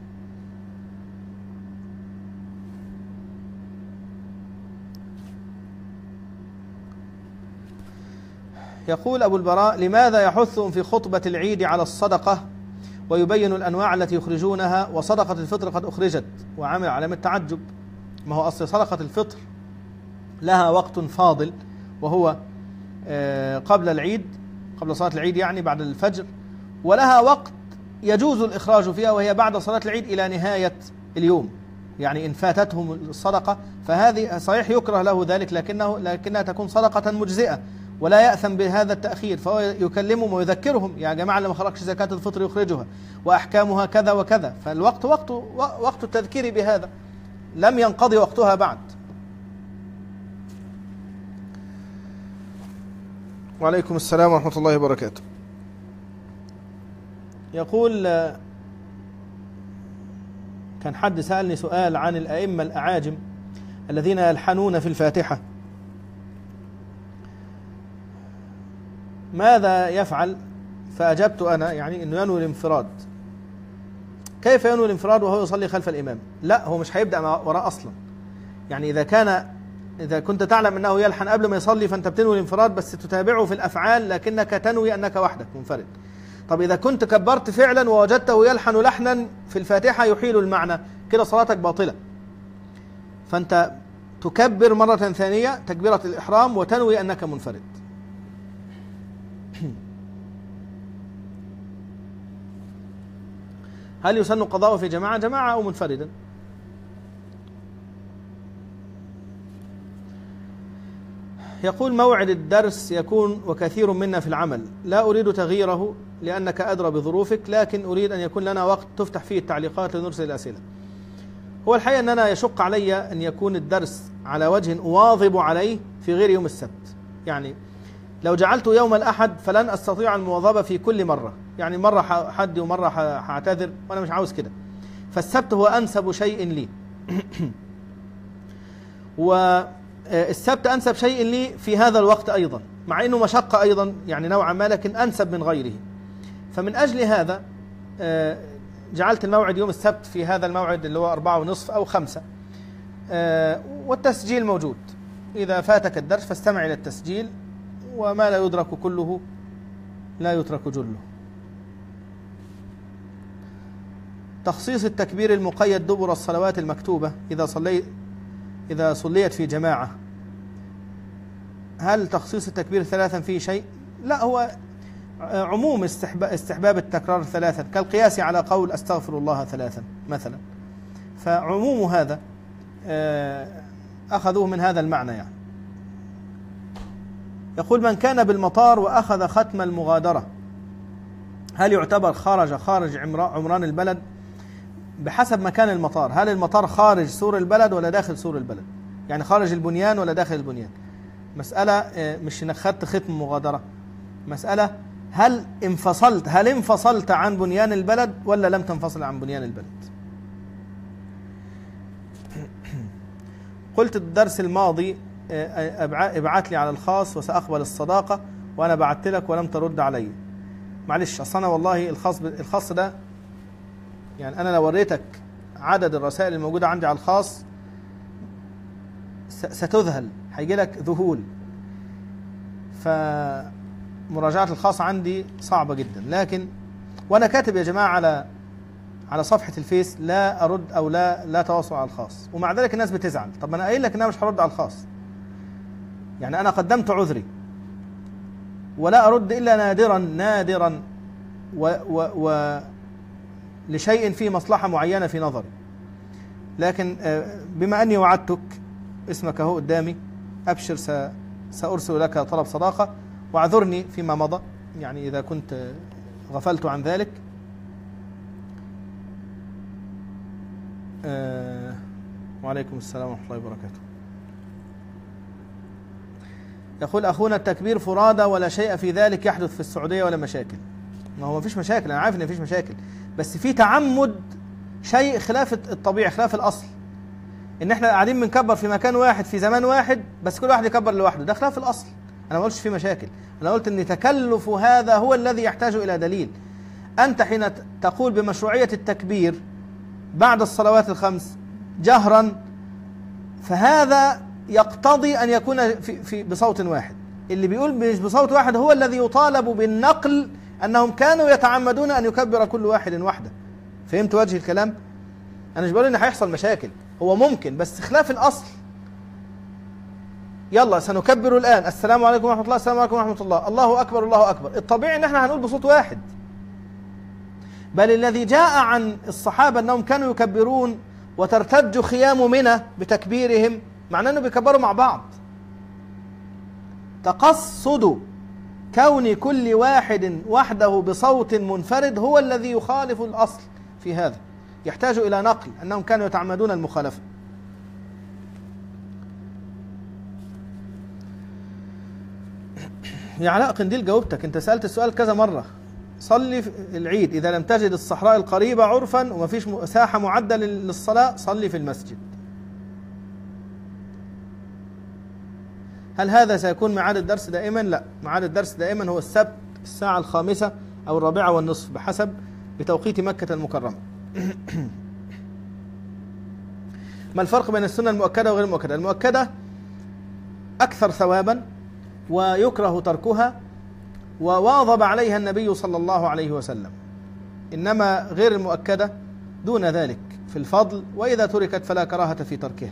S1: يقول أبو البراء: لماذا يحثهم في خطبة العيد على الصدقة ويبين الأنواع التي يخرجونها وصدقة الفطر قد أخرجت؟ وعمل علامة تعجب. ما هو أصل صدقة الفطر لها وقت فاضل، وهو قبل العيد، قبل صلاة العيد يعني بعد الفجر، ولها وقت يجوز الإخراج فيها وهي بعد صلاة العيد إلى نهاية اليوم، يعني إن فاتتهم الصدقة فهذه صحيح يكره له ذلك، لكنه لكنها تكون صدقة مجزئة ولا يأثم بهذا التأخير، فهو يكلمهم ويذكرهم: يا جماعة اللي ما خرجش زكاة الفطر يخرجها وأحكامها كذا وكذا. فالوقت وقت وقت التذكير بهذا، لم ينقضي وقتها بعد. وعليكم السلام ورحمة الله وبركاته. يقول: كان حد سألني سؤال عن الأئمة الأعاجم الذين يلحنون في الفاتحة، ماذا يفعل؟ فأجبت أنا يعني أنه ينوي الانفراد. كيف ينوي الانفراد وهو يصلي خلف الإمام؟ لا، هو مش هيبدأ وراء أصلا. يعني إذا كان إذا كنت تعلم أنه يلحن قبل ما يصلي فأنت بتنوي الانفراد، بس تتابعه في الأفعال لكنك تنوي أنك وحدك منفرد. طب إذا كنت كبرت فعلا ووجدته يلحن لحنا في الفاتحة يحيل المعنى، كده صلاتك باطلة. فأنت تكبر مرة ثانية تكبيرة الإحرام وتنوي أنك منفرد. هل يسن قضاء في جماعة جماعة أو منفردا؟ يقول موعد الدرس يكون وكثير منا في العمل، لا أريد تغييره لأنك أدرى بظروفك، لكن أريد أن يكون لنا وقت تفتح فيه التعليقات لنرسل الأسئلة. هو الحقيقة أن أنا يشق علي أن يكون الدرس على وجه أواظب عليه في غير يوم السبت. يعني لو جعلت يوم الأحد فلن أستطيع المواظبة في كل مرة، يعني مرة حد ومرة هعتذر، وأنا مش عاوز كده. فالسبت هو أنسب شيء لي والسبت أنسب شيء لي في هذا الوقت أيضا، مع أنه مشقة أيضا يعني نوعا ما، لكن أنسب من غيره. فمن أجل هذا جعلت الموعد يوم السبت في هذا الموعد اللي هو أربعة ونصف أو خمسة، والتسجيل موجود. إذا فاتك الدرس فاستمع إلى التسجيل، وما لا يدرك كله لا يترك جله. تخصيص التكبير المقيد دبر الصلوات المكتوبة إذا صليت إذا صليت في جماعة، هل تخصيص التكبير ثلاثا فيه شيء؟ لا، هو عموم استحباب التكرار ثلاثا، كالقياس على قول أستغفر الله ثلاثا مثلا، فعموم هذا أخذوه من هذا المعنى. يعني يقول من كان بالمطار وأخذ ختم المغادرة هل يعتبر خارج خارج عمران البلد؟ بحسب مكان المطار، هل المطار خارج سور البلد ولا داخل سور البلد؟ يعني خارج البنيان ولا داخل البنيان؟ مسألة مش انك خدت ختم مغادرة، مسألة هل انفصلت هل انفصلت عن بنيان البلد ولا لم تنفصل عن بنيان البلد. قلت الدرس الماضي ابعت لي على الخاص وسأقبل الصداقة، وأنا بعت لك ولم ترد علي. معلش، أصلا والله الخاص الخاص ده يعني أنا لو وريتك عدد الرسائل الموجودة عندي على الخاص ستذهل، هيجي لك ذهول. فمراجعة الخاص عندي صعبة جدا، لكن وأنا كاتب يا جماعة على على صفحة الفيس لا أرد أو لا لا تواصل على الخاص، ومع ذلك الناس بتزعل. طب أنا قايل لك إن أنا مش هرد على الخاص، يعني أنا قدمت عذري ولا أرد إلا نادرا نادرا و, و, و لشيء فيه مصلحة معينة في نظري. لكن بما أني وعدتك، اسمك اهو قدامي، أبشر، سأرسل لك طلب صداقة، واعذرني فيما مضى يعني إذا كنت غفلت عن ذلك. أه وعليكم السلام ورحمة الله وبركاته. يقول أخونا التكبير فرادى ولا شيء في ذلك يحدث في السعودية ولا مشاكل. ما هو ما فيش مشاكل، أنا عارف إن ما فيش مشاكل، بس في تعمد شيء خلاف الطبيعي، خلاف الأصل، إن إحنا قاعدين بنكبر في مكان واحد في زمان واحد، بس كل واحد يكبر لوحده، ده خلاف الأصل. أنا ما قلتش في مشاكل، أنا قلت إن تكلف هذا هو الذي يحتاج إلى دليل. أنت حين تقول بمشروعية التكبير بعد الصلوات الخمس جهرا، فهذا يقتضي أن يكون في, في بصوت واحد. اللي بيقول مش بصوت واحد هو الذي يطالب بالنقل أنهم كانوا يتعمدون أن يكبر كل واحد وحده. فهمت وجه الكلام؟ أنا مش بقول إن هيحصل مشاكل، هو ممكن بس خلاف الأصل. يلا سنكبر الآن، السلام عليكم ورحمة الله، السلام عليكم ورحمة الله، الله أكبر الله أكبر. الطبيعي إن احنا هنقول بصوت واحد، بل الذي جاء عن الصحابة أنهم كانوا يكبرون وترتج خيام منى بتكبيرهم، معناه أنه بيكبروا مع بعض. تقصد كون كل واحد وحده بصوت منفرد هو الذي يخالف الأصل في هذا، يحتاج إلى نقل أنهم كانوا يتعمدون المخالفة. يا علاء قنديل جاوبتك، أنت سألت السؤال كذا مرة. صلي في العيد إذا لم تجد الصحراء القريبة عرفا وما فيش ساحة معدة للصلاة، صلي في المسجد. هل هذا سيكون ميعاد الدرس دائما؟ لا، ميعاد الدرس دائما هو السبت الساعة الخامسة أو الرابعة والنصف بحسب بتوقيت مكة المكرمة. ما الفرق بين السنة المؤكدة وغير المؤكدة؟ المؤكدة أكثر ثوابا ويكره تركها وواظب عليها النبي صلى الله عليه وسلم، إنما غير المؤكدة دون ذلك في الفضل، وإذا تركت فلا كراهة في تركها.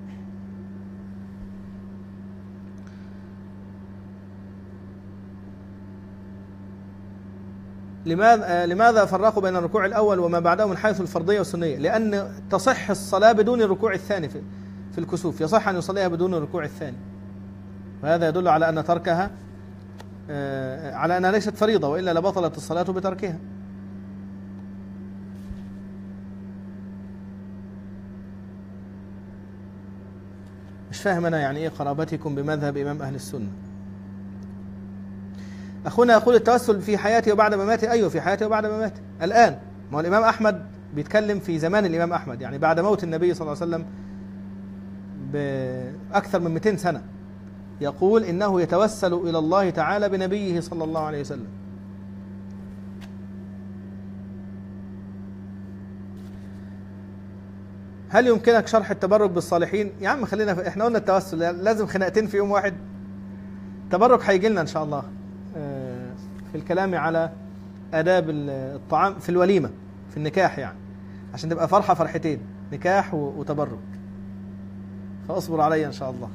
S1: لماذا لماذا فرقوا بين الركوع الأول وما بعده من حيث الفرضية والسنية؟ لأن تصح الصلاة بدون الركوع الثاني في في الكسوف، يصح أن يصليها بدون الركوع الثاني. وهذا يدل على أن تركها على أنها ليست فريضة، وإلا لبطلت الصلاة بتركها. مش فاهم أنا يعني إيه قرابتكم بمذهب إمام أهل السنة. أخونا يقول التوسل في حياتي وبعد مماتي. أيوه في حياتي وبعد مماتي الآن. ما هو الإمام أحمد بيتكلم في زمان الإمام أحمد، يعني بعد موت النبي صلى الله عليه وسلم بأكثر من مئتين سنة، يقول إنه يتوسل إلى الله تعالى بنبيه صلى الله عليه وسلم. هل يمكنك شرح التبرك بالصالحين؟ يا عم خلينا في... احنا قلنا التوسل لازم خناقتين في يوم واحد. التبرك هيجي لنا إن شاء الله في الكلام على آداب الطعام في الوليمة في النكاح، يعني عشان تبقى فرحة فرحتين، نكاح وتبرك، فاصبر علي إن شاء الله.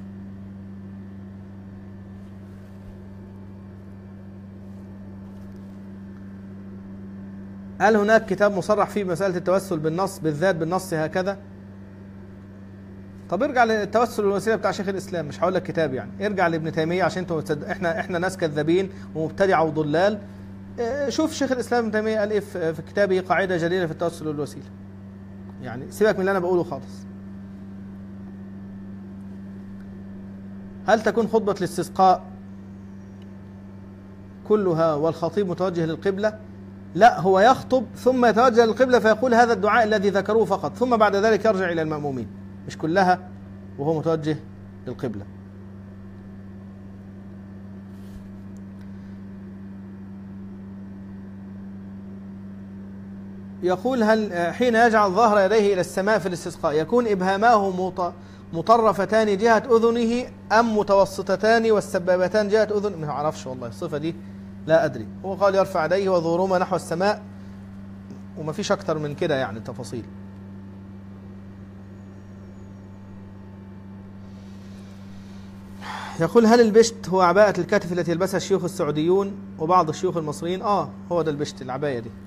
S1: هل هناك كتاب مصرح فيه مسألة التوسل بالنص بالذات بالنص هكذا؟ طب ارجع للتوسل الوسيلة بتاع شيخ الإسلام، مش هقول لك كتاب يعني، ارجع لابن تيمية عشان انتوا احنا احنا ناس كذابين ومبتدعة وضلال. شوف شيخ الإسلام ابن تيمية قال ايه في كتابه قاعدة جليلة في التوسل والوسيلة. يعني سيبك من اللي انا بقوله خالص. هل تكون خطبة الاستسقاء كلها والخطيب متوجه للقبلة؟ لا، هو يخطب ثم يتوجه للقبلة فيقول هذا الدعاء الذي ذكروه فقط، ثم بعد ذلك يرجع إلى المأمومين، مش كلها وهو متوجه للقبلة. يقول هل حين يجعل ظهر يديه إلى السماء في الاستسقاء يكون إبهاماه مطرفتان جهة أذنه أم متوسطتان والسبابتان جهة أذنه؟ ما أعرفش والله الصفة دي، لا أدري. هو قال يرفع يديه وظهورهما نحو السماء، وما فيش أكتر من كده يعني تفاصيل. يقول هل البشت هو عباءة الكتف التي يلبسها الشيوخ السعوديون وبعض الشيوخ المصريين؟ آه هو ده البشت، العباية دي.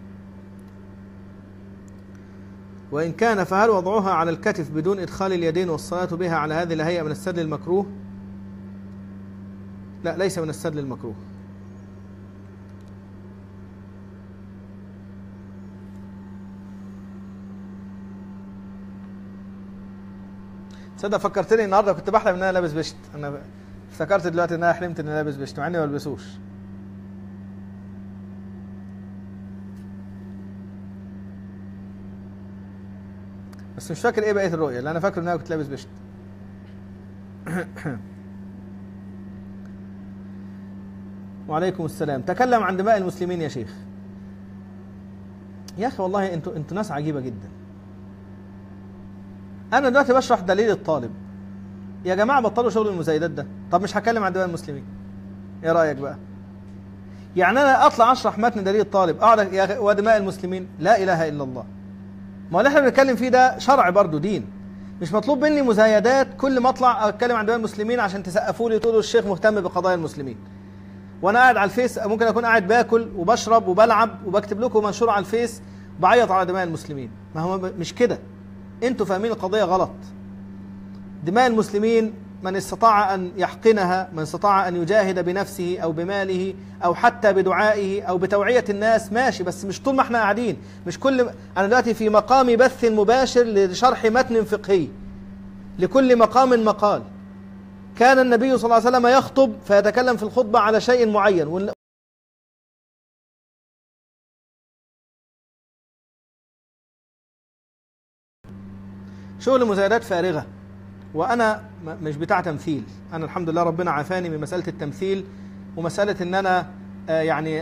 S1: وإن كان فهل وضعها على الكتف بدون إدخال اليدين والصلاة بها على هذه الهيئة من السدل المكروه؟ لا، ليس من السدل المكروه. تصدق فكرتني النهارده كنت بحلم ان انا لابس بشت، انا افتكرت دلوقتي ان انا حلمت ان انا لابس بشت مع اني ما بلبسوش. بس مش فاكر ايه بقيه الرؤيه، اللي انا فاكر ان انا كنت لابس بشت. وعليكم السلام. تكلم عن دماء المسلمين يا شيخ. يا اخي والله انتوا انتوا ناس عجيبه جدا. انا دلوقتي بشرح دليل الطالب، يا جماعه بطلوا شغل المزايدات ده. طب مش هتكلم عن دماء المسلمين، ايه رايك بقى؟ يعني انا اطلع اشرح متن دليل الطالب اقعد يا ودماء المسلمين، لا اله الا الله. ما اللي احنا بنتكلم فيه ده شرع برضه، دين. مش مطلوب مني مزايدات كل ما اطلع اتكلم عن دماء المسلمين عشان تسقفوا لي وتقولوا الشيخ مهتم بقضايا المسلمين. وانا قاعد على الفيس ممكن اكون قاعد باكل وبشرب وبلعب وبكتب لكم منشور على الفيس بعيط على دماء المسلمين. ما هو مش كده، انتوا فاهمين القضيه غلط. دماء المسلمين من استطاع ان يحقنها، من استطاع ان يجاهد بنفسه او بماله او حتى بدعائه او بتوعيه الناس ماشي، بس مش طول ما احنا قاعدين. مش كل انا دلوقتي في مقام بث مباشر لشرح متن فقهي، لكل مقام مقال. كان النبي صلى الله عليه وسلم يخطب فيتكلم في الخطبه على شيء معين. شغل مزايدات فارغه. وانا مش بتاع تمثيل، انا الحمد لله ربنا عافاني من مساله التمثيل ومساله ان انا يعني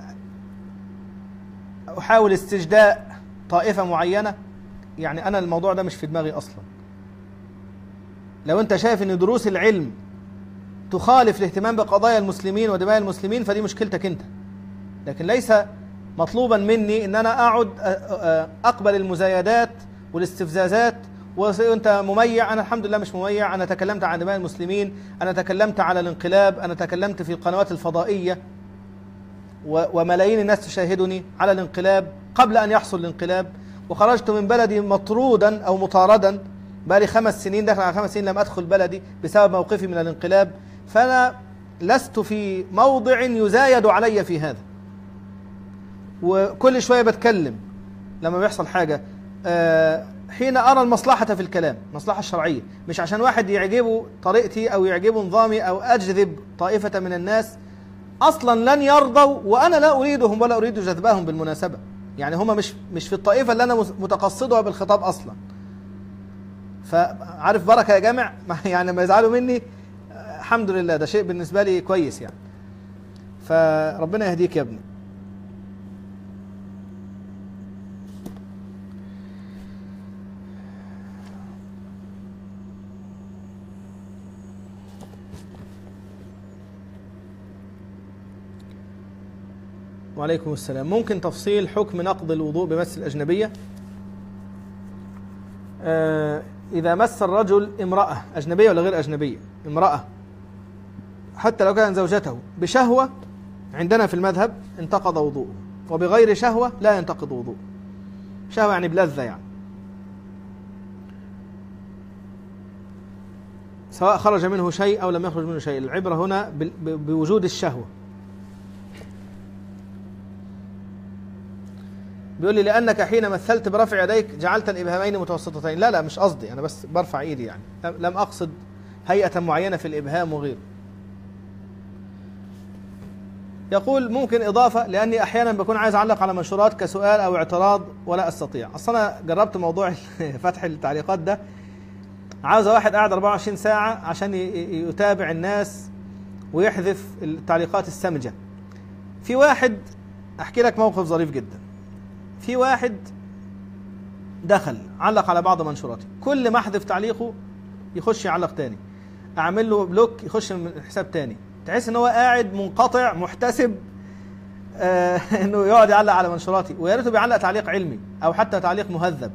S1: احاول استجداء طائفه معينه. يعني انا الموضوع ده مش في دماغي اصلا. لو انت شايف ان دروس العلم تخالف الاهتمام بقضايا المسلمين ودماء المسلمين فدي مشكلتك انت، لكن ليس مطلوبا مني ان انا اقعد اقبل المزايدات والاستفزازات وانت مميع. انا الحمد لله مش مميع. انا تكلمت عن دماء المسلمين، انا تكلمت على الانقلاب، انا تكلمت في القنوات الفضائيه وملايين الناس تشاهدني على الانقلاب قبل ان يحصل الانقلاب، وخرجت من بلدي مطرودا او مطاردا بقالي خمس سنين، داخل على خمس سنين لم ادخل بلدي بسبب موقفي من الانقلاب. فأنا لست في موضع يزايد علي في هذا، وكل شوية بتكلم لما بيحصل حاجة أه حين أرى المصلحة في الكلام، مصلحة الشرعية، مش عشان واحد يعجبه طريقتي أو يعجبه نظامي أو أجذب طائفة من الناس أصلا لن يرضوا، وأنا لا أريدهم ولا أريد جذبهم بالمناسبة. يعني هم مش مش في الطائفة اللي أنا متقصدها بالخطاب أصلا. فعارف بركة يا جامع، يعني ما يزعلوا مني الحمد لله، ده شيء بالنسبة لي كويس يعني. فربنا يهديك يا ابني. وعليكم السلام. ممكن تفصيل حكم نقض الوضوء بمس الأجنبية؟ آه إذا مس الرجل امرأة أجنبية ولا غير أجنبية، امرأة حتى لو كان زوجته بشهوة عندنا في المذهب انتقض وضوءه، وبغير شهوة لا ينتقض وضوءه. شهوة يعني بلذة، يعني سواء خرج منه شيء أو لم يخرج منه شيء، العبرة هنا بوجود الشهوة. بيقول لي لأنك حين مثلت برفع يديك جعلت الإبهامين متوسطتين. لا لا مش قصدي، أنا بس برفع إيدي، يعني لم أقصد هيئة معينة في الإبهام وغيره. يقول ممكن إضافة، لأني أحيانا بكون عايز أعلق على منشورات كسؤال أو اعتراض ولا أستطيع. أصلا أنا جربت موضوع فتح التعليقات ده، عاوز واحد قاعد أربعة وعشرين ساعة عشان يتابع الناس ويحذف التعليقات السمجة. في واحد أحكي لك موقف ظريف جدا. في واحد دخل علق على بعض منشوراتي، كل ما احذف تعليقه يخش يعلق تاني، اعمل له بلوك يخش من حساب تاني. تحس ان هو قاعد منقطع محتسب آه انه يقعد يعلق على منشوراتي، ويا ريته بيعلق تعليق علمي او حتى تعليق مهذب.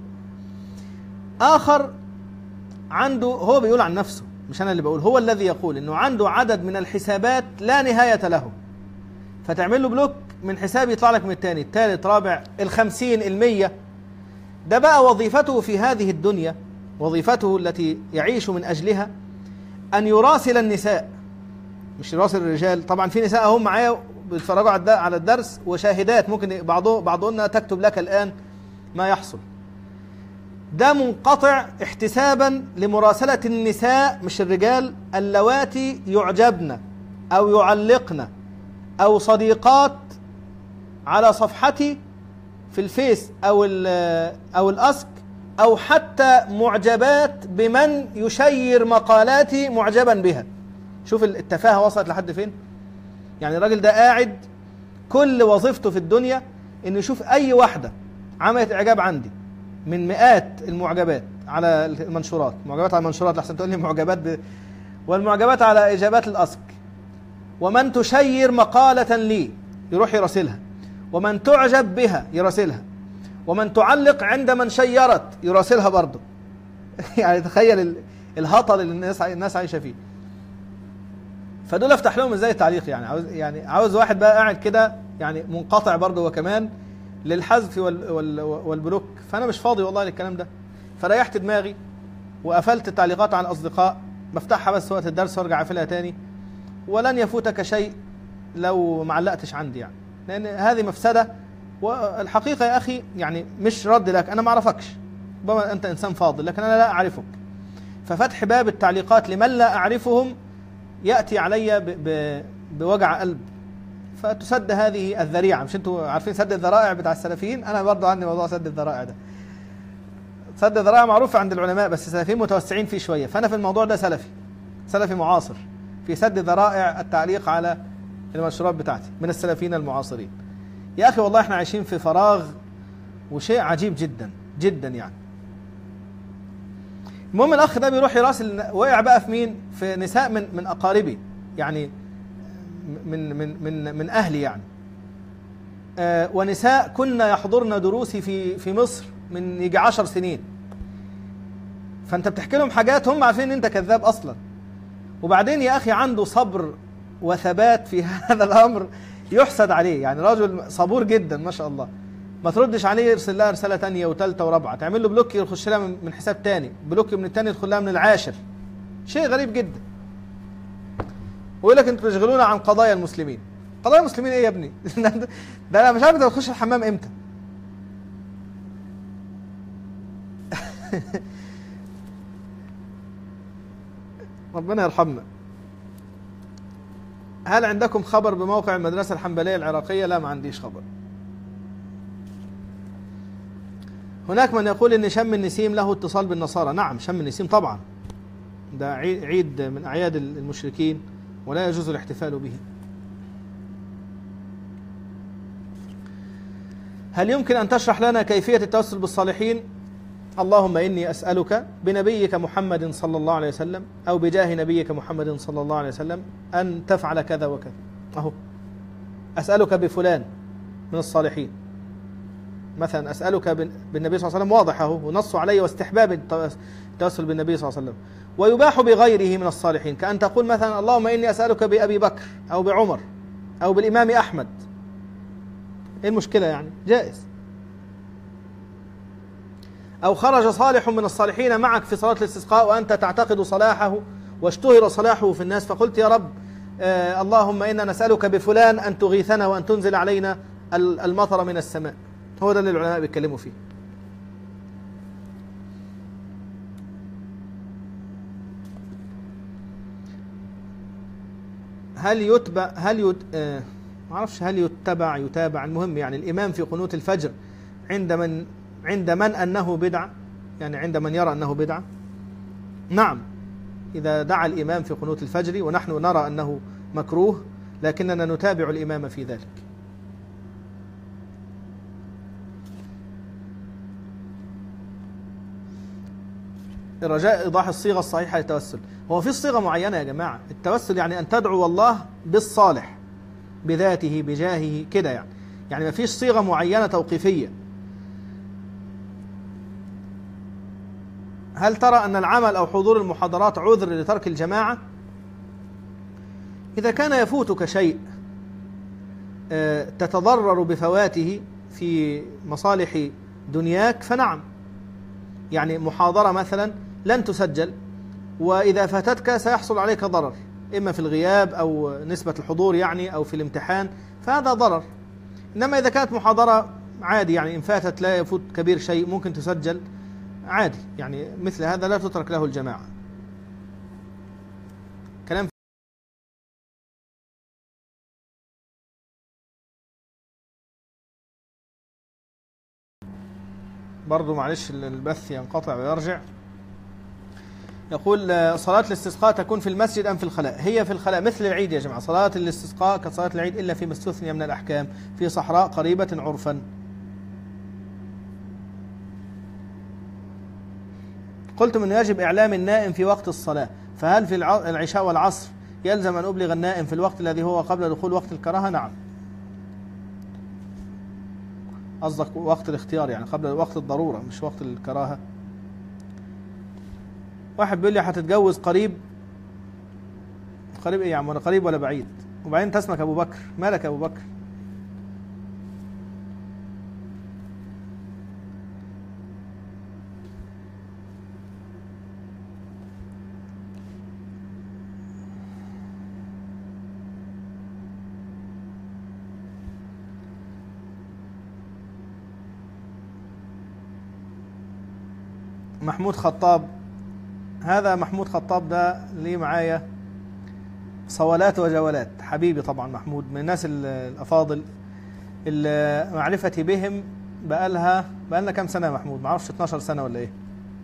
S1: اخر عنده، هو بيقول عن نفسه مش انا اللي بقول، هو الذي يقول انه عنده عدد من الحسابات لا نهاية له، فتعمل له بلوك من حساب يطلع لك من الثاني الثالث رابع الخمسين المية. ده بقى وظيفته في هذه الدنيا، وظيفته التي يعيش من أجلها أن يراسل النساء، مش يراسل الرجال. طبعا في نساء هم معايا بيتفرجوا على الدرس وشاهدات، ممكن بعضهم بعضهن تكتب لك الآن ما يحصل. ده منقطع احتسابا لمراسلة النساء مش الرجال، اللواتي يعجبن أو يعلقن أو صديقات على صفحتي في الفيس أو أو الأسك، أو حتى معجبات بمن يشير مقالاتي معجبا بها. شوف التفاهة وصلت لحد فين. يعني الراجل ده قاعد كل وظيفته في الدنيا إنه يشوف أي واحدة عملت إعجاب عندي من مئات المعجبات على المنشورات، معجبات على المنشورات لحسن تقول لي معجبات ب... والمعجبات على إجابات الأسك، ومن تشير مقالة لي يروح يراسلها، ومن تعجب بها يراسلها، ومن تعلق عند من شيرت يراسلها برضه. يعني تخيل الهطل اللي الناس الناس عايشه فيه. فدول افتح لهم ازاي التعليق؟ يعني عاوز يعني عاوز واحد بقى قاعد كده يعني منقطع برضه هو كمان للحذف وال وال والبلوك. فانا مش فاضي والله للكلام ده، فريحت دماغي وقفلت التعليقات على الاصدقاء، بفتحها بس وقت الدرس وارجع اقفلها تاني. ولن يفوتك شيء لو ما علقتش عندي، يعني لأن هذه مفسدة. والحقيقة يا أخي يعني مش رد لك، أنا ما أعرفكش، ربما أنت إنسان فاضل لكن أنا لا أعرفك. ففتح باب التعليقات لمن لا أعرفهم يأتي علي ب ب بوجع قلب، فتسد هذه الذريعة. مش أنتوا عارفين سد الذرائع بتاع السلفيين؟ أنا برضو عندي موضوع سد الذرائع ده. سد الذرائع معروف عند العلماء، بس السلفيين متوسعين فيه شوية، فأنا في الموضوع ده سلفي سلفي معاصر في سد ذرائع التعليق على المنشورات بتاعتي من السلفيين المعاصرين. يا أخي والله احنا عايشين في فراغ وشيء عجيب جدا جدا يعني. المهم الأخ ده بيروح يراسل، وقع بقى في مين؟ في نساء من من أقاربي، يعني من من من من أهلي يعني. آه ونساء كنا يحضرن دروسي في في مصر من يجي عشر سنين. فأنت بتحكي لهم حاجات هم عارفين إن أنت كذاب أصلا. وبعدين يا أخي عنده صبر وثبات في هذا الأمر يحسد عليه، يعني رجل صبور جدا ما شاء الله. ما تردش عليه يرسل لها رسالة تانية وثالثة ورابعة، تعمل له بلوك يخش لها من حساب تاني، بلوك من التاني يدخل لها من العاشر. شيء غريب جدا. ويقول لك انتوا تشغلونا عن قضايا المسلمين. قضايا المسلمين ايه يا ابني؟ ده انا مش عارف انت بتخش الحمام امتى. ربنا يرحمنا. هل عندكم خبر بموقع المدرسة الحنبلية العراقية؟ لا، ما عنديش خبر. هناك من يقول ان شم النسيم له اتصال بالنصارى. نعم، شم النسيم طبعا ده عيد من اعياد المشركين ولا يجوز الاحتفال به. هل يمكن ان تشرح لنا كيفية التوسل بالصالحين؟ اللهم إني أسألك بنبيك محمد صلى الله عليه وسلم أو بجاه نبيك محمد صلى الله عليه وسلم أن تفعل كذا وكذا. أهو أسألك بفلان من الصالحين مثلا، أسألك بالنبي صلى الله عليه وسلم، واضح أهو ونص عليه واستحباب التوسل بالنبي صلى الله عليه وسلم. ويباح بغيره من الصالحين، كأن تقول مثلا اللهم إني أسألك بأبي بكر أو بعمر أو بالإمام أحمد. إيه المشكلة يعني؟ جائز. أو خرج صالح من الصالحين معك في صلاة الاستسقاء وأنت تعتقد صلاحه واشتهر صلاحه في الناس، فقلت يا رب آه اللهم إنا نسألك بفلان أن تغيثنا وأن تنزل علينا المطر من السماء. هو ده اللي العلماء بيتكلموا فيه. هل يتبع هل يت... آه ما اعرفش هل يتبع يتابع، المهم يعني الإمام في قنوت الفجر عند من عند من أنه بدعة، يعني عند من يرى أنه بدعة. نعم، إذا دعا الإمام في قنوت الفجر ونحن نرى أنه مكروه لكننا نتابع الإمام في ذلك. رجاء إيضاح الصيغة الصحيحة للتوسل. هو في صيغة معينة يا جماعة؟ التوسل يعني أن تدعو الله بالصالح بذاته بجاهه كده، يعني يعني ما فيش صيغة معينة توقيفية. هل ترى أن العمل أو حضور المحاضرات عذر لترك الجماعة؟ إذا كان يفوتك شيء تتضرر بفواته في مصالح دنياك فنعم. يعني محاضرة مثلا لن تسجل، وإذا فاتتك سيحصل عليك ضرر، إما في الغياب أو نسبة الحضور يعني أو في الامتحان، فهذا ضرر. إنما إذا كانت محاضرة عادي، يعني إن فاتت لا يفوت كبير شيء، ممكن تسجل عادي، يعني مثل هذا لا تترك له الجماعة. كلام برضو، معلش البث ينقطع ويرجع. يقول صلاة الاستسقاء تكون في المسجد أم في الخلاء؟ هي في الخلاء مثل العيد يا جماعة. صلاة الاستسقاء كصلاة العيد إلا فيما استثني من الأحكام، في صحراء قريبة عرفا. قلت من يجب إعلام النائم في وقت الصلاة، فهل في العشاء والعصر يلزم أن أبلغ النائم في الوقت الذي هو قبل دخول وقت الكراهة؟ نعم. قصدك وقت الاختيار، يعني قبل وقت الضرورة مش وقت الكراهة. واحد بيقول لي هتتجوز قريب. قريب ايه يا عم؟ ولا قريب ولا بعيد؟ وبعدين انت اسمك ابو بكر، مالك يا ابو بكر؟ محمود خطاب، هذا محمود خطاب ده ليه معايا صولات وجولات، حبيبي طبعا محمود، من الناس الافاضل اللي معرفتي بهم بقالها بقالنا كام سنه يا محمود؟ ما اعرفش اتناشر سنه ولا ايه،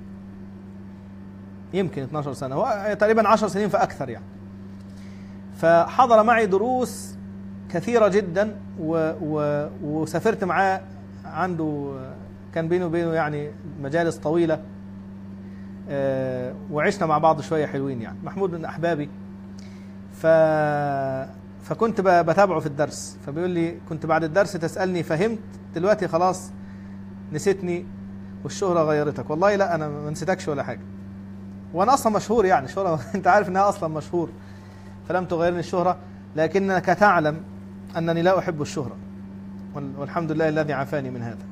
S1: يمكن اتناشر سنه، هو تقريبا عشر سنين فاكثر يعني. فحضر معي دروس كثيره جدا و... و... وسافرت معاه، عنده كان بينه وبينه يعني مجالس طويله، أه وعشنا مع بعض شويه حلوين يعني. محمود من احبابي. ف فكنت بتابعه في الدرس، فبيقول لي كنت بعد الدرس تسالني فهمت، دلوقتي خلاص نسيتني والشهره غيرتك. والله لا، انا ما نسيتكش ولا حاجه، وانا اصلا مشهور يعني شهره انت عارف انها اصلا مشهور، فلم تغيرني الشهره، لكنك تعلم انني لا احب الشهره، والحمد لله الذي عافاني من هذا.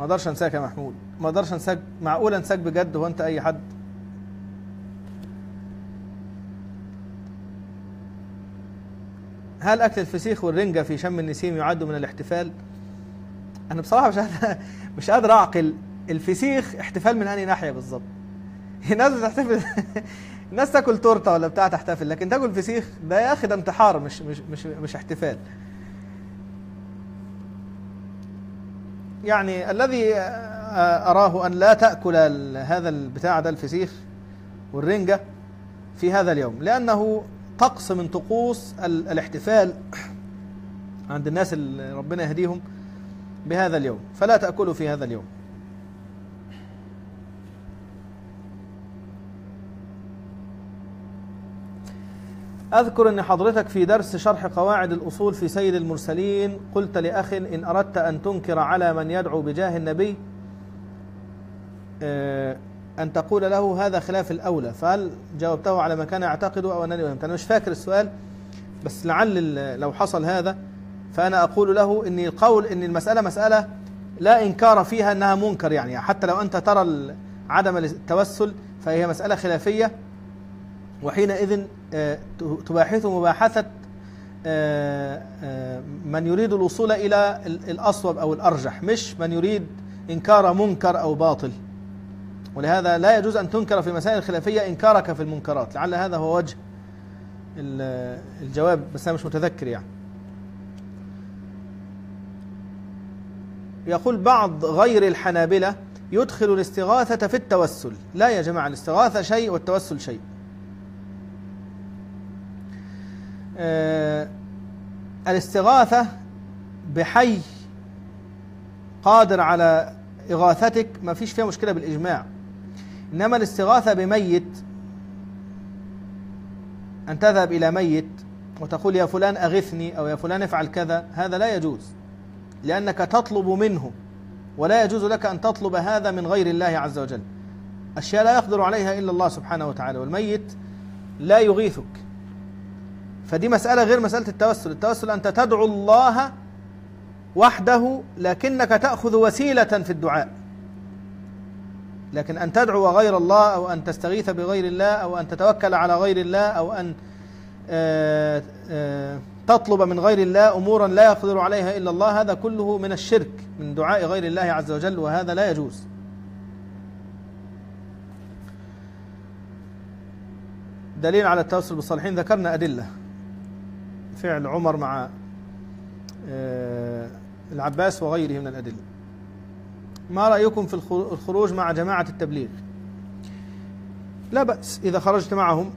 S1: ما اقدرش انساك يا محمود، ما اقدرش انساك. معقول انساك بجد؟ هو انت اي حد؟ هل اكل الفسيخ والرنجة في شم النسيم يعد من الاحتفال؟ انا بصراحة مش قادر مش قادر اعقل الفسيخ احتفال من انهي ناحية بالظبط. الناس بتحتفل الناس تاكل تورته ولا بتاع تحتفل، لكن تاكل فسيخ ده يا اخي ده انتحار، مش مش مش مش احتفال. يعني الذي اراه ان لا تاكل هذا البتاع ده الفسيخ والرنجة في هذا اليوم، لانه طقس من طقوس الاحتفال عند الناس اللي ربنا يهديهم بهذا اليوم، فلا تأكلوا في هذا اليوم. أذكر أن حضرتك في درس شرح قواعد الأصول في سيد المرسلين قلت لأخ إن أردت أن تنكر على من يدعو بجاه النبي أن تقول له هذا خلاف الأولى، فهل جاوبته على ما كان يعتقده أو أنني وهمت؟ أنا مش فاكر السؤال، بس لعل لو حصل هذا فأنا أقول له إن القول إن المسألة مسألة لا إنكار فيها أنها منكر، يعني حتى لو أنت ترى عدم التوسل فهي مسألة خلافية، وحينئذ تباحث مباحثة من يريد الوصول إلى الأصوب أو الأرجح، مش من يريد إنكار منكر أو باطل. ولهذا لا يجوز أن تنكر في مسائل الخلافية إنكارك في المنكرات. لعل هذا هو وجه الجواب، بس أنا مش متذكر. يعني يقول بعض غير الحنابلة يدخل الاستغاثة في التوسل. لا يا جماعة، الاستغاثة شيء والتوسل شيء. آه الاستغاثة بحي قادر على إغاثتك ما فيش فيها مشكلة بالإجماع، إنما الاستغاثة بميت، أن تذهب إلى ميت وتقول يا فلان أغثني أو يا فلان افعل كذا، هذا لا يجوز، لأنك تطلب منه، ولا يجوز لك أن تطلب هذا من غير الله عز وجل. أشياء لا يقدر عليها إلا الله سبحانه وتعالى، والميت لا يغيثك. فدي مسألة غير مسألة التوسل. التوسل أنت تدعو الله وحده، لكنك تأخذ وسيلة في الدعاء. لكن أن تدعو غير الله، أو أن تستغيث بغير الله، أو أن تتوكل على غير الله، أو أن آآ آآ تطلب من غير الله أمورا لا يقدر عليها إلا الله، هذا كله من الشرك، من دعاء غير الله عز وجل، وهذا لا يجوز. دليل على التوسل بالصالحين، ذكرنا أدلة، فعل عمر مع العباس وغيره من الأدلة. ما رأيكم في الخروج مع جماعة التبليغ؟ لا بأس إذا خرجت معهم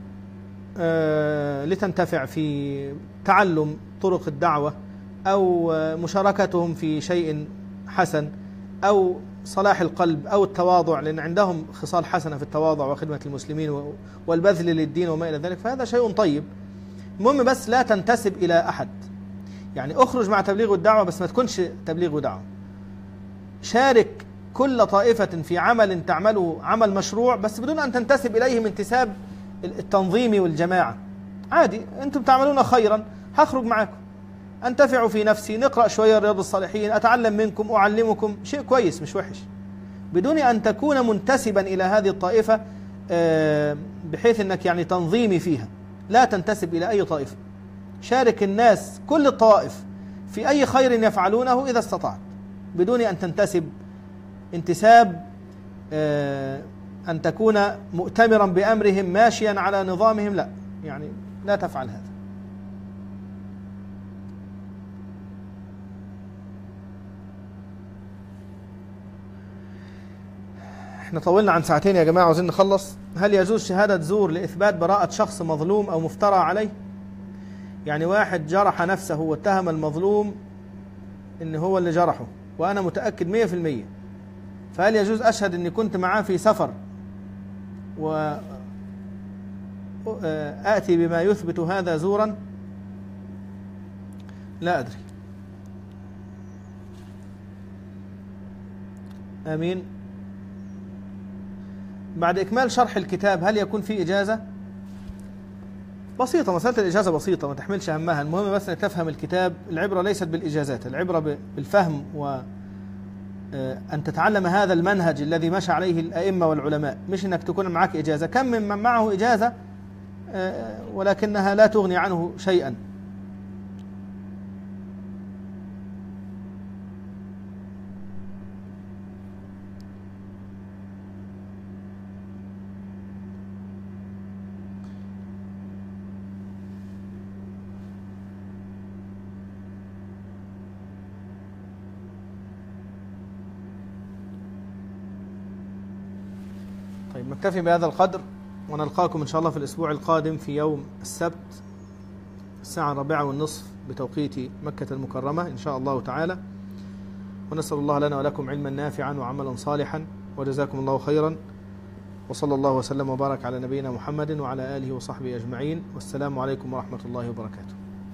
S1: لتنتفع في تعلم طرق الدعوة، أو مشاركتهم في شيء حسن، أو صلاح القلب، أو التواضع، لأن عندهم خصال حسنة في التواضع وخدمة المسلمين والبذل للدين وما إلى ذلك، فهذا شيء طيب. المهم بس لا تنتسب إلى أحد. يعني أخرج مع تبليغ والدعوة، بس ما تكونش تبليغ ودعوة. شارك كل طائفة في عمل تعمله عمل مشروع، بس بدون أن تنتسب إليه من انتساب التنظيم والجماعة. عادي، أنتم تعملون خيرا، هخرج معكم، أنتفع في نفسي، نقرأ شوية رياض الصالحين، أتعلم منكم، أعلمكم، شيء كويس مش وحش، بدون أن تكون منتسبا إلى هذه الطائفة بحيث أنك يعني تنظيمي فيها. لا تنتسب إلى أي طائفة. شارك الناس كل الطوائف في أي خير يفعلونه إذا استطعت، بدون أن تنتسب انتساب أن تكون مؤتمرا بأمرهم ماشيا على نظامهم. لا، يعني لا تفعل هذا. احنا طولنا عن ساعتين يا جماعة، عاوزين نخلص. هل يجوز شهادة زور لإثبات براءة شخص مظلوم أو مفترى عليه؟ يعني واحد جرح نفسه واتهم المظلوم إن هو اللي جرحه، وأنا متأكد مية في المية، فهل يجوز أشهد أني كنت معاه في سفر وآتي بما يثبت هذا زورا؟ لا أدري. آمين. بعد إكمال شرح الكتاب هل يكون في إجازة؟ بسيطة، مسألة الإجازة بسيطة، ما تحملش همها. المهم بس أنك تفهم الكتاب. العبرة ليست بالإجازات، العبرة بالفهم أن تتعلم هذا المنهج الذي مشى عليه الأئمة والعلماء، مش أنك تكون معك إجازة. كم من من معه إجازة ولكنها لا تغني عنه شيئا. طيب نكتفي بهذا القدر، ونلقاكم إن شاء الله في الأسبوع القادم في يوم السبت الساعة الرابعة والنصف بتوقيت مكة المكرمة إن شاء الله تعالى. ونسأل الله لنا ولكم علما نافعا وعملا صالحا، وجزاكم الله خيرا، وصلى الله وسلم وبارك على نبينا محمد وعلى آله وصحبه أجمعين، والسلام عليكم ورحمة الله وبركاته.